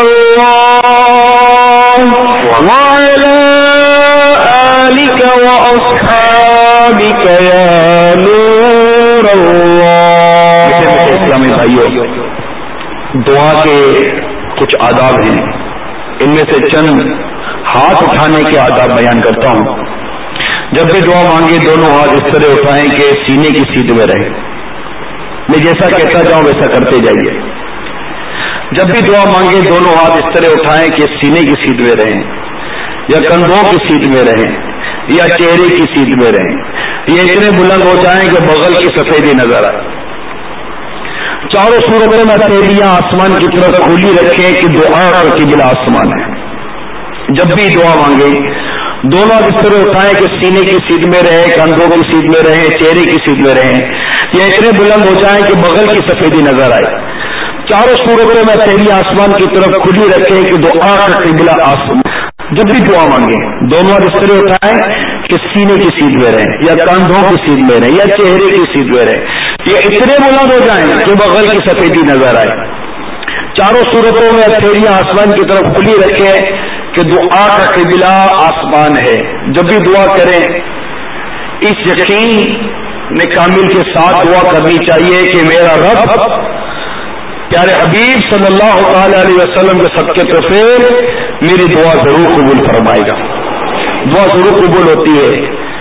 اللہ وعلی آلک واصحابک یا نور اللہ. اسلامی بھائیوں، دعا کے کچھ آداب ہیں، ان میں سے چند ہاتھ اٹھانے کے آداب بیان کرتا ہوں. جب بھی دعا مانگے دونوں ہاتھ اس طرح اٹھائیں کہ سینے کی سیدھ میں رہے. میں جیسا کہتا جاؤں ویسا کرتے جائیے. جب بھی دعا مانگے دونوں ہاتھ اس طرح اٹھائیں کہ سینے کی سیدھ میں رہیں، یا کندھوں کی سیدھ میں رہیں، یا چہرے کی سیدھ میں رہیں. یہ اتنے بلند ہو جائیں کہ بغل کی سفیدی نظر آئے. چاروں صورتوں میں ہتھیلیاں آسمان کی طرف کھلی رکھیں کہ دعا کا قبلہ آسمان ہے. جب بھی دعا مانگے دونوں اس طرح اٹھائیں کہ سینے کی سیدھ میں رہے، کندھوں کی سیدھ میں رہے، چہرے کی سیدھ میں رہیں. یہ اتنے بلند ہو جائیں کہ بغل کی سفیدی نظر آئے. چاروں صورتوں میں ہتھیلیاں آسمان کی طرف کھلی رکھیں کہ دعا کا قبلہ آسمان. جب بھی دعا مانگے دونوں اس طرح اٹھائیں کہ سینے کی سیدھ میں رہیں، یا کندھوں کی سیدھ میں رہیں، یا چہرے کی سیدھ میں رہیں. یہ اتنے بلند ہو جائیں کہ بغل کی سفیدی نظر آئے. چاروں صورتوں میں ہتھیلیاں آسمان کی طرف کھلی رکھیں کہ دعا کا قبلہ آسمان ہے. جب بھی دعا کریں اس یقین نے کامل کے ساتھ دعا کرنی چاہیے کہ میرا رب پیارے حبیب صلی اللہ تعالی علیہ وسلم کے صدقے طرفے میری دعا ضرور قبول فرمائے گا. دعا ضرور قبول ہوتی ہے.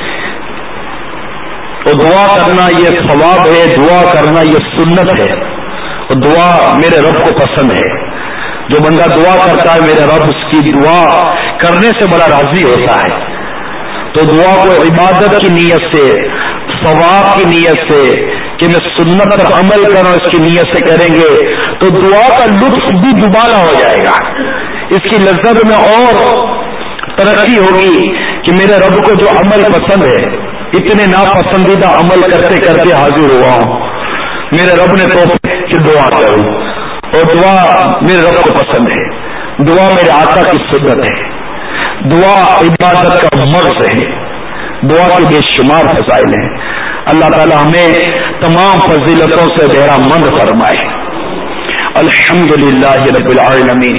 تو دعا کرنا یہ ثواب ہے، دعا کرنا یہ سنت ہے، اور دعا میرے رب کو پسند ہے. جو بندہ دعا کرتا ہے میرے رب اس کی دعا کرنے سے بڑا راضی ہوتا ہے. تو دعا کو عبادت کی نیت سے، ثواب کی نیت سے کہ میں سنت پر عمل کروں اس کی نیت سے کریں گے تو دعا کا لطف بھی دوبارہ ہو جائے گا. اس کی لذت میں اور ترقی ہوگی کہ میرے رب کو جو عمل پسند ہے، اتنے ناپسندیدہ عمل کرتے کرتے حاضر ہوا ہوں. میرے رب نے تو کہ دعا کروں، اور دعا میرے رب کو پسند ہے. دعا میرے آقا کی سنت ہے. دعا عبادت کا مرض ہے. دعا کے بے شمار فضائل ہیں. اللہ تعالی ہمیں تمام فضیلتوں سے بہرہ مند فرمائے. الحمدللہ رب العالمین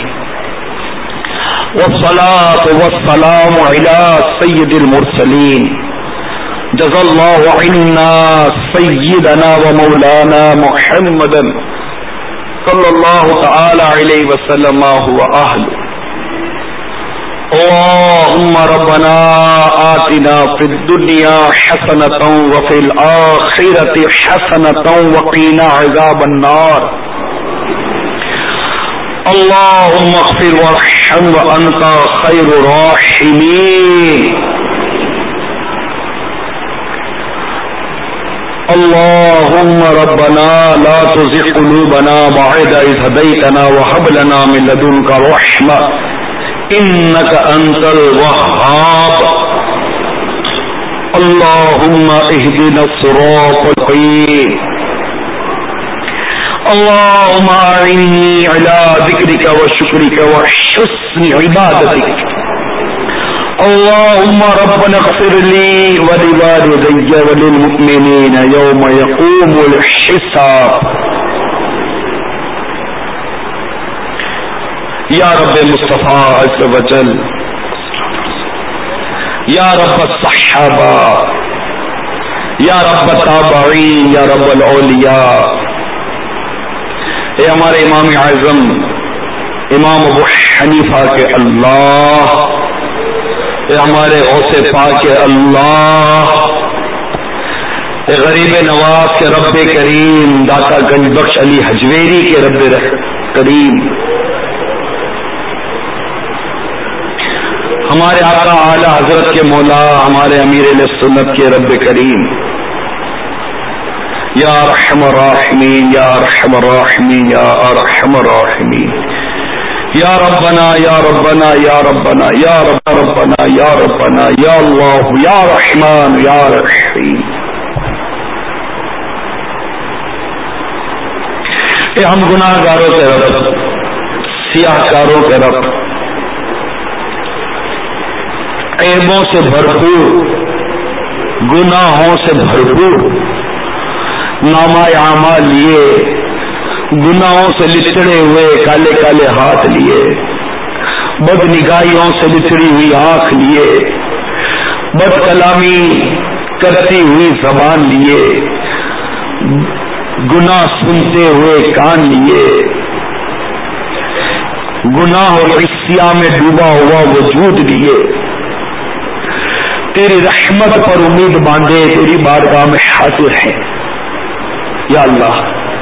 والصلاة والسلام علی سید المرسلین. جزا اللہ عنا سیدنا و مولانا محمد صلی اللہ تعالی علیہ وسلم هو اہل. اللهم ربنا آتنا في الدنيا حسنة وفي الآخرة حسنة وقنا عذاب النار. اللهم اغفر وارحم وأنت خير الراحمين. اللهم ربنا لا تزغ قلوبنا بعد إذ هديتنا وهب لنا من لدنك رحمة إنك أنت الوهاب. اللهم اهدنا الصراط المستقيم. اللهم أعني على ذكرك وشكرك وحسن عبادتك. اللهم ربنا اغفر لي ولوالدي وللمؤمنين يوم يقوم الحساب. یا رب مصطفیٰ عز و جل، یا رب الصحابہ، یا رب التابعین، یا رب الاولیاء. اے ہمارے امام اعظم امام ابو حنیفہ کے اللہ، اے ہمارے غوث پاک کے اللہ، اے غریب نواز کے رب کریم، داتا گنج بخش علی حجویری کے رب کریم، ہمارے آقا اعلی حضرت کے مولا، ہمارے امیر علیہ سنت کے رب کریم. یا ارحم الراحمین، یا ارحم الراحمین، یا ارحم الراحمین. یا ربنا یا ربنا یا ربنا یا رب ربنا یا ربنا یا اللہ یا رحمان یا رحیم. اے ہم گناہ گاروں کے رب، سیاہ کاروں کے رب، عیبوں سے بھرپور، گناہوں سے بھرپور، نامہ اعمال لیے گناہوں سے لچڑے ہوئے کالے کالے ہاتھ لیے، بد نگاہیوں سے لچڑی ہوئی آنکھ لیے، بد کلامی کرتی ہوئی زبان لیے، گناہ سنتے ہوئے کان لیے، گناہ اور عصیاء میں ڈوبا ہوا وجود لیے، تیری رحمت پر امید باندھے تیری بارگاہ میں حاضر ہیں یا اللہ۔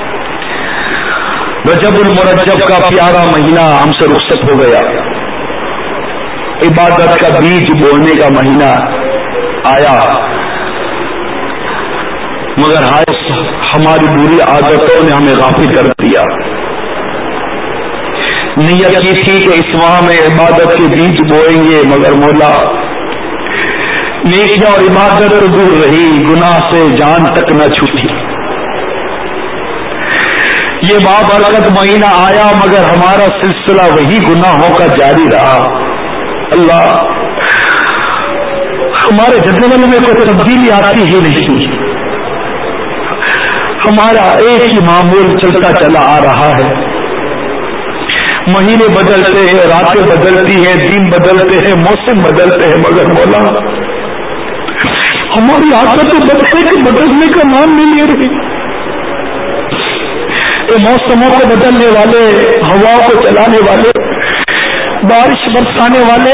رجب المرجب کا پیارا مہینہ ہم سے رخصت ہو گیا، عبادت کا بیج بونے کا مہینہ آیا، مگر ہائے ہماری بری عادتوں نے ہمیں غافل کر دیا۔ نیت کی تھی کہ اس ماہ میں عبادت کے بیج بوئیں گے، مگر مولا نیکیاں اور عبادت تو دور رہی، گناہ سے جان تک نہ چھوٹی۔ یہ بابرکت مہینہ آیا مگر ہمارا سلسلہ وہی گناہوں کا جاری رہا۔ اللہ ہمارے جدول میں کوئی تبدیلی آتی ہی نہیں، ہمارا ایک ہی معمول چلتا چلا آ رہا ہے۔ مہینے بدلتے ہیں، راتیں بدلتی ہیں، دن بدلتے ہیں، موسم بدلتے ہیں، مگر مولا ہماری عادتیں بدلنے کے بدلنے کا نام نہیں لے رہی۔ موسموں کو بدلنے والے، ہواؤں کو چلانے والے، بارش برسانے والے،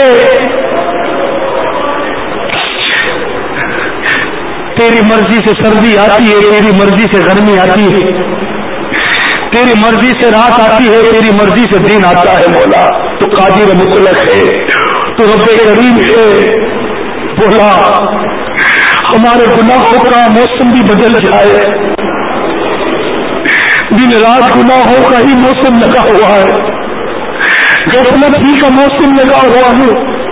تیری مرضی سے سردی آتی ہے، تیری مرضی سے گرمی آتی ہے، تیری مرضی سے رات آتی ہے، تیری مرضی سے دن آتا ہے۔ مولا تو قادر مطلق ہے، تو رب کریم ہے۔ مولا ہمارے گناہوں کا موسم بھی بدل جائے، دن رات گناہوں کا ہی موسم لگا ہوا ہے، غفلت ہی کا موسم لگا ہوا ہے۔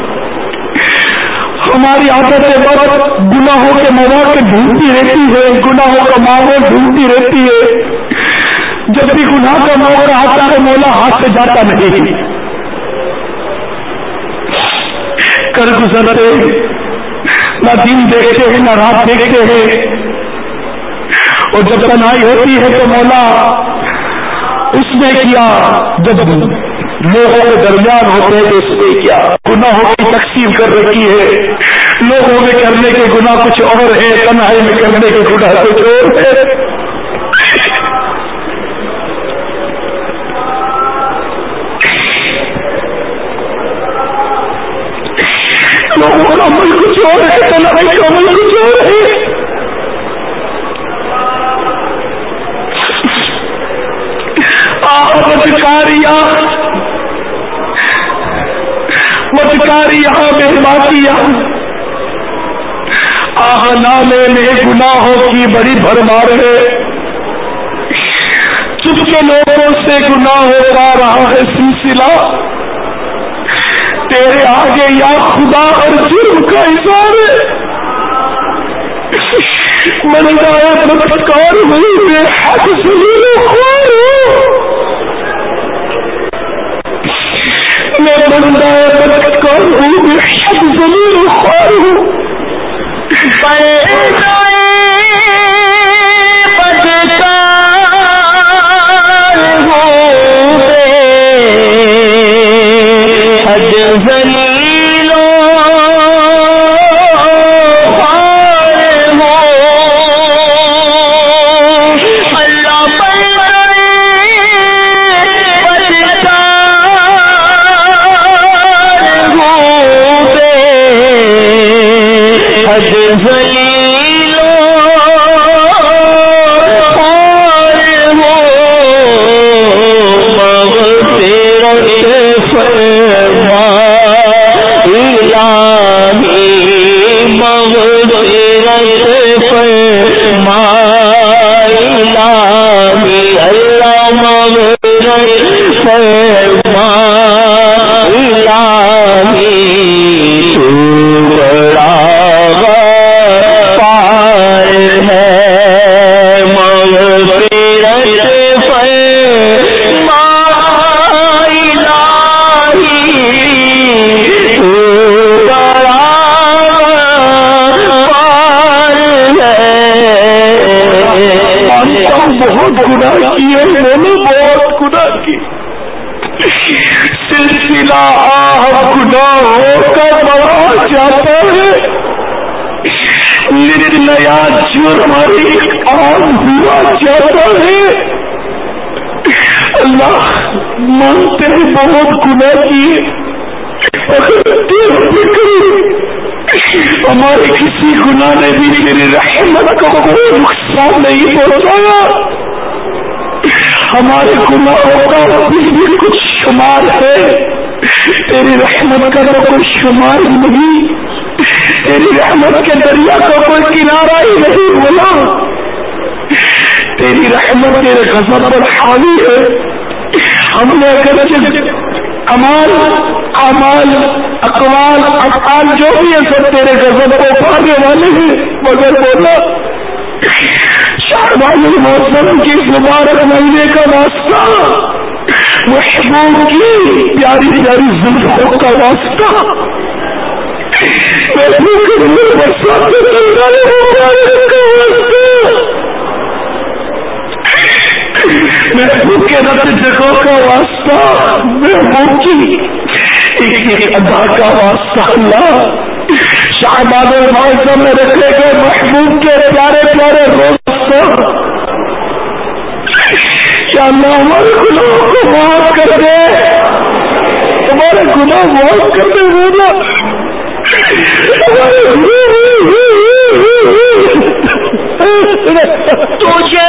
ہماری عادتیں بہت گناہوں کے مواقع ڈھونڈتی رہتی ہے، گناہوں کا ماحول ڈھونڈتی رہتی ہے، جب بھی گناہ کا موقع آتا ہے مولا ہاتھ سے جاتا نہیں، کر گزرتے نہ دن دیکھتے ہیں نہ رات دیکھتے ہیں، اور جب تنہائی ہوتی ہے تو مولا اس نے کیا، جب لوگوں کے درمیان ہوتے ہیں تو اس نے کیا، گناہوں کی تقسیم کر رکھی ہے، لوگوں میں کرنے کے گناہ کچھ اور ہے، تنہائی میں کرنے کے گناہ کچھ اور ہے۔ لوگوں کا عمل کچھ اور ہے، تنہائی کا عمل کچھ اور ہے۔ بدکاریاں بدکاریاں بےباکیاں آہ نامے میں گناہوں کی بڑی بھرمار ہے، چپ کے لوگوں سے گناہوں کا رہا ہے سلسلہ، تیرے آگے یا خدا اور جرم کا اظہار ہے، منگائے بدکار ہوئی بے حق ذلیل و خوار ہوں، میں بندائے بدکار ہوئی بے حق ذلیل و خوار ہوں، سلسلہ آہ گناہوں کا بڑھا جاتا ہے، نت نیا جرم ایک عام ہوا جاتا ہے۔ اللہ مانتے ہیں بہت گناہ کیے، ہمارے کسی گناہ نے بھی تیری رحمت کو کوئی نقصان نہیں پہنچایا، ہمارے گناہوں کا بھی کچھ شمار ہے، تیری رحمت کا تو کوئی شمار نہیں، تیری رحمت کے دریا کا کوئی کنارہ ہی نہیں بولا، تیری رحمت تیرے غضب پر حاوی ہے۔ ہم نے اگر امال اعمال اقوال افعال جو بھی ہے سب تیرے غضب کو پانے والے ہیں، مگر بولا شعبان الموسم کی مبارک مہینے کا واسطہ، محبوب کی پیاری پیاری زلفوں کا واسطہ، محبوب کے دل برسات کا واسطہ، محبوب کے رد جگہوں کا واسطہ، محبوب کی ایک ایک ادا کا واسطہ، اللہ شعبان الموسم میں رکھے گئے محبوب کے پیارے پیارے روزہ، یا اللہ ہمارے گناہوں کو معاف کر دے، ہمارے گناہ معاف کر دے مولا، تجھے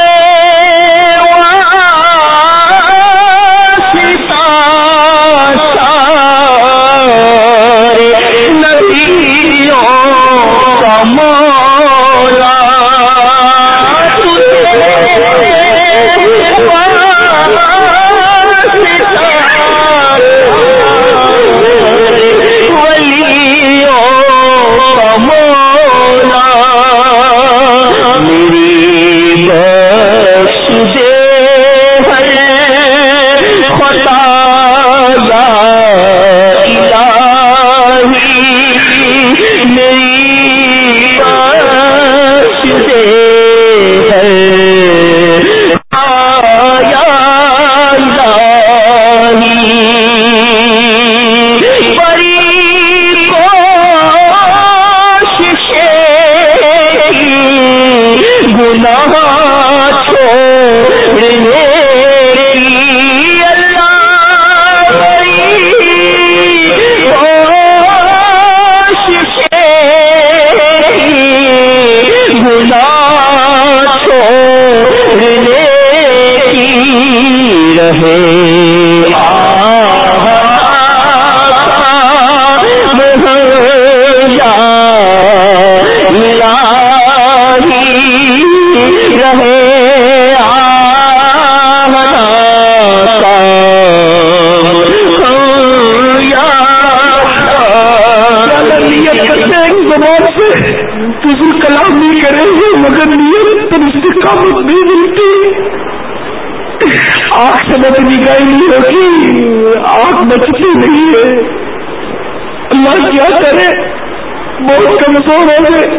بچتی نہیں ہے، اللہ کیا کرے، بہت کمزور ہو گئے،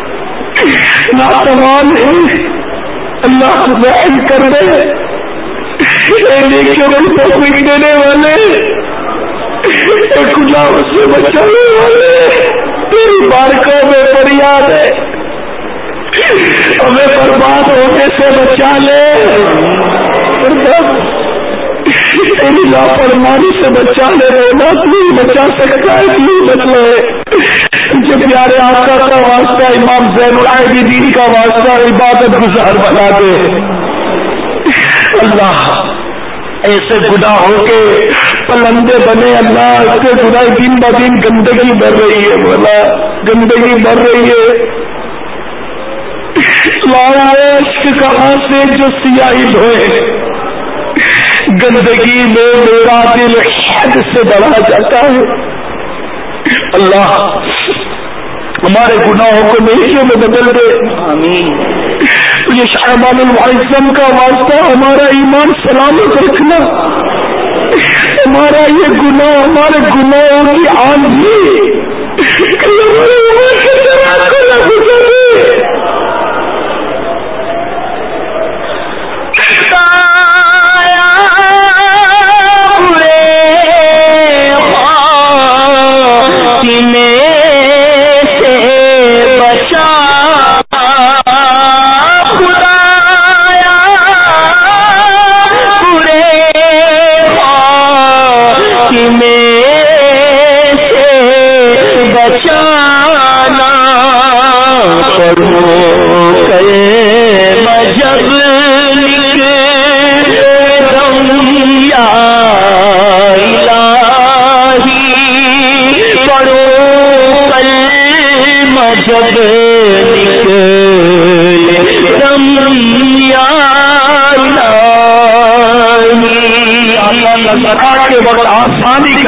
ناتوان ہے، اللہ رحم کر دے، دینے والے گناہ سے بچانے والے تیری بارکوں میں فریاد ہے، ہمیں برباد ہونے سے بچا لے، تیری لاپرواہی سے بچا لے رہے نا، تو بچا سکتا ہے، تو بچا جو پیارے آقا کا واسطہ امام زین العابدین کا واسطہ عبادت گزار بنا دے اللہ، ایسے گناہوں کے پلندے بنے اللہ، ایسے گناہ دن ب دن گندگی بڑھ رہی ہے، بولا گندگی بڑھ رہی ہے، عشق کہاں سے جو سیاہی دھوئے، گندگی میں میرا دل حد سے بڑھا جاتا ہے، اللہ ہمارے گناہوں کو نیکیوں میں بدل دے، آمین۔ یہ شعبان المعظم کا واسطہ ہمارا ایمان سلامت رکھنا، ہمارا یہ گناہ ہمارے گناہوں کی آندھی ہوئے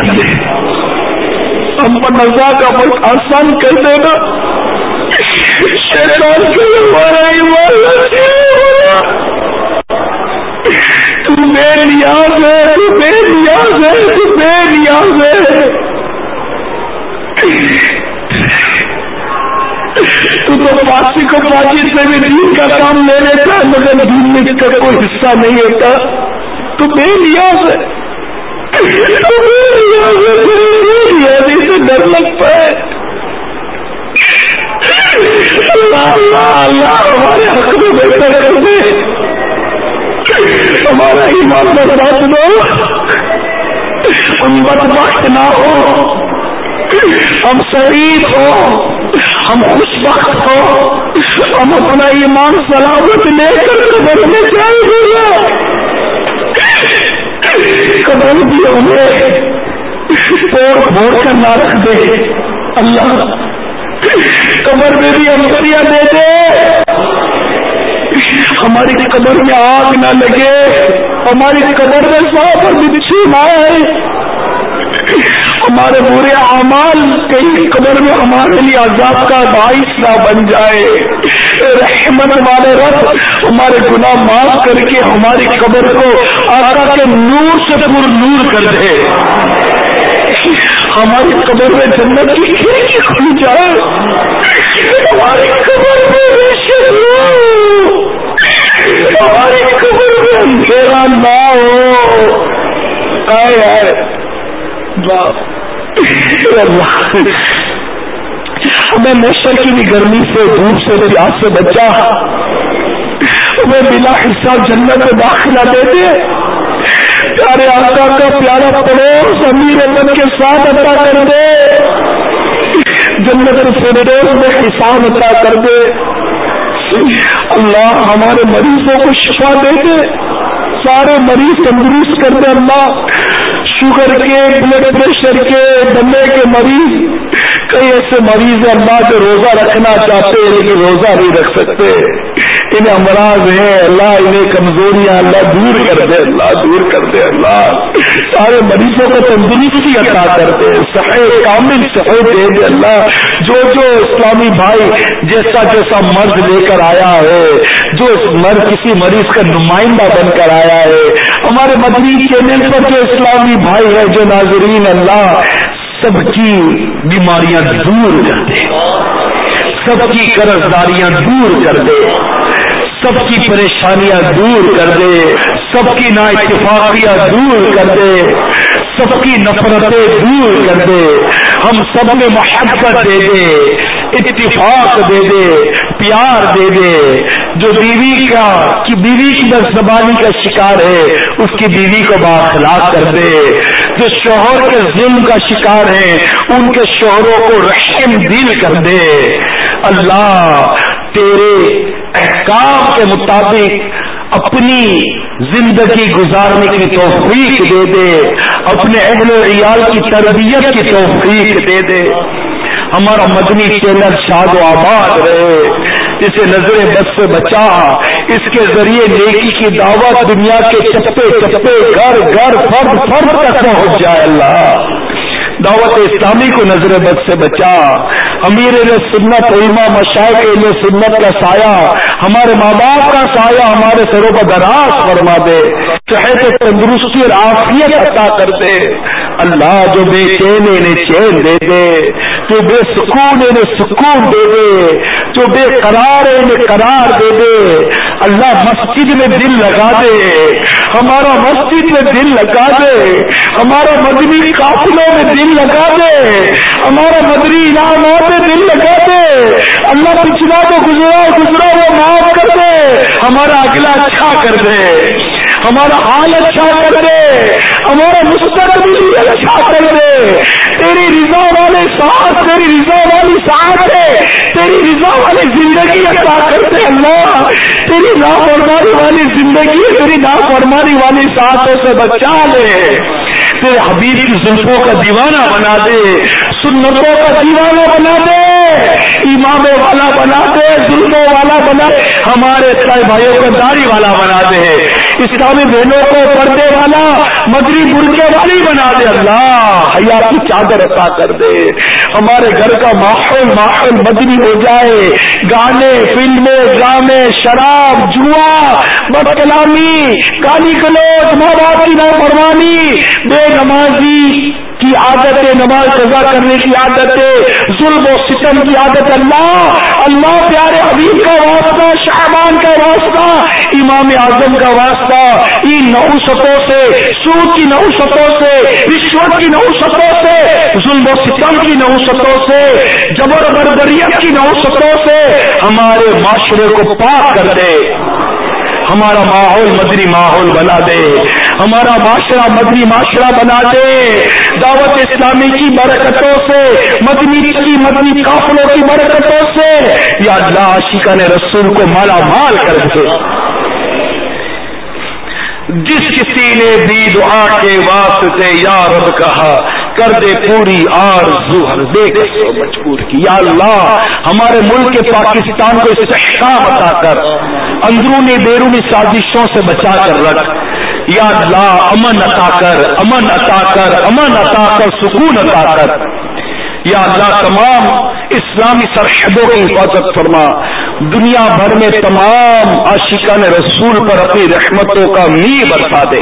کر دے، ہم پر نزا کا ملک آسان کر دینا، شیطان سے ہمارا ایمان نہ تو بے نیاز ہے، تو بے نیاز ہے، تو بے نیاز ہے، تو تو فاسق کو فاجر سے بھی دین کا کام لے لیتا ہے مگر دین میں کا کوئی حصہ نہیں ہوتا، تو بے نیاز ہے، تو بے نیاز ہے، بے نیازی سے ڈر لگتا ہے۔ اللہ اللہ اللہ ہمارے حق میں بہتر کر دے، ہمارا ایمان برباد نہ ہو، ہم بدبخت نہ ہو، ہم سعید ہو، ہم خوش بخت ہو، ہم اپنا ایمان سلامت لے کر قبر میں جائیں گے، قبر بھی ہمیں توڑ پھوڑ کر نہ رکھ دے اللہ، قبر میں بھی ہم دریا دے دے، ہماری قبر میں آگ نہ لگے، ہماری قبر میں سانپ اور بچھو نہ آئے، ہمارے برے اعمال کئی قبر میں ہمارے لیے عذاب کا باعث نہ بن جائے، رحمت والے رب ہمارے گناہ معاف کر کے ہماری قبر کو آقا کے نور سے پر نور کر دے، ہماری قبر میں جنت کی کھڑکی کھل جائے، ہماری قبر میں روشن ہو، ہماری قبر میں اندھیرا نہ ہو، آئے آئے ہمیں محشر کی بھی گرمی سے، دھوپ سے، پیاس سے بچا، ہمیں بلا حساب جنت میں داخلہ دے دے، پیارے آقا کا پیارا پڑوس امیر احمد کے ساتھ عطا کر دے، جنت الفردوس میں حساب عطا کر دے، اللہ ہمارے مریضوں کو شفا دے دے، سارے مریض تندرست کر دے اللہ، شوگر کے، بلڈ پریشر کے، دمے کے مریض، کئی ایسے مریض ہیں اللہ جو روزہ رکھنا چاہتے ہیں لیکن روزہ نہیں رکھ سکتے، انہیں امراض ہیں اللہ، انہیں کمزوریاں اللہ دور کر دے، اللہ دور کر دے، اللہ سارے مریضوں کو تندرستی عطا کر دے، صحت کامل صحت دے دے اللہ، جو جو اسلامی بھائی جیسا جیسا مرض لے کر آیا ہے، جو مرض کسی مریض کا نمائندہ بن کر آیا ہے، ہمارے مدنی چینل پر جو اسلامی بھائی ہے، جو ناظرین اللہ، سب کی بیماریاں دور کر دے، سب کی قرضداریاں دور کر دے، سب کی پریشانیاں دور کر دے، سب کی نااتفاقیاں دور کر دے، سب کی نفرتیں دور کر دے، ہم سب میں محبت دے دے، اتفاق دے دے، پیار دے دے، جو بیوی کا کی بیوی کی بدزبانی کا شکار ہے اس کی بیوی کو بااخلاق کر دے، جو شوہر کے ظلم کا شکار ہے ان کے شوہروں کو رحم دل کر دے، اللہ تیرے احکام کے مطابق اپنی زندگی گزارنے کی توفیق دے دے، اپنے اہل و عیال کی تربیت کی توفیق دے دے، ہمارا مدنی چینل شاد و آباد رہے، اسے نظر بد سے بچا، اس کے ذریعے نیکی کی دعوت دنیا کے چپے چپے گھر گھر فرد فرد تک پہنچ جائے، اللہ دعوت اسلامی کو نظر بد سے بچا، امیر سنت علماء مشائخ اہل سنت کا سایہ، ہمارے ماں باپ کا سایہ ہمارے سروں پر دراز فرما دے، صحت تندرستی اور عافیت عطا کر دے، اللہ جو بے چین انہیں چین دے دے، جو بے سکون انہیں سکون دے دے، جو بے قرار انہیں قرار دے دے، اللہ مسجد میں دل لگا دے، ہمارا مسجد میں دل لگا دے، ہمارا مدنی قافلوں میں دل لگا دے، ہمارا مدنی انعامات میں دل لگا دے، اللہ پچھلا تو گزرا گزرا وہ معاف کر دے، ہمارا اگلا اچھا کر دے، ہمارا حال اچھا کر دے، ہمارا مستقبل اچھا کر دے، تیری رضا والے ساتھ، تیری رضا والی ساتھ ہے، تیری رضا والی زندگی عطا کر دے اللہ، تیری نافرمانی والی زندگی، تیری نافرمانی والی ساتھوں سے بچا لے، تیرے حبیب کی زلفوں کا دیوانہ بنا دے، سنتوں کا دیوانہ بنا دے، امام والا بنا دے، ظلموں والا بنا دے، ہمارے اسلامی بھائیوں کو داڑھی والا بنا دے، اسلامی بہنوں کو پردے والا مدری برقعے والی بنا دے، اللہ حیا کی چادر عطا کر دے، ہمارے گھر کا ماحول ماحول مدنی ہو جائے، گانے فلمیں ڈرامے شراب جوا بد کلامی گالی گلوچ ماں باپ کی نافرمانی بے نمازی کی عادت ہے، نماز قضا کرنے کی عادت ہے، ظلم و ستم کی عادت، اللہ اللہ پیارے حبیب کا واسطہ، شعبان کا واسطہ، امام اعظم کا واسطہ، ان نحوستوں سے، سود کی نحوستوں سے، رشوت کی نحوستوں سے، ظلم و ستم کی نحوستوں سے، جبر و بربریت کی نحوستوں سے ہمارے معاشرے کو پاک کر دے، ہمارا ماحول مدنی ماحول بنا دے، ہمارا معاشرہ مدنی معاشرہ بنا دے، دعوت اسلامی کی برکتوں سے، مدنی کی مدنی قافلوں کی برکتوں سے یا اللہ عاشقان رسول کو مالا مال کر دے۔ جس کسی نے بھی دعا کے واسطے یا رب کہا کر دے پوری آرزو ہر دیکھ سو مجبور کی، یا اللہ ہمارے ملک پاکستان کو استحکام عطا کر، اندرونی بیرونی سازشوں سے بچا کر رکھ، یا اللہ امن عطا کر، امن عطا کر، امن عطا کر، سکون عطا کر، یا اللہ تمام اسلامی سرحدوں کی حفاظت فرما، دنیا بھر میں تمام عاشقان رسول پر اپنی رحمتوں کا می برسا دے۔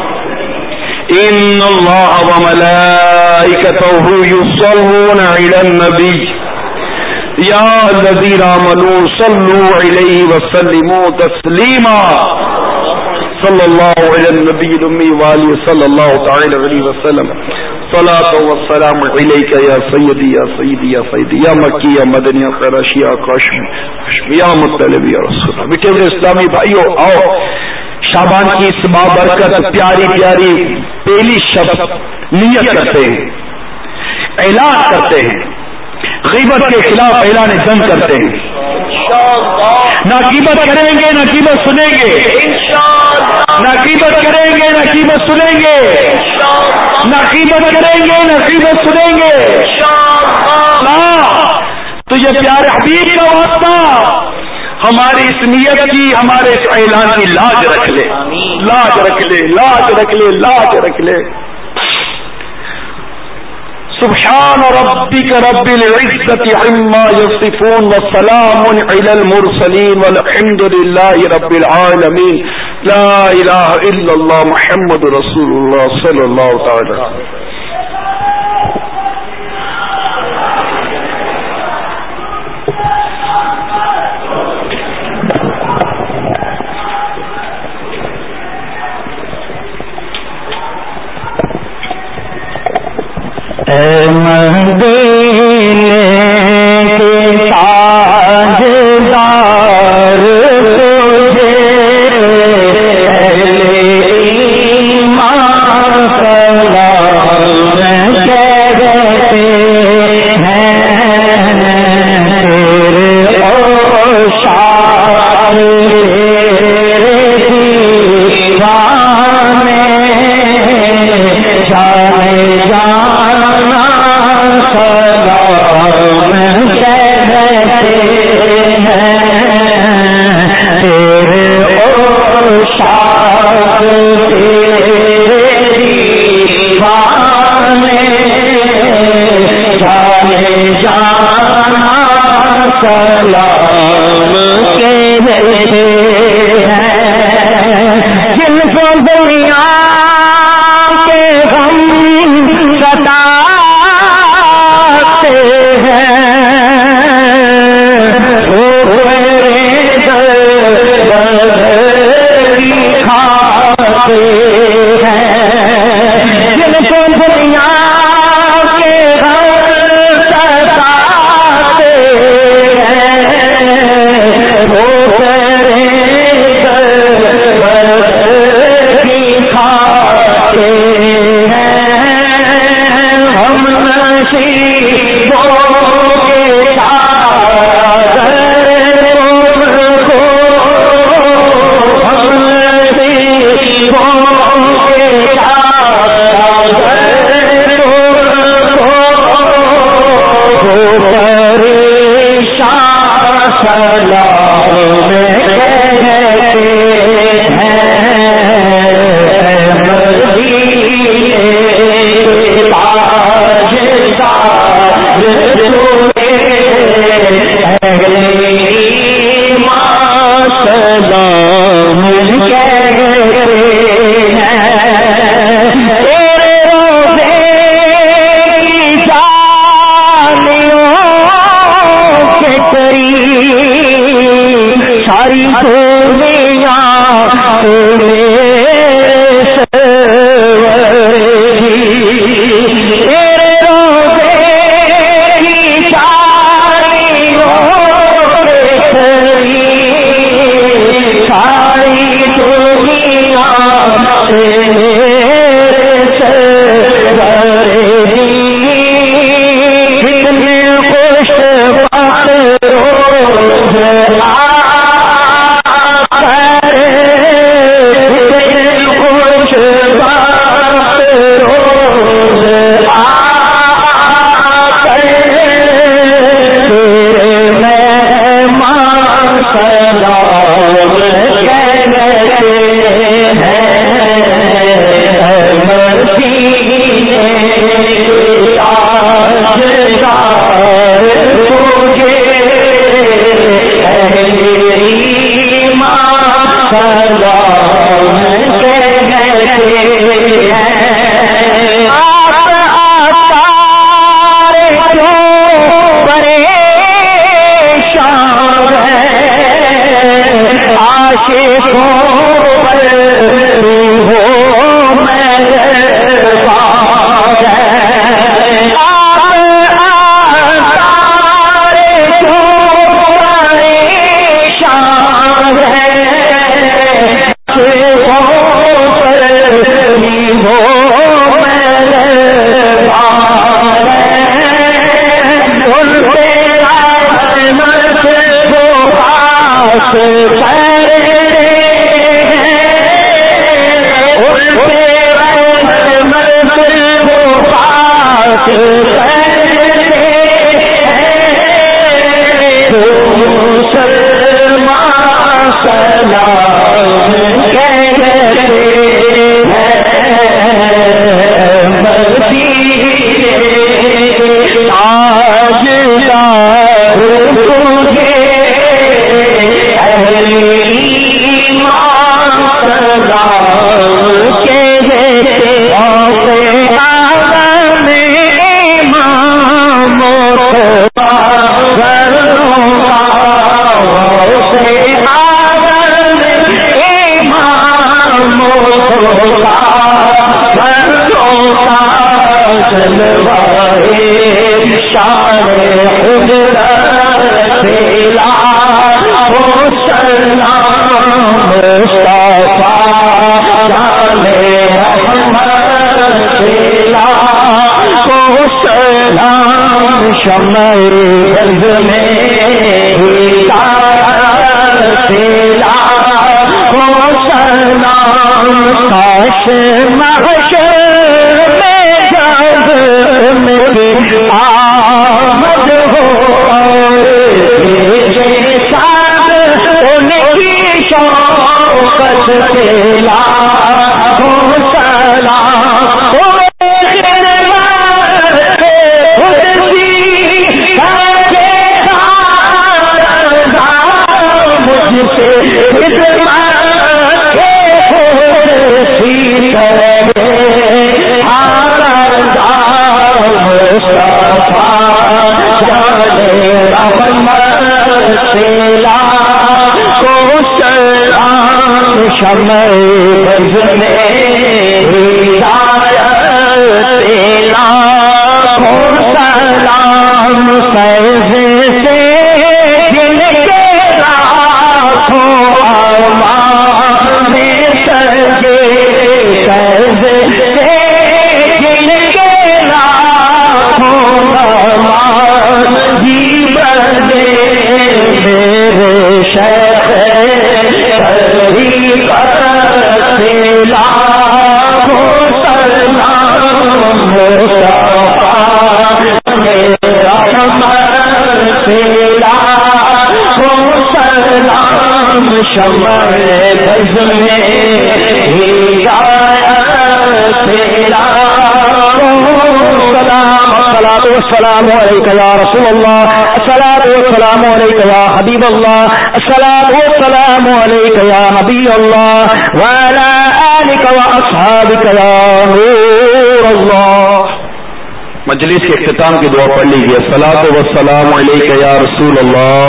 ان اللہ وملائکتہ یصلون علی النبی یا الذین آمنوا صلوا علیہ وسلموا تسلیما، صلی اللہ علی النبی الامی وآلہ صلی اللہ تعالی علیہ وسلم، صلاۃ والسلام علیک یا سیدی یا سیدی یا سیدی یا مکی یا مدنی یا قریشی یا کاشمی یا مطلب یا رسول اللہ۔ بیٹے میرے اسلامی بھائیو، آؤ شعبان کی اس بابرکت پیاری پیاری پہلی شب نیت کرتے ہیں، اعلان کرتے ہیں، غیبت کے خلاف اعلان جنگ کرتے ہیں، نہ غیبت کریں گے نہ غیبت سنیں گے، نہ غیبت کریں گے نہ غیبت سنیں گے، نہ غیبت کریں گے نہ غیبت سنیں گے، تو یہ پیارے حبیب کا واسطہ ہماری اس نیت کی، ہمارے اس اعلان کی لاج رکھ لے، لاج رکھ لے، لاج رکھ لے، لاج رکھ لے۔ سبحان ربک رب العزت عما یصفون وسلام علی المرسلین والحمد للہ رب العالمین، لا الہ الا اللہ محمد رسول اللہ صلی اللہ تعالی۔ اے مدینے کے تاجدار تجھے اہل ایمان سلام کہتے ہیں، تیرے عشاق تیرے دیوانے جانے جانا شان قدرت لاکھوں سلام مصطفیٰ جان رحمت لاکھوں سلام شمع غرض میں ہدایت لاکھوں سلام کاش محشر میں جب میری آمد ہو ان کی شوقت کے لاکھوں سلام شمع غرض میں ہدایت لاکھوں سلام فیض سے جن کے لاکھوں ارمان میں سجے فیض سے جن کے لاکھوں ارمان جی بنے میرے شیخ شمع غرض میں ہدایت لاکھوں السلام علیک یا رسول اللہ الصلاۃ والسلام علیک یا حبیب اللہ الصلاۃ والسلام علیک یا نبی اللہ وعلی آلک واصحابک یا نور اللہ. مجلس کے اختتام کی دعا پڑھ لیجیے. الصلاۃ والسلام علیک یا رسول اللہ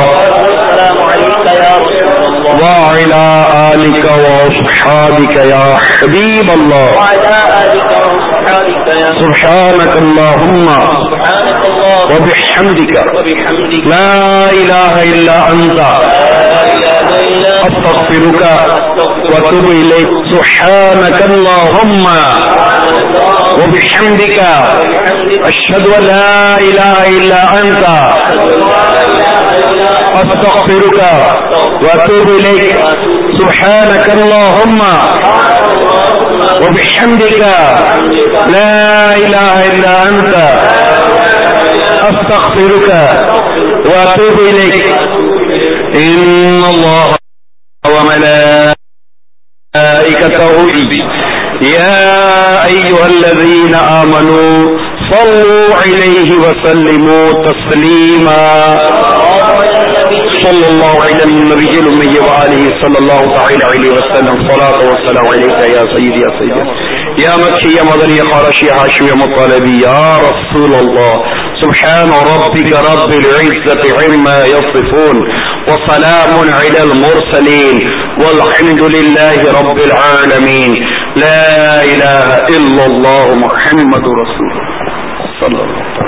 وعلی آلک واصحابک یا حبیب اللہ. سبحانك اللهم وبحمدك لا إله إلا أنت أستغفرك وأتوب إليك. سبحانك اللهم وبحمدك أشهد أن لا إله إلا أنت أستغفرك وأتوب إليك. سبحانك اللهم وبحمدك لا إله إلا أنت أستغفرك وأتوب إليك. إن الله وملائكته يا أيها الذين آمنوا صلوا عليه وسلموا تسليما. صلى الله على النبي الأمي وآله صلى الله تعالى عليه وسلم. صلاة والسلام عليك يا سيدي يا سيدي يا مكي يا مدني يا قرشي يا هاشمي يا مطلبي يا رسول الله. سبحان ربك رب العزة عما يصفون وسلام على المرسلين والحمد لله رب العالمين. لا إله إلا الله محمد رسول الله صلى الله عليه وسلم.